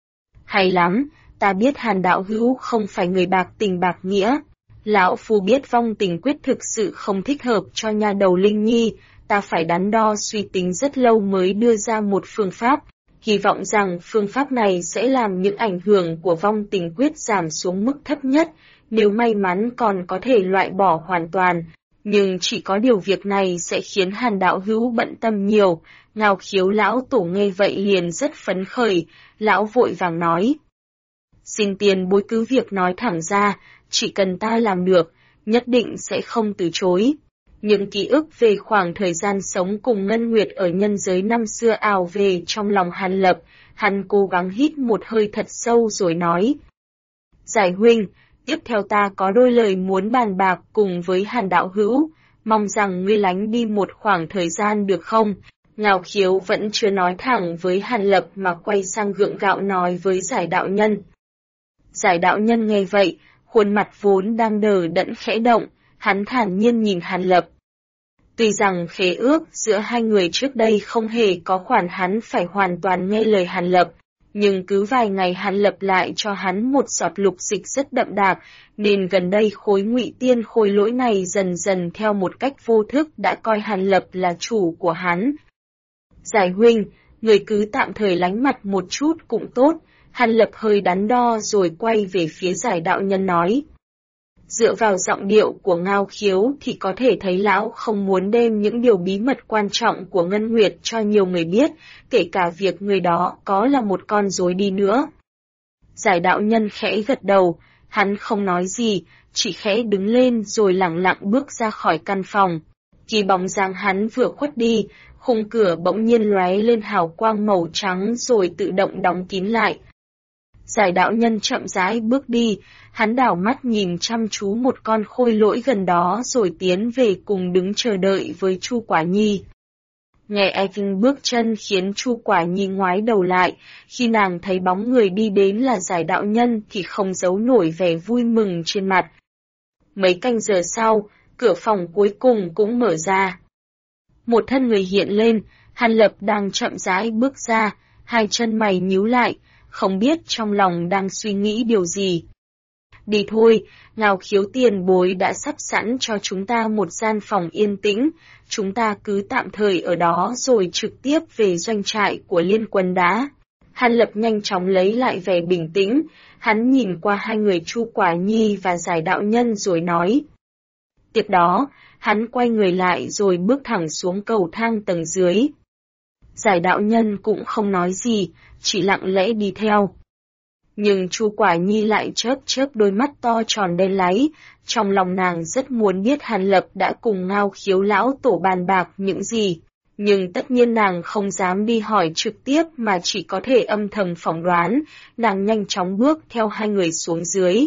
Hay lắm, ta biết Hàn đạo hữu không phải người bạc tình bạc nghĩa. Lão phu biết vong tình quyết thực sự không thích hợp cho nha đầu Linh Nhi, ta phải đắn đo suy tính rất lâu mới đưa ra một phương pháp. Hy vọng rằng phương pháp này sẽ làm những ảnh hưởng của vong tình quyết giảm xuống mức thấp nhất, nếu may mắn còn có thể loại bỏ hoàn toàn. Nhưng chỉ có điều việc này sẽ khiến Hàn đạo hữu bận tâm nhiều. Ngao Khiếu lão tổ nghe vậy liền rất phấn khởi, lão vội vàng nói. Xin tiền bối cứ việc nói thẳng ra, chỉ cần ta làm được, nhất định sẽ không từ chối. Những ký ức về khoảng thời gian sống cùng Ngân Nguyệt ở nhân giới năm xưa ào về trong lòng Hàn Lập, hắn cố gắng hít một hơi thật sâu rồi nói. Giải huynh, tiếp theo ta có đôi lời muốn bàn bạc cùng với Hàn đạo hữu, mong rằng ngươi lánh đi một khoảng thời gian được không? Ngao Khiếu vẫn chưa nói thẳng với Hàn Lập mà quay sang gượng gạo nói với giải đạo nhân. Giải đạo nhân nghe vậy, khuôn mặt vốn đang đờ đẫn khẽ động, hắn thản nhiên nhìn Hàn Lập. Tuy rằng khế ước giữa hai người trước đây không hề có khoản hắn phải hoàn toàn nghe lời Hàn Lập, nhưng cứ vài ngày Hàn Lập lại cho hắn một giọt lục dịch rất đậm đặc, nên gần đây khối ngụy tiên khôi lỗi này dần dần theo một cách vô thức đã coi Hàn Lập là chủ của hắn. Giải huynh, người cứ tạm thời lánh mặt một chút cũng tốt. Hàn Lập hơi đắn đo rồi quay về phía giải đạo nhân nói. Dựa vào giọng điệu của Ngao Khiếu thì có thể thấy lão không muốn đem những điều bí mật quan trọng của Ngân Nguyệt cho nhiều người biết, kể cả việc người đó có là một con rối đi nữa. Giải đạo nhân khẽ gật đầu, hắn không nói gì, chỉ khẽ đứng lên rồi lẳng lặng bước ra khỏi căn phòng. Khi bóng dáng hắn vừa khuất đi, khung cửa bỗng nhiên lóe lên hào quang màu trắng rồi tự động đóng kín lại. Giải đạo nhân chậm rãi bước đi, hắn đảo mắt nhìn chăm chú một con khôi lỗi gần đó rồi tiến về cùng đứng chờ đợi với Chu Quả Nhi. Nghe Ekin bước chân khiến Chu Quả Nhi ngoái đầu lại, khi nàng thấy bóng người đi đến là giải đạo nhân thì không giấu nổi vẻ vui mừng trên mặt. Mấy canh giờ sau, cửa phòng cuối cùng cũng mở ra. Một thân người hiện lên, Hàn Lập đang chậm rãi bước ra, hai chân mày nhíu lại, không biết trong lòng đang suy nghĩ điều gì. Đi thôi, Ngao Khiếu tiền bối đã sắp sẵn cho chúng ta một gian phòng yên tĩnh, chúng ta cứ tạm thời ở đó rồi trực tiếp về doanh trại của Liên Quân đã. Hàn Lập nhanh chóng lấy lại vẻ bình tĩnh, hắn nhìn qua hai người Chu Quả Nhi và giải đạo nhân rồi nói. Tiếp đó, hắn quay người lại rồi bước thẳng xuống cầu thang tầng dưới. Giải đạo nhân cũng không nói gì, chỉ lặng lẽ đi theo. Nhưng Chu Quả Nhi lại chớp chớp đôi mắt to tròn đen láy, trong lòng nàng rất muốn biết Hàn Lập đã cùng Ngao Khiếu lão tổ bàn bạc những gì, nhưng tất nhiên nàng không dám đi hỏi trực tiếp mà chỉ có thể âm thầm phỏng đoán, nàng nhanh chóng bước theo hai người xuống dưới.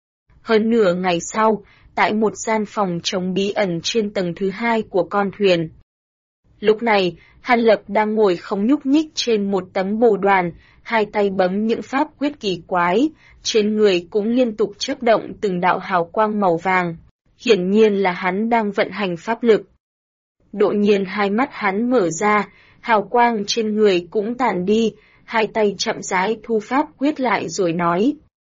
Hơn nửa ngày sau, tại một gian phòng trống bí ẩn trên tầng thứ hai của con thuyền. Lúc này, Hàn Lập đang ngồi không nhúc nhích trên một tấm bồ đoàn, hai tay bấm những pháp quyết kỳ quái, trên người cũng liên tục chớp động từng đạo hào quang màu vàng. Hiển nhiên là hắn đang vận hành pháp lực. Đột nhiên hai mắt hắn mở ra, hào quang trên người cũng tàn đi, hai tay chậm rãi thu pháp quyết lại rồi nói.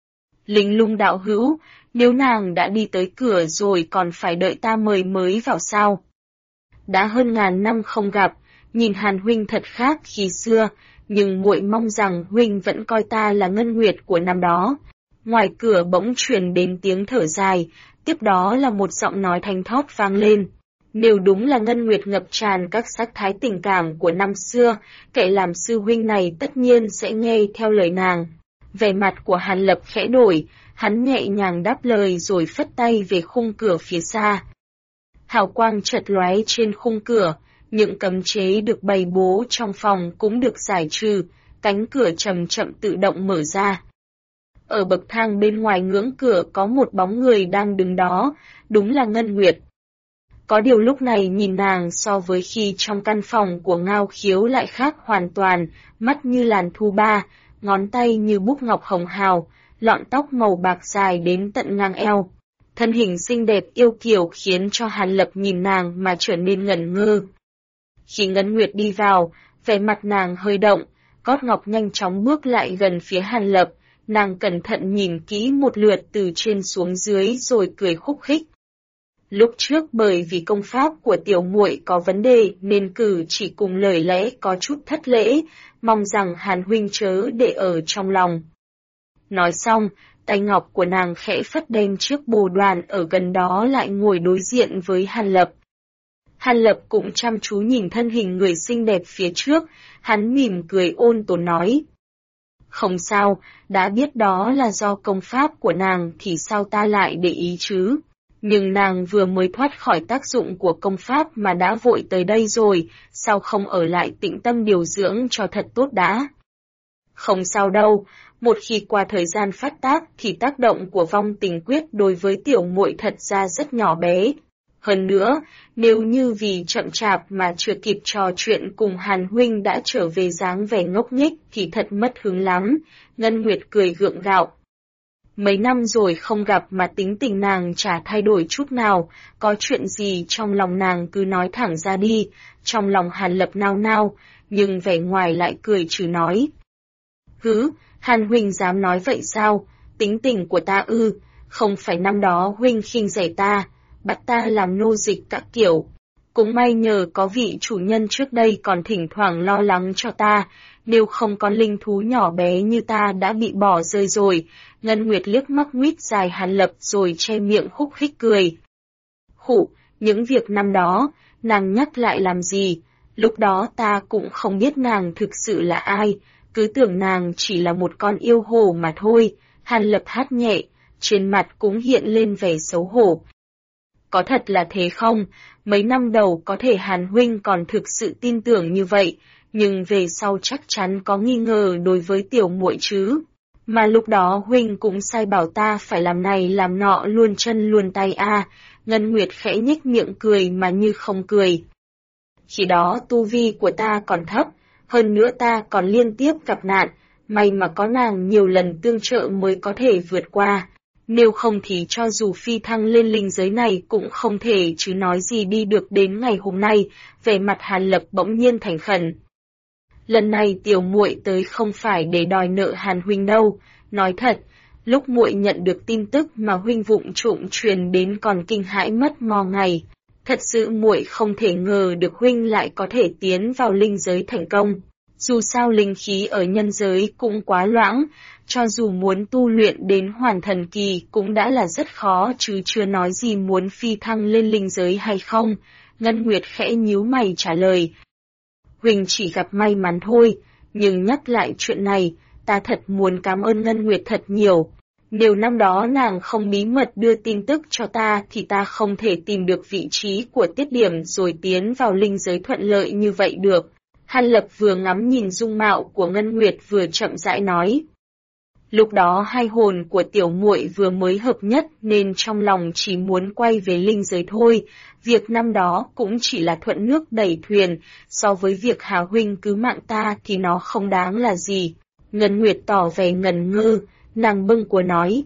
Linh Lung đạo hữu, nếu nàng đã đi tới cửa rồi còn phải đợi ta mời mới vào sao? Đã hơn ngàn năm không gặp, nhìn Hàn huynh thật khác khi xưa, nhưng muội mong rằng huynh vẫn coi ta là Ngân Nguyệt của năm đó. Ngoài cửa bỗng truyền đến tiếng thở dài, tiếp đó là một giọng nói thanh thót vang lên. Nếu đúng là Ngân Nguyệt ngập tràn các sắc thái tình cảm của năm xưa, kẻ làm sư huynh này tất nhiên sẽ nghe theo lời nàng. Vẻ mặt của Hàn Lập khẽ đổi, hắn nhẹ nhàng đáp lời rồi phất tay về khung cửa phía xa. Hào quang chợt lóe trên khung cửa, những cấm chế được bày bố trong phòng cũng được giải trừ, cánh cửa chậm chậm tự động mở ra. Ở bậc thang bên ngoài ngưỡng cửa có một bóng người đang đứng đó, đúng là Ngân Nguyệt. Có điều lúc này nhìn nàng so với khi trong căn phòng của Ngao Khiếu lại khác hoàn toàn, mắt như làn thu ba, ngón tay như búp ngọc hồng hào, lọn tóc màu bạc dài đến tận ngang eo. Thân hình xinh đẹp yêu kiều khiến cho Hàn Lập nhìn nàng mà trở nên ngẩn ngơ. Khi Ngân Nguyệt đi vào, vẻ mặt nàng hơi động, gót ngọc nhanh chóng bước lại gần phía Hàn Lập, nàng cẩn thận nhìn kỹ một lượt từ trên xuống dưới rồi cười khúc khích. Lúc trước bởi vì công pháp của tiểu muội có vấn đề nên cử chỉ cùng lời lẽ có chút thất lễ, mong rằng Hàn huynh chớ để ở trong lòng. Nói xong, tay ngọc của nàng khẽ phất đem chiếc bồ đoàn ở gần đó lại ngồi đối diện với Hàn Lập. Hàn Lập cũng chăm chú nhìn thân hình người xinh đẹp phía trước, hắn mỉm cười ôn tồn nói. Không sao, đã biết đó là do công pháp của nàng thì sao ta lại để ý chứ? Nhưng nàng vừa mới thoát khỏi tác dụng của công pháp mà đã vội tới đây rồi, sao không ở lại tĩnh tâm điều dưỡng cho thật tốt đã? Không sao đâu, một khi qua thời gian phát tác thì tác động của vong tình quyết đối với tiểu muội thật ra rất nhỏ bé. Hơn nữa, nếu như vì chậm chạp mà chưa kịp trò chuyện cùng Hàn huynh đã trở về dáng vẻ ngốc nghếch thì thật mất hứng lắm, Ngân Nguyệt cười gượng gạo. Mấy năm rồi không gặp mà tính tình nàng chả thay đổi chút nào, có chuyện gì trong lòng nàng cứ nói thẳng ra đi, trong lòng Hàn Lập nao nao, nhưng vẻ ngoài lại cười trừ nói. Hứ, Hàn huynh dám nói vậy sao, tính tình của ta ư, không phải năm đó huynh khinh rẻ ta, bắt ta làm nô dịch cả kiểu. Cũng may nhờ có vị chủ nhân trước đây còn thỉnh thoảng lo lắng cho ta, nếu không có linh thú nhỏ bé như ta đã bị bỏ rơi rồi. Ngân Nguyệt liếc mắt nguyết dài Hàn Lập rồi che miệng khúc khích cười. Khụ, những việc năm đó, nàng nhắc lại làm gì, lúc đó ta cũng không biết nàng thực sự là ai, cứ tưởng nàng chỉ là một con yêu hồ mà thôi. Hàn Lập hát nhẹ, trên mặt cũng hiện lên vẻ xấu hổ. Có thật là thế không? Mấy năm đầu có thể Hàn huynh còn thực sự tin tưởng như vậy, nhưng về sau chắc chắn có nghi ngờ đối với tiểu muội chứ. Mà lúc đó huynh cũng sai bảo ta phải làm này làm nọ luôn chân luôn tay a. Ngân Nguyệt khẽ nhếch miệng cười mà như không cười. Khi đó tu vi của ta còn thấp, hơn nữa ta còn liên tiếp gặp nạn, may mà có nàng nhiều lần tương trợ mới có thể vượt qua. Nếu không thì cho dù phi thăng lên linh giới này cũng không thể chứ nói gì đi được đến ngày hôm nay, vẻ mặt Hàn Lập bỗng nhiên thành khẩn. Lần này tiểu muội tới không phải để đòi nợ Hàn huynh đâu, nói thật, lúc muội nhận được tin tức mà huynh vụng trộm truyền đến còn kinh hãi mất mò ngày. Thật sự muội không thể ngờ được huynh lại có thể tiến vào linh giới thành công. Dù sao linh khí ở nhân giới cũng quá loãng, cho dù muốn tu luyện đến hoàn thần kỳ cũng đã là rất khó chứ chưa nói gì muốn phi thăng lên linh giới hay không. Ngân Nguyệt khẽ nhíu mày trả lời. Huỳnh chỉ gặp may mắn thôi, nhưng nhắc lại chuyện này, ta thật muốn cảm ơn Ngân Nguyệt thật nhiều. Nếu năm đó nàng không bí mật đưa tin tức cho ta thì ta không thể tìm được vị trí của tiết điểm rồi tiến vào linh giới thuận lợi như vậy được. Hàn Lập vừa ngắm nhìn dung mạo của Ngân Nguyệt vừa chậm rãi nói. Lúc đó hai hồn của tiểu muội vừa mới hợp nhất nên trong lòng chỉ muốn quay về linh giới thôi, việc năm đó cũng chỉ là thuận nước đẩy thuyền, so với việc Hà huynh cứu mạng ta thì nó không đáng là gì. Ngân Nguyệt tỏ vẻ ngần ngơ, nàng bâng quơ nói.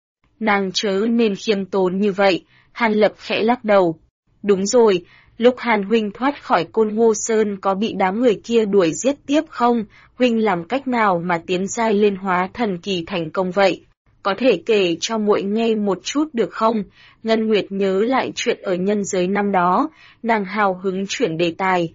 Nàng chớ nên khiêm tốn như vậy, Hàn Lập khẽ lắc đầu. Đúng rồi, lúc Hàn huynh thoát khỏi Côn Ngô Sơn có bị đám người kia đuổi giết tiếp không? Huynh làm cách nào mà tiến giai lên hóa thần kỳ thành công vậy? Có thể kể cho muội nghe một chút được không? Ngân Nguyệt nhớ lại chuyện ở nhân giới năm đó, nàng hào hứng chuyển đề tài.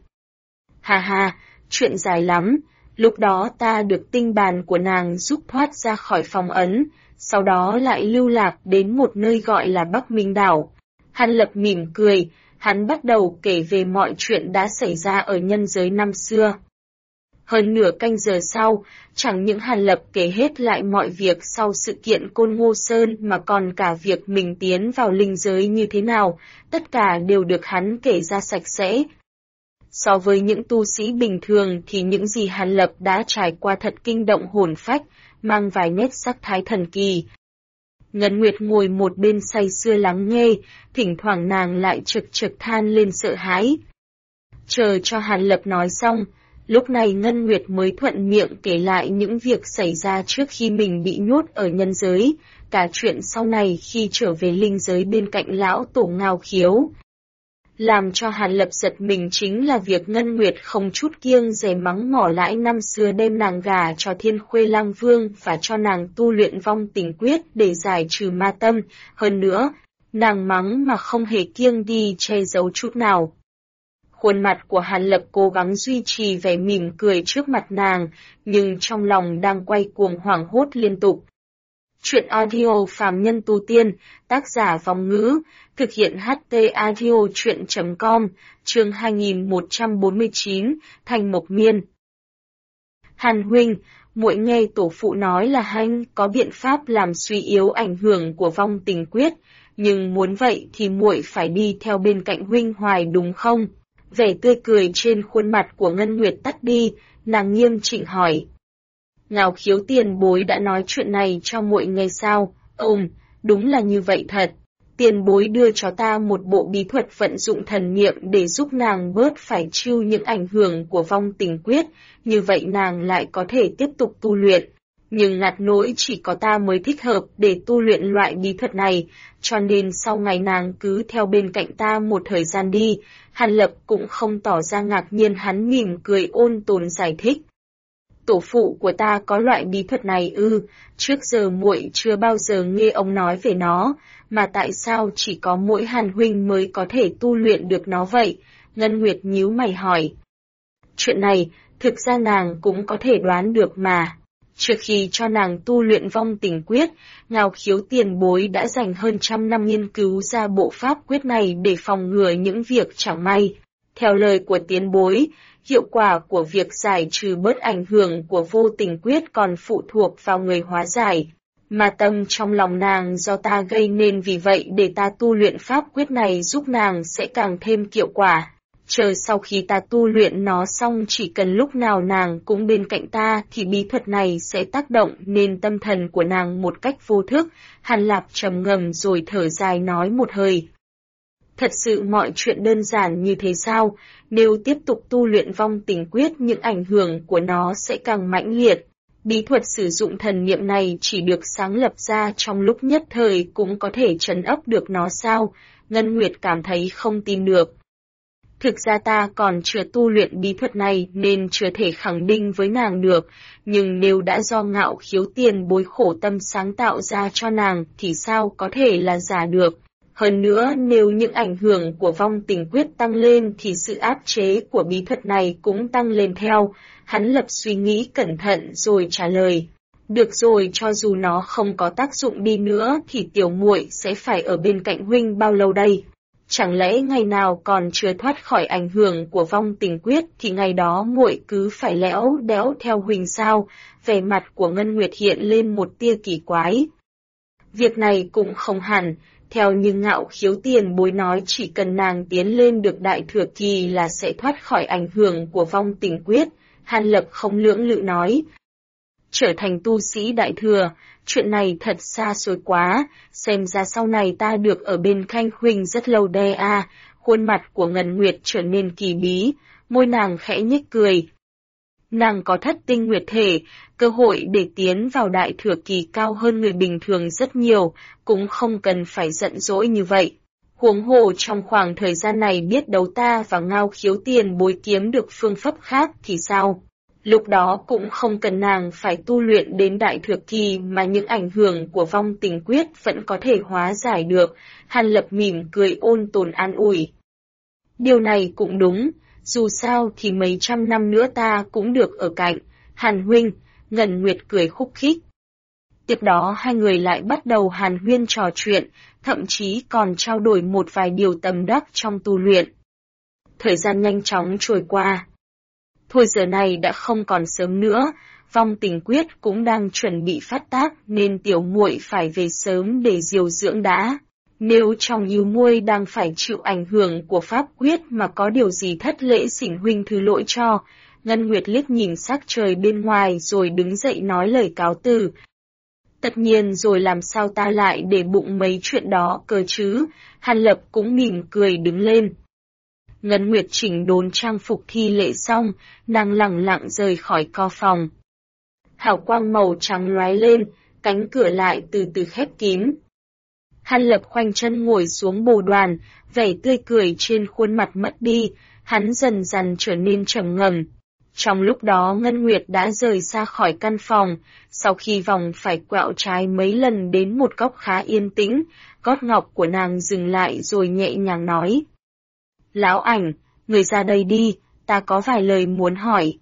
Hà hà, chuyện dài lắm. Lúc đó ta được tinh bàn của nàng giúp thoát ra khỏi phòng ấn, sau đó lại lưu lạc đến một nơi gọi là Bắc Minh Đảo. Hàn Lập mỉm cười, hắn bắt đầu kể về mọi chuyện đã xảy ra ở nhân giới năm xưa. Hơn nửa canh giờ sau, chẳng những Hàn Lập kể hết lại mọi việc sau sự kiện Côn Ngô Sơn mà còn cả việc mình tiến vào linh giới như thế nào, tất cả đều được hắn kể ra sạch sẽ. So với những tu sĩ bình thường thì những gì Hàn Lập đã trải qua thật kinh động hồn phách, mang vài nét sắc thái thần kỳ. Ngân Nguyệt ngồi một bên say sưa lắng nghe, thỉnh thoảng nàng lại trực than lên sợ hãi. Chờ cho Hàn Lập nói xong, lúc này Ngân Nguyệt mới thuận miệng kể lại những việc xảy ra trước khi mình bị nhốt ở nhân giới, cả chuyện sau này khi trở về linh giới bên cạnh lão tổ Ngao Khiếu. Làm cho Hàn Lập giật mình chính là việc Ngân Nguyệt không chút kiêng dè mắng mỏ lãi năm xưa đem nàng gả cho Thiên Khuê Lang Vương và cho nàng tu luyện vong tình quyết để giải trừ ma tâm, hơn nữa, nàng mắng mà không hề kiêng đi che giấu chút nào. Khuôn mặt của Hàn Lập cố gắng duy trì vẻ mỉm cười trước mặt nàng, nhưng trong lòng đang quay cuồng hoảng hốt liên tục. Chuyện audio phàm nhân tu tiên, tác giả Vong Ngữ, thực hiện HT audio chuyện.com, chương 2149, Thành Mộc Miên. Hàn huynh, muội nghe tổ phụ nói là anh có biện pháp làm suy yếu ảnh hưởng của vong tình quyết, nhưng muốn vậy thì muội phải đi theo bên cạnh huynh hoài đúng không? Vẻ tươi cười trên khuôn mặt của Ngân Nguyệt tắt đi, nàng nghiêm chỉnh hỏi. Ngao Khiếu tiền bối đã nói chuyện này cho muội nghe sao? Đúng là như vậy thật. Tiền bối đưa cho ta một bộ bí thuật vận dụng thần niệm để giúp nàng bớt phải chịu những ảnh hưởng của vong tình quyết, như vậy nàng lại có thể tiếp tục tu luyện. Nhưng ngặt nỗi chỉ có ta mới thích hợp để tu luyện loại bí thuật này, cho nên sau ngày nàng cứ theo bên cạnh ta một thời gian đi. Hàn Lập cũng không tỏ ra ngạc nhiên, hắn mỉm cười ôn tồn giải thích. Tổ phụ của ta có loại bí thuật này ư? Trước giờ muội chưa bao giờ nghe ông nói về nó, mà tại sao chỉ có mỗi Hàn huynh mới có thể tu luyện được nó vậy? Ngân Nguyệt nhíu mày hỏi. Chuyện này, thực ra nàng cũng có thể đoán được mà. Trước khi cho nàng tu luyện vong tình quyết, Ngao Khiếu tiền bối đã dành hơn 100 năm nghiên cứu ra bộ pháp quyết này để phòng ngừa những việc chẳng may. Theo lời của tiền bối, hiệu quả của việc giải trừ bớt ảnh hưởng của vô tình quyết còn phụ thuộc vào người hóa giải. Mà tâm trong lòng nàng do ta gây nên, vì vậy để ta tu luyện pháp quyết này giúp nàng sẽ càng thêm hiệu quả. Chờ sau khi ta tu luyện nó xong, chỉ cần lúc nào nàng cũng bên cạnh ta thì bí thuật này sẽ tác động nên tâm thần của nàng một cách vô thức. Hàn Lạp trầm ngâm rồi thở dài nói một hơi. Thật sự mọi chuyện đơn giản như thế sao? Nếu tiếp tục tu luyện vong tình quyết, những ảnh hưởng của nó sẽ càng mãnh liệt. Bí thuật sử dụng thần niệm này chỉ được sáng lập ra trong lúc nhất thời cũng có thể trấn áp được nó sao? Ngân Nguyệt cảm thấy không tin được. Thực ra ta còn chưa tu luyện bí thuật này nên chưa thể khẳng định với nàng được, nhưng nếu đã do Ngao Khiếu tiền bối khổ tâm sáng tạo ra cho nàng thì sao có thể là giả được. Hơn nữa, nếu những ảnh hưởng của vong tình quyết tăng lên thì sự áp chế của bí thuật này cũng tăng lên theo. Hắn Lập suy nghĩ cẩn thận rồi trả lời. Được rồi, cho dù nó không có tác dụng đi nữa thì tiểu muội sẽ phải ở bên cạnh huynh bao lâu đây? Chẳng lẽ ngày nào còn chưa thoát khỏi ảnh hưởng của vong tình quyết thì ngày đó muội cứ phải lẽo đẽo theo huynh sao? Vẻ mặt của Ngân Nguyệt hiện lên một tia kỳ quái. Việc này cũng không hẳn. Theo như Ngao Khiếu tiền bối nói, chỉ cần nàng tiến lên được đại thừa kỳ là sẽ thoát khỏi ảnh hưởng của vong tình quyết. Hàn Lập không lưỡng lự nói. Trở thành tu sĩ đại thừa, chuyện này thật xa xôi quá, xem ra sau này ta được ở bên cạnh huynh rất lâu đe à. Khuôn mặt của Ngân Nguyệt trở nên kỳ bí, môi nàng khẽ nhếch cười. Nàng có thất tinh nguyệt thể, cơ hội để tiến vào đại thừa kỳ cao hơn người bình thường rất nhiều, cũng không cần phải giận dỗi như vậy. Huống hồ trong khoảng thời gian này biết đâu ta và Ngao Khiếu tiền bối kiếm được phương pháp khác thì sao? Lúc đó cũng không cần nàng phải tu luyện đến đại thừa kỳ mà những ảnh hưởng của vong tình quyết vẫn có thể hóa giải được. Hàn Lập mỉm cười ôn tồn an ủi. Điều này cũng đúng. Dù sao thì mấy trăm năm nữa ta cũng được ở cạnh Hàn huynh. Ngân Nguyệt cười khúc khích. Tiếp đó hai người lại bắt đầu hàn huyên trò chuyện, thậm chí còn trao đổi một vài điều tâm đắc trong tu luyện. Thời gian nhanh chóng trôi qua. Thôi giờ này đã không còn sớm nữa, vong tình quyết cũng đang chuẩn bị phát tác nên tiểu muội phải về sớm để điều dưỡng đã. Nếu trong yêu muội đang phải chịu ảnh hưởng của pháp quyết mà có điều gì thất lễ xỉnh huynh thứ lỗi cho. Ngân Nguyệt liếc nhìn sắc trời bên ngoài rồi đứng dậy nói lời cáo từ. Tất nhiên rồi làm sao ta lại để bụng mấy chuyện đó cơ chứ, Hàn Lập cũng mỉm cười đứng lên. Ngân Nguyệt chỉnh đốn trang phục thi lễ xong, nàng lẳng lặng rời khỏi co phòng. Hào quang màu trắng lóe lên, cánh cửa lại từ từ khép kín. Hàn Lập khoanh chân ngồi xuống bồ đoàn, vẻ tươi cười trên khuôn mặt mất đi, hắn dần dần trở nên trầm ngâm. Trong lúc đó Ngân Nguyệt đã rời xa khỏi căn phòng, sau khi vòng phải quẹo trái mấy lần đến một góc khá yên tĩnh, gót ngọc của nàng dừng lại rồi nhẹ nhàng nói. Lão Ảnh, người ra đây đi, ta có vài lời muốn hỏi.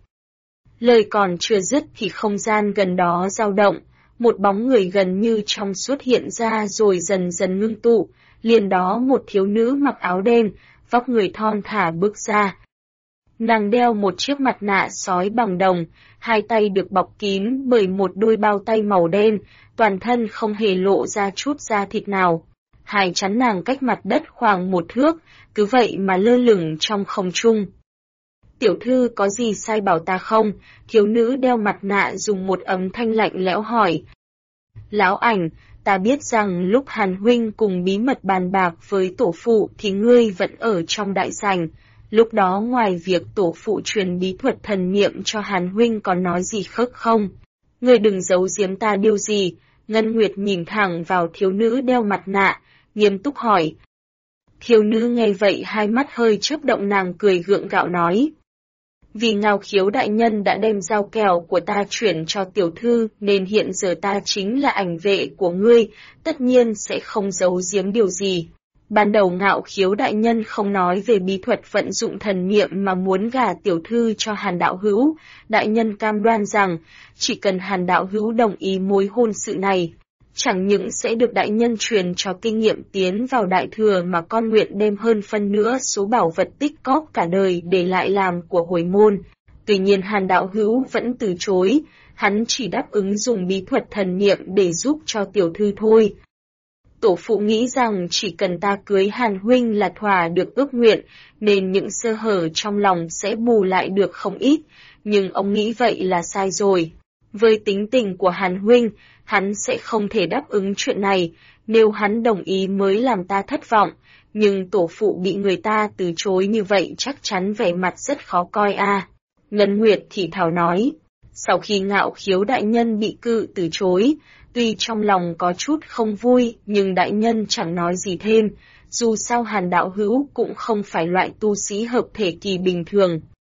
Lời còn chưa dứt thì không gian gần đó dao động, một bóng người gần như trong suốt hiện ra rồi dần dần ngưng tụ, liền đó một thiếu nữ mặc áo đen, vóc người thon thả bước ra. Nàng đeo một chiếc mặt nạ sói bằng đồng, hai tay được bọc kín bởi một đôi bao tay màu đen, toàn thân không hề lộ ra chút da thịt nào. Hai chắn nàng cách mặt đất khoảng 1 thước, cứ vậy mà lơ lửng trong không trung. Tiểu thư có gì sai bảo ta không? Thiếu nữ đeo mặt nạ dùng một âm thanh lạnh lẽo hỏi. Lão Ảnh, ta biết rằng lúc Hàn huynh cùng bí mật bàn bạc với tổ phụ thì ngươi vẫn ở trong đại sảnh. Lúc đó ngoài việc tổ phụ truyền bí thuật thần niệm cho Hàn huynh còn nói gì khác không? Ngươi đừng giấu giếm ta điều gì. Ngân Nguyệt nhìn thẳng vào thiếu nữ đeo mặt nạ, nghiêm túc hỏi. Thiếu nữ nghe vậy hai mắt hơi chớp động, nàng cười gượng gạo nói. Vì Ngao Khiếu đại nhân đã đem dao kèo của ta chuyển cho tiểu thư nên hiện giờ ta chính là ảnh vệ của ngươi, tất nhiên sẽ không giấu giếm điều gì. Ban đầu Ngao Khiếu đại nhân không nói về bí thuật vận dụng thần niệm mà muốn gả tiểu thư cho Hàn đạo hữu, đại nhân cam đoan rằng chỉ cần Hàn đạo hữu đồng ý mối hôn sự này, chẳng những sẽ được đại nhân truyền cho kinh nghiệm tiến vào đại thừa mà con nguyện đem hơn phân nữa số bảo vật tích cóp cả đời để lại làm của hồi môn. Tuy nhiên Hàn đạo hữu vẫn từ chối, hắn chỉ đáp ứng dùng bí thuật thần niệm để giúp cho tiểu thư thôi. Tổ phụ nghĩ rằng chỉ cần ta cưới Hàn huynh là thỏa được ước nguyện, nên những sơ hở trong lòng sẽ bù lại được không ít, nhưng ông nghĩ vậy là sai rồi. Với tính tình của Hàn huynh, hắn sẽ không thể đáp ứng chuyện này, nếu hắn đồng ý mới làm ta thất vọng, nhưng tổ phụ bị người ta từ chối như vậy chắc chắn vẻ mặt rất khó coi a. Ngân Nguyệt thì thào nói, sau khi Ngao Khiếu đại nhân bị cự từ chối, tuy trong lòng có chút không vui nhưng đại nhân chẳng nói gì thêm, dù sao Hàn đạo hữu cũng không phải loại tu sĩ hợp thể kỳ bình thường.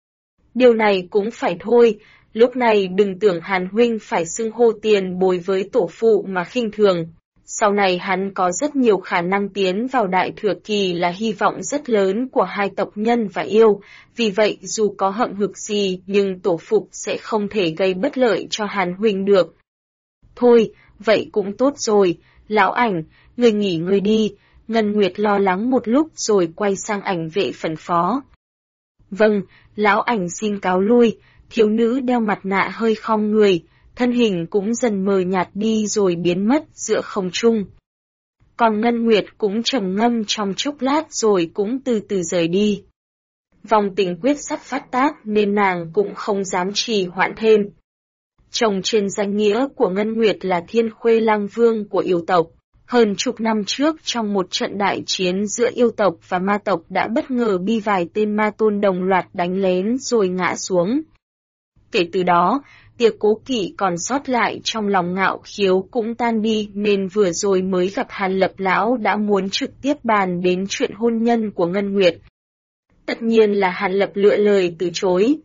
Điều này cũng phải thôi. Lúc này đừng tưởng Hàn huynh phải xưng hô tiền bối với tổ phụ mà khinh thường. Sau này hắn có rất nhiều khả năng tiến vào đại thừa kỳ là hy vọng rất lớn của hai tộc Nhân và Yêu, vì vậy dù có hậm hực gì nhưng tổ phụ sẽ không thể gây bất lợi cho Hàn huynh được. Thôi, vậy cũng tốt rồi, lão Ảnh, người nghỉ ngơi đi. Ngân Nguyệt lo lắng một lúc rồi quay sang ảnh vệ phân phó. Vâng, lão Ảnh xin cáo lui. Thiếu nữ đeo mặt nạ hơi khom người, thân hình cũng dần mờ nhạt đi rồi biến mất giữa không trung. Còn Ngân Nguyệt cũng trầm ngâm trong chốc lát rồi cũng từ từ rời đi. Vòng tình quyết sắp phát tác nên nàng cũng không dám trì hoãn thêm. Chồng trên danh nghĩa của Ngân Nguyệt là Thiên Khuê Lang Vương của yêu tộc. Hơn chục năm trước trong một trận đại chiến giữa yêu tộc và ma tộc đã bất ngờ bị vài tên ma tôn đồng loạt đánh lén rồi ngã xuống. Kể từ đó, tia cố kỵ còn sót lại trong lòng Ngao Khiếu cũng tan đi nên vừa rồi mới gặp Hàn Lập lão đã muốn trực tiếp bàn đến chuyện hôn nhân của Ngân Nguyệt. Tất nhiên là Hàn Lập lựa lời từ chối.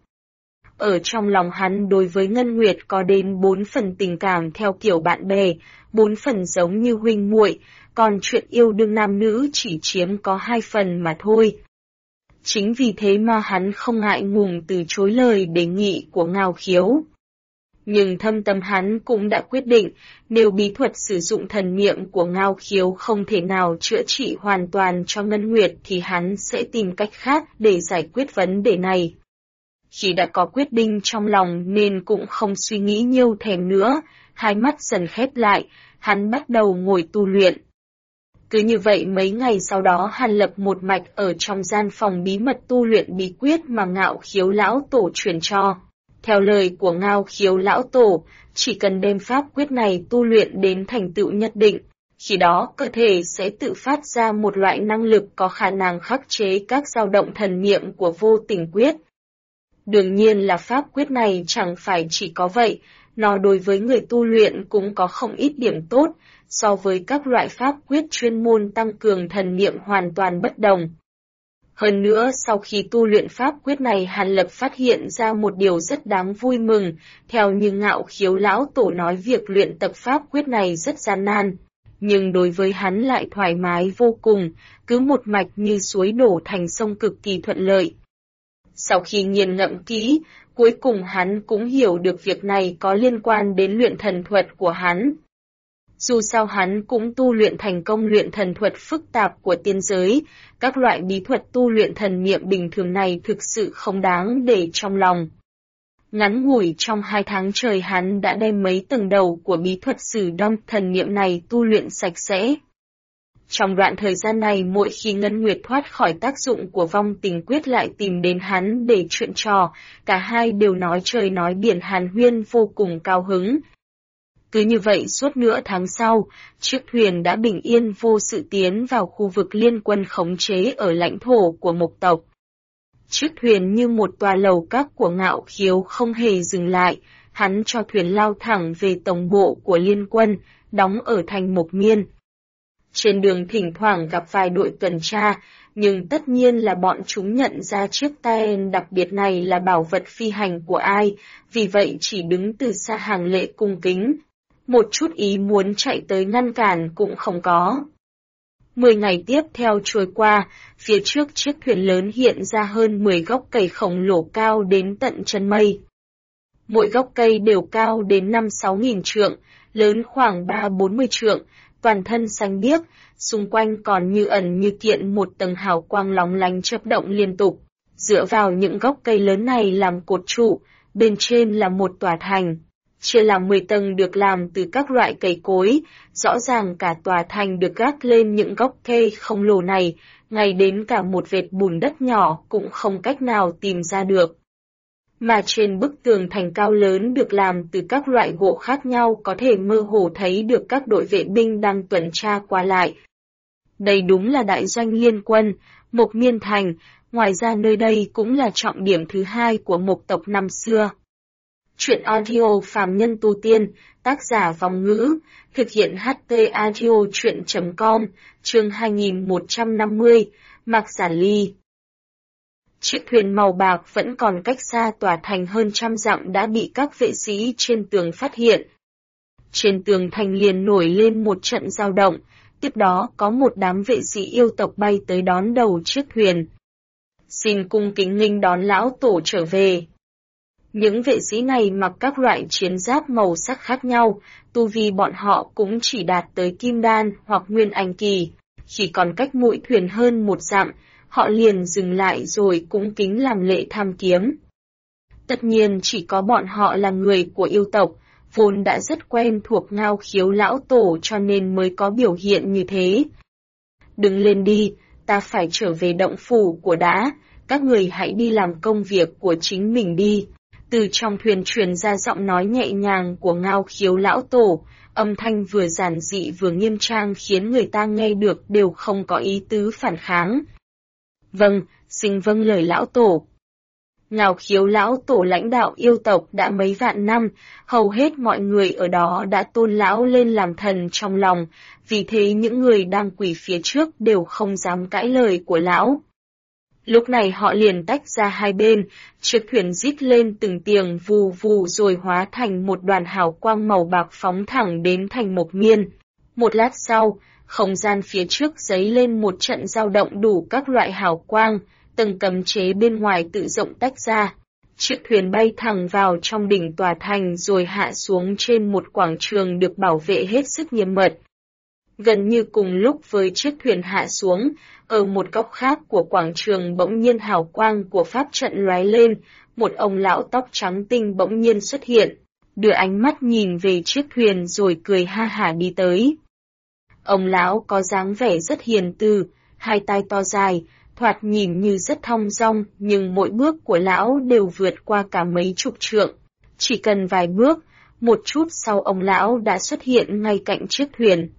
Ở trong lòng hắn đối với Ngân Nguyệt có đến 4 phần tình cảm theo kiểu bạn bè, 4 phần giống như huynh muội, còn chuyện yêu đương nam nữ chỉ chiếm có 2 phần mà thôi. Chính vì thế mà hắn không ngại ngùng từ chối lời đề nghị của Ngao Khiếu. Nhưng thâm tâm hắn cũng đã quyết định, nếu bí thuật sử dụng thần niệm của Ngao Khiếu không thể nào chữa trị hoàn toàn cho Ngân Nguyệt thì hắn sẽ tìm cách khác để giải quyết vấn đề này. Khi đã có quyết định trong lòng nên cũng không suy nghĩ nhiều thêm nữa, hai mắt dần khép lại, hắn bắt đầu ngồi tu luyện. Cứ như vậy mấy ngày sau đó hắn lập một mạch ở trong gian phòng bí mật tu luyện bí quyết mà Ngạo Khiếu Lão Tổ truyền cho. Theo lời của Ngạo Khiếu Lão Tổ, chỉ cần đem pháp quyết này tu luyện đến thành tựu nhất định, khi đó cơ thể sẽ tự phát ra một loại năng lực có khả năng khắc chế các dao động thần niệm của vô tình quyết. Đương nhiên là pháp quyết này chẳng phải chỉ có vậy, nó đối với người tu luyện cũng có không ít điểm tốt, so với các loại pháp quyết chuyên môn tăng cường thần niệm hoàn toàn bất đồng. Hơn nữa sau khi tu luyện pháp quyết này Hàn Lập phát hiện ra một điều rất đáng vui mừng, theo như Ngạo Khiếu Lão Tổ nói việc luyện tập pháp quyết này rất gian nan, nhưng đối với hắn lại thoải mái vô cùng, cứ một mạch như suối đổ thành sông cực kỳ thuận lợi. Sau khi nghiền ngẫm kỹ, cuối cùng hắn cũng hiểu được việc này có liên quan đến luyện thần thuật của hắn. Dù sao hắn cũng tu luyện thành công luyện thần thuật phức tạp của tiên giới, các loại bí thuật tu luyện thần niệm bình thường này thực sự không đáng để trong lòng. Ngắn ngủi trong 2 tháng trời hắn đã đem mấy tầng đầu của bí thuật sử đong thần niệm này tu luyện sạch sẽ. Trong đoạn thời gian này mỗi khi Ngân Nguyệt thoát khỏi tác dụng của vong tình quyết lại tìm đến hắn để chuyện trò, cả hai đều nói trời nói biển hàn huyên vô cùng cao hứng. Cứ như vậy suốt nửa tháng sau, chiếc thuyền đã bình yên vô sự tiến vào khu vực liên quân khống chế ở lãnh thổ của Mộc tộc. Chiếc thuyền như một tòa lầu các của Ngạo Khiếu không hề dừng lại, hắn cho thuyền lao thẳng về tổng bộ của liên quân, đóng ở thành Mộc Miên. Trên đường thỉnh thoảng gặp vài đội tuần tra, nhưng tất nhiên là bọn chúng nhận ra chiếc tên đặc biệt này là bảo vật phi hành của ai, vì vậy chỉ đứng từ xa hàng lệ cung kính. Một chút ý muốn chạy tới ngăn cản cũng không có. 10 ngày tiếp theo trôi qua, phía trước chiếc thuyền lớn hiện ra hơn 10 gốc cây khổng lồ cao đến tận chân mây. Mỗi gốc cây đều cao đến 5-6 nghìn trượng, lớn khoảng 3-40 trượng, toàn thân xanh biếc, xung quanh còn như ẩn như kiện một tầng hào quang lóng lánh chớp động liên tục. Dựa vào những gốc cây lớn này làm cột trụ, bên trên là một tòa thành. Chia làm 10 tầng được làm từ các loại cây cối, rõ ràng cả tòa thành được gác lên những gốc cây khổng lồ này, ngay đến cả một vệt bùn đất nhỏ cũng không cách nào tìm ra được. Mà trên bức tường thành cao lớn được làm từ các loại gỗ khác nhau có thể mơ hồ thấy được các đội vệ binh đang tuần tra qua lại. Đây đúng là đại doanh liên quân, Mộc Miên Thành, ngoài ra nơi đây cũng là trọng điểm thứ hai của Mộc tộc năm xưa. Chuyện audio phàm nhân tu tiên, tác giả Vong Ngữ, thực hiện HT audio chuyện.com, chương 2150, Mạc Giản Ly. Chiếc thuyền màu bạc vẫn còn cách xa tòa thành hơn trăm dặm đã bị các vệ sĩ trên tường phát hiện. Trên tường thành liền nổi lên một trận dao động, tiếp đó có một đám vệ sĩ yêu tộc bay tới đón đầu chiếc thuyền. Xin cung kính nghênh đón lão tổ trở về. Những vệ sĩ này mặc các loại chiến giáp màu sắc khác nhau, tu vi bọn họ cũng chỉ đạt tới kim đan hoặc nguyên anh kỳ. Chỉ còn cách mũi thuyền hơn 1 dặm, họ liền dừng lại rồi cung kính làm lễ tham kiếm. Tất nhiên chỉ có bọn họ là người của yêu tộc, vốn đã rất quen thuộc Ngạo Khiếu Lão Tổ cho nên mới có biểu hiện như thế. Đừng lên đi, ta phải trở về động phủ của đã, các người hãy đi làm công việc của chính mình đi. Từ trong thuyền truyền ra giọng nói nhẹ nhàng của Ngạo Khiếu Lão Tổ, âm thanh vừa giản dị vừa nghiêm trang khiến người ta nghe được đều không có ý tứ phản kháng. Vâng, xin vâng lời Lão Tổ. Ngạo Khiếu Lão Tổ lãnh đạo yêu tộc đã mấy vạn năm, hầu hết mọi người ở đó đã tôn Lão lên làm thần trong lòng, vì thế những người đang quỳ phía trước đều không dám cãi lời của Lão. Lúc này họ liền tách ra hai bên, chiếc thuyền rít lên từng tiếng vù vù rồi hóa thành một đoàn hào quang màu bạc phóng thẳng đến thành Mộc Miên. Một lát sau, không gian phía trước giấy lên một trận dao động đủ các loại hào quang, từng cấm chế bên ngoài tự rộng tách ra. Chiếc thuyền bay thẳng vào trong đỉnh tòa thành rồi hạ xuống trên một quảng trường được bảo vệ hết sức nghiêm mật. Gần như cùng lúc với chiếc thuyền hạ xuống, ở một góc khác của quảng trường bỗng nhiên hào quang của pháp trận lóe lên, một ông lão tóc trắng tinh bỗng nhiên xuất hiện, đưa ánh mắt nhìn về chiếc thuyền rồi cười ha hả đi tới. Ông lão có dáng vẻ rất hiền từ, hai tay to dài, thoạt nhìn như rất thong dong, nhưng mỗi bước của lão đều vượt qua cả mấy chục trượng. Chỉ cần vài bước, một chút sau ông lão đã xuất hiện ngay cạnh chiếc thuyền.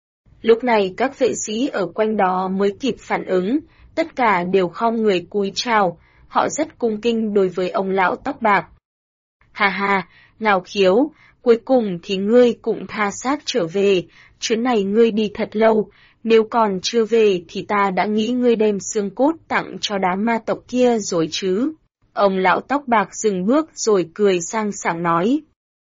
Lúc này các vệ sĩ ở quanh đó mới kịp phản ứng, tất cả đều khom người cúi chào, họ rất cung kính đối với ông lão tóc bạc. Hà hà, Ngao Khiếu, cuối cùng thì ngươi cũng tha xác trở về, chuyến này ngươi đi thật lâu, nếu còn chưa về thì ta đã nghĩ ngươi đem xương cốt tặng cho đám ma tộc kia rồi chứ. Ông lão tóc bạc dừng bước rồi cười sang sảng nói.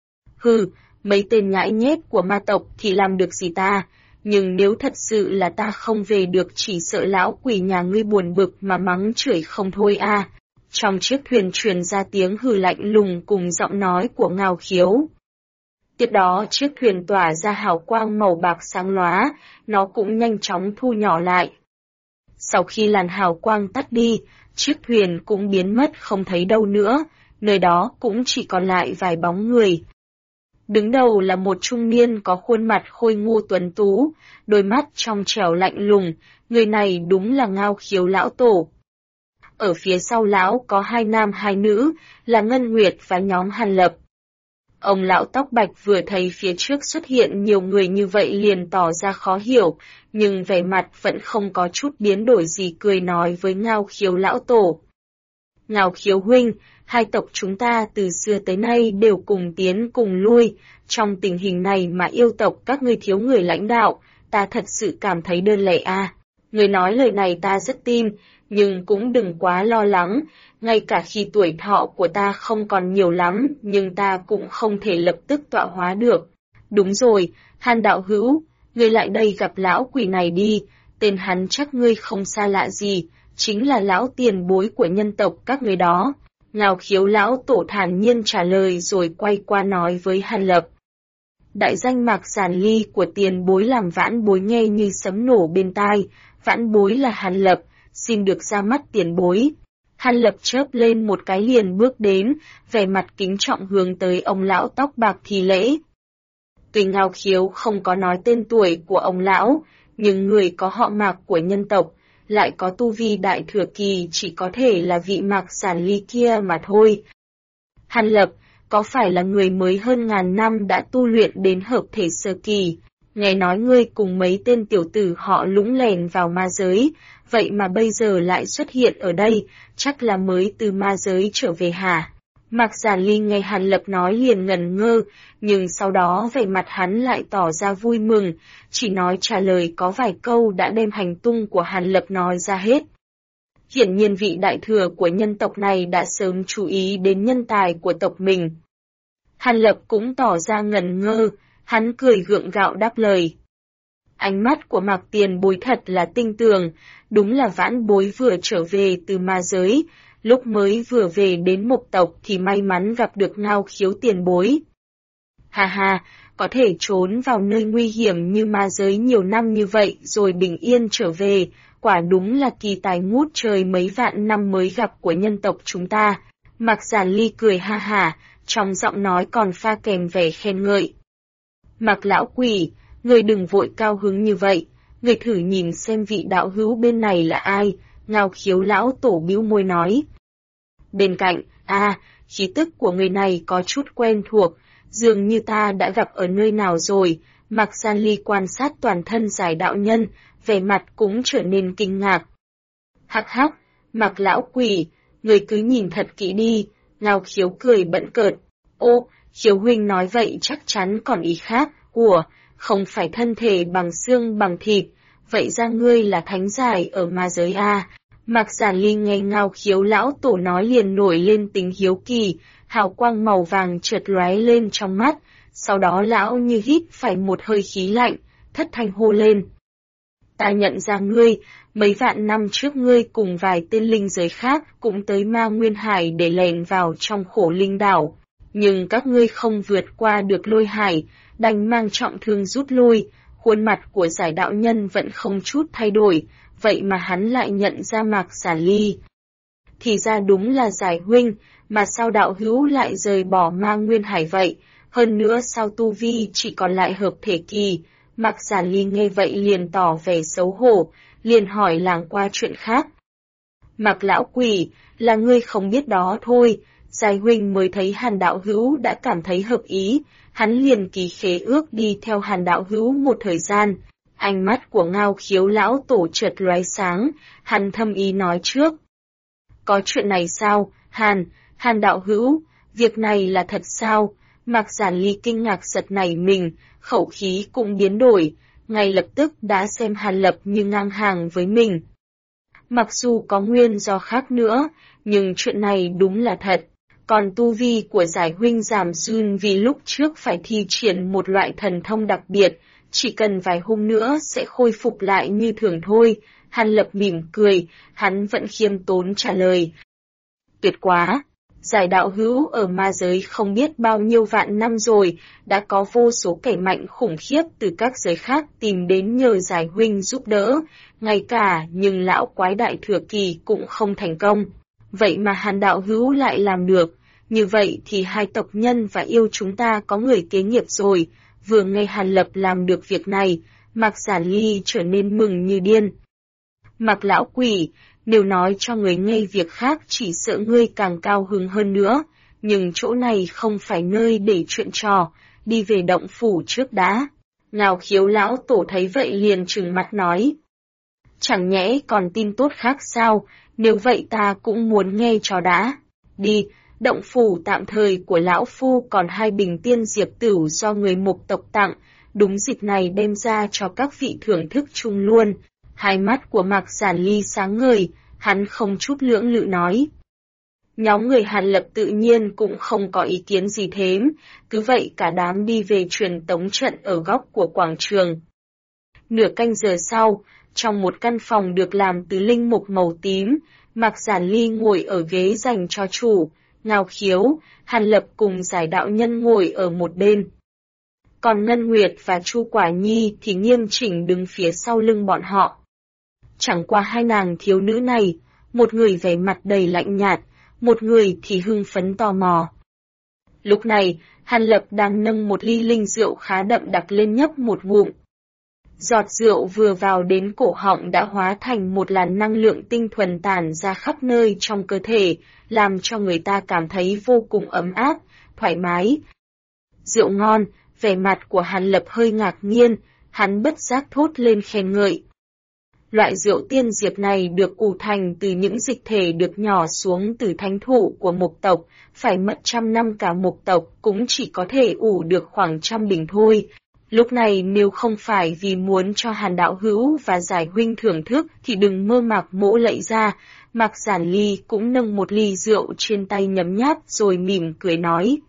Hừ, mấy tên nhãi nhép của ma tộc thì làm được gì ta, nhưng nếu thật sự là ta không về được chỉ sợ lão quỷ nhà ngươi buồn bực mà mắng chửi không thôi à. Trong chiếc thuyền truyền ra tiếng hừ lạnh lùng cùng giọng nói của Ngao Khiếu. Tiếp đó chiếc thuyền tỏa ra hào quang màu bạc sáng lóa, nó cũng nhanh chóng thu nhỏ lại. Sau khi làn hào quang tắt đi, chiếc thuyền cũng biến mất không thấy đâu nữa, nơi đó cũng chỉ còn lại vài bóng người. Đứng đầu là một trung niên có khuôn mặt khôi ngô tuấn tú, đôi mắt trong trẻo lạnh lùng, người này đúng là Ngao Khiếu lão tổ. Ở phía sau lão có hai nam hai nữ, là Ngân Nguyệt và nhóm Hàn Lập. Ông lão tóc bạch vừa thấy phía trước xuất hiện nhiều người như vậy liền tỏ ra khó hiểu, nhưng vẻ mặt vẫn không có chút biến đổi gì, cười nói với Ngao Khiếu lão tổ. Ngao Khiếu huynh, hai tộc chúng ta từ xưa tới nay đều cùng tiến cùng lui, trong tình hình này mà yêu tộc các ngươi thiếu người lãnh đạo, ta thật sự cảm thấy đơn lẻ a. Người nói lời này ta rất tin, nhưng cũng đừng quá lo lắng, ngay cả khi tuổi thọ của ta không còn nhiều lắm, nhưng ta cũng không thể lập tức tọa hóa được. Đúng rồi, Hàn đạo hữu, ngươi lại đây gặp lão quỷ này đi, tên hắn chắc ngươi không xa lạ gì, chính là lão tiền bối của nhân tộc các ngươi đó. Ngao Khiếu lão tổ thản nhiên trả lời rồi quay qua nói với Hàn Lập. Đại danh Mạc Giản Ly của tiền bối làm vãn bối nghe như sấm nổ bên tai, vãn bối là Hàn Lập, xin được ra mắt tiền bối. Hàn Lập chớp lên một cái liền bước đến, vẻ mặt kính trọng hướng tới ông lão tóc bạc thi lễ. Tuy Ngao Khiếu không có nói tên tuổi của ông lão, nhưng người có họ Mạc của nhân tộc, lại có tu vi đại thừa kỳ chỉ có thể là vị Mạc Giản Ly kia mà thôi. Hàn Lập, có phải là người mới hơn ngàn năm đã tu luyện đến hợp thể sơ kỳ? Nghe nói ngươi cùng mấy tên tiểu tử họ lũng lẻn vào ma giới, vậy mà bây giờ lại xuất hiện ở đây, chắc là mới từ ma giới trở về hả? Mạc Giản Ly nghe Hàn Lập nói liền ngẩn ngơ, nhưng sau đó vẻ mặt hắn lại tỏ ra vui mừng, chỉ nói trả lời có vài câu đã đem hành tung của Hàn Lập nói ra hết. Hiển nhiên vị đại thừa của nhân tộc này đã sớm chú ý đến nhân tài của tộc mình. Hàn Lập cũng tỏ ra ngẩn ngơ, hắn cười gượng gạo đáp lời. Ánh mắt của Mạc tiền bối thật là tinh tường, đúng là vãn bối vừa trở về từ ma giới, lúc mới vừa về đến Mộc tộc thì may mắn gặp được Ngao Khiếu tiền bối. Hà hà, có thể trốn vào nơi nguy hiểm như ma giới nhiều năm như vậy rồi bình yên trở về, quả đúng là kỳ tài ngút trời mấy vạn năm mới gặp của nhân tộc chúng ta. Mạc Giản Ly cười ha hả, trong giọng nói còn pha kèm vẻ khen ngợi. Mạc lão quỷ, người đừng vội cao hứng như vậy, người thử nhìn xem vị đạo hữu bên này là ai, Ngao Khiếu lão tổ bĩu môi nói. Bên cạnh, khí tức của người này có chút quen thuộc, dường như ta đã gặp ở nơi nào rồi. Mạc Giản Ly quan sát toàn thân giải đạo nhân, vẻ mặt cũng trở nên kinh ngạc. Hắc hắc, Mạc lão quỷ, người cứ nhìn thật kỹ đi, Ngao Khiếu cười bận cợt. Ô, Khiếu huynh nói vậy chắc chắn còn ý khác, không phải thân thể bằng xương bằng thịt, vậy ra ngươi là thánh giải ở ma giới a. Mạc Giản Ly nghe Ngao Khiếu lão tổ nói liền nổi lên tính hiếu kỳ, hào quang màu vàng chợt lóe lên trong mắt, sau đó lão như hít phải một hơi khí lạnh, thất thanh hô lên. Ta nhận ra ngươi, mấy vạn năm trước ngươi cùng vài tên linh giới khác cũng tới Ma Nguyên Hải để lèn vào trong Khổ Linh đảo, nhưng các ngươi không vượt qua được Lôi Hải, đành mang trọng thương rút lui, Khuôn mặt của giải đạo nhân vẫn không chút thay đổi, vậy mà hắn lại nhận ra Mạc Giản Ly. Thì ra đúng là giải huynh, mà sao đạo hữu lại rời bỏ Ma Nguyên Hải vậy, hơn nữa sao tu vi chỉ còn lại hợp thể kỳ. Mạc Giản Ly nghe vậy liền tỏ vẻ xấu hổ, liền hỏi làng qua chuyện khác. Mạc lão quỷ, là ngươi không biết đó thôi, giải huynh mới thấy Hàn đạo hữu đã cảm thấy hợp ý, hắn liền ký khế ước đi theo Hàn đạo hữu một thời gian. Ánh mắt của Ngao Khiếu lão tổ chợt lóe sáng, hắn thâm ý nói trước. Có chuyện này sao, Hàn đạo hữu, việc này là thật sao? Mạc Giản Ly kinh ngạc giật nảy mình, khẩu khí cũng biến đổi, ngay lập tức đã xem Hàn Lập như ngang hàng với mình. Mặc dù có nguyên do khác nữa, nhưng chuyện này đúng là thật. Còn tu vi của giải huynh giảm sút vì lúc trước phải thi triển một loại thần thông đặc biệt, chỉ cần vài hôm nữa sẽ khôi phục lại như thường thôi. Hàn Lập mỉm cười, hắn vẫn khiêm tốn trả lời. Tuyệt quá! Giải đạo hữu ở ma giới không biết bao nhiêu vạn năm rồi, đã có vô số kẻ mạnh khủng khiếp từ các giới khác tìm đến nhờ giải huynh giúp đỡ, ngay cả nhưng lão quái đại thừa kỳ cũng không thành công. Vậy mà Hàn đạo hữu lại làm được, như vậy thì hai tộc nhân và yêu chúng ta có người kế nghiệp rồi. Vừa nghe Hàn Lập làm được việc này, Mạc Giản Ly trở nên mừng như điên. Mạc lão quỷ, nếu nói cho người nghe việc khác chỉ sợ ngươi càng cao hứng hơn nữa, nhưng chỗ này không phải nơi để chuyện trò, đi về động phủ trước đã. Ngao Khiếu lão tổ thấy vậy liền trừng mắt nói. Chẳng nhẽ còn tin tốt khác sao, nếu vậy ta cũng muốn nghe cho đã. Đi, động phủ tạm thời của lão phu còn 2 bình tiên diệp tửu do người Mộc tộc tặng, đúng dịp này đem ra cho các vị thưởng thức chung luôn. Hai mắt của Mạc Giản Ly sáng ngời, hắn không chút lưỡng lự nói. Nhóm người Hàn Lập tự nhiên cũng không có ý kiến gì thếm, cứ vậy cả đám đi về truyền tống trận ở góc của quảng trường. Nửa canh giờ sau, trong một căn phòng được làm từ linh mục màu tím, Mạc Giản Ly ngồi ở ghế dành cho chủ, Ngao Khiếu, Hàn Lập cùng giải đạo nhân ngồi ở một bên. Còn Ngân Nguyệt và Chu Quả Nhi thì nghiêm chỉnh đứng phía sau lưng bọn họ. Chẳng qua hai nàng thiếu nữ này, một người vẻ mặt đầy lạnh nhạt, một người thì hưng phấn tò mò. Lúc này, Hàn Lập đang nâng một ly linh rượu khá đậm đặc lên nhấp một ngụm. Giọt rượu vừa vào đến cổ họng đã hóa thành một làn năng lượng tinh thuần tản ra khắp nơi trong cơ thể, làm cho người ta cảm thấy vô cùng ấm áp, thoải mái. Rượu ngon, vẻ mặt của Hàn Lập hơi ngạc nhiên, hắn bất giác thốt lên khen ngợi. Loại rượu tiên diệp này được ủ thành từ những dịch thể được nhỏ xuống từ thánh thụ của Mộc tộc, phải mất 100 năm cả Mộc tộc cũng chỉ có thể ủ được khoảng 100 bình thôi. Lúc này nếu không phải vì muốn cho Hàn đạo hữu và giải huynh thưởng thức thì đừng mơ mạc mỗ lạy ra. Mạc Giản Ly cũng nâng một ly rượu trên tay nhấm nháp rồi mỉm cười nói.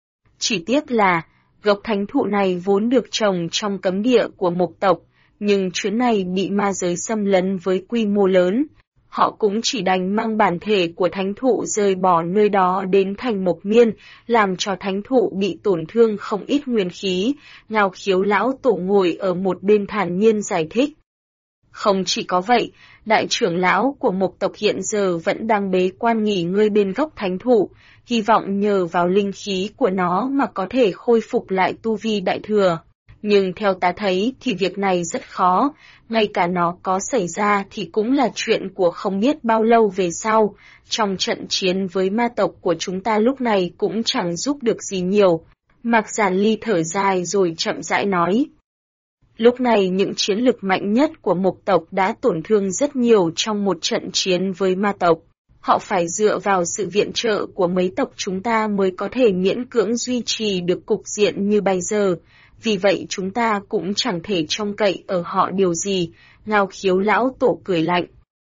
Chỉ tiếc là, gốc thánh thụ này vốn được trồng trong cấm địa của Mộc tộc, nhưng chuyến này bị ma giới xâm lấn với quy mô lớn. Họ cũng chỉ đành mang bản thể của thánh thụ rời bỏ nơi đó đến thành Mộc Miên, làm cho thánh thụ bị tổn thương không ít nguyên khí. Ngao Khiếu lão tổ ngồi ở một bên thản nhiên giải thích. Không chỉ có vậy, đại trưởng lão của Mộc tộc hiện giờ vẫn đang bế quan nghỉ ngơi bên gốc thánh thụ, hy vọng nhờ vào linh khí của nó mà có thể khôi phục lại tu vi đại thừa. Nhưng theo ta thấy thì việc này rất khó, ngay cả nó có xảy ra thì cũng là chuyện của không biết bao lâu về sau, trong trận chiến với ma tộc của chúng ta lúc này cũng chẳng giúp được gì nhiều. Mạc Giản Ly thở dài rồi chậm rãi nói. Lúc này những chiến lực mạnh nhất của Mộc tộc đã tổn thương rất nhiều trong một trận chiến với ma tộc. Họ phải dựa vào sự viện trợ của mấy tộc chúng ta mới có thể miễn cưỡng duy trì được cục diện như bây giờ. Vì vậy chúng ta cũng chẳng thể trông cậy ở họ điều gì, Ngao Khiếu lão tổ cười lạnh.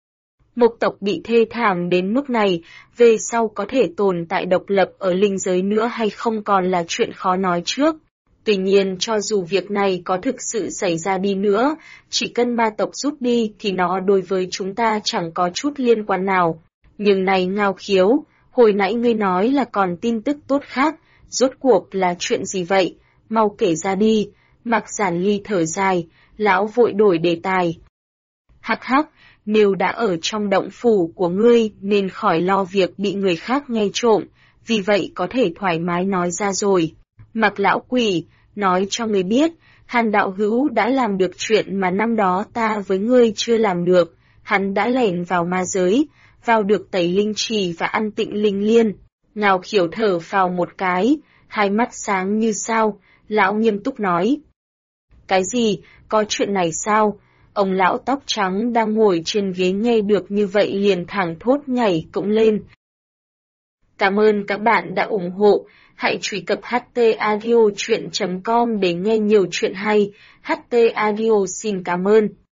Mộc tộc bị thê thảm đến mức này, về sau có thể tồn tại độc lập ở linh giới nữa hay không còn là chuyện khó nói trước. Tuy nhiên cho dù việc này có thực sự xảy ra đi nữa, chỉ cần ma tộc rút đi thì nó đối với chúng ta chẳng có chút liên quan nào. Nhưng này Ngao Khiếu, hồi nãy ngươi nói là còn tin tức tốt khác, rốt cuộc là chuyện gì vậy? Mau kể ra đi. Mạc Giản Ly thở dài, lão vội đổi đề tài. Hắc hắc, nếu đã ở trong động phủ của ngươi nên khỏi lo việc bị người khác nghe trộm, vì vậy có thể thoải mái nói ra rồi. Mạc lão quỷ, nói cho ngươi biết, Hàn đạo hữu đã làm được chuyện mà năm đó ta với ngươi chưa làm được, hắn đã lẻn vào ma giới, vào được tẩy linh trì và ăn tịnh linh liên. Ngao Khiếu thở phào một cái, hai mắt sáng như sao, lão nghiêm túc nói. Cái gì, có chuyện này sao? Ông lão tóc trắng đang ngồi trên ghế nghe được như vậy liền thẳng thốt nhảy cũng lên. Cảm ơn các bạn đã ủng hộ, hãy truy cập htaudio.com để nghe nhiều chuyện hay. HT Audio xin cảm ơn.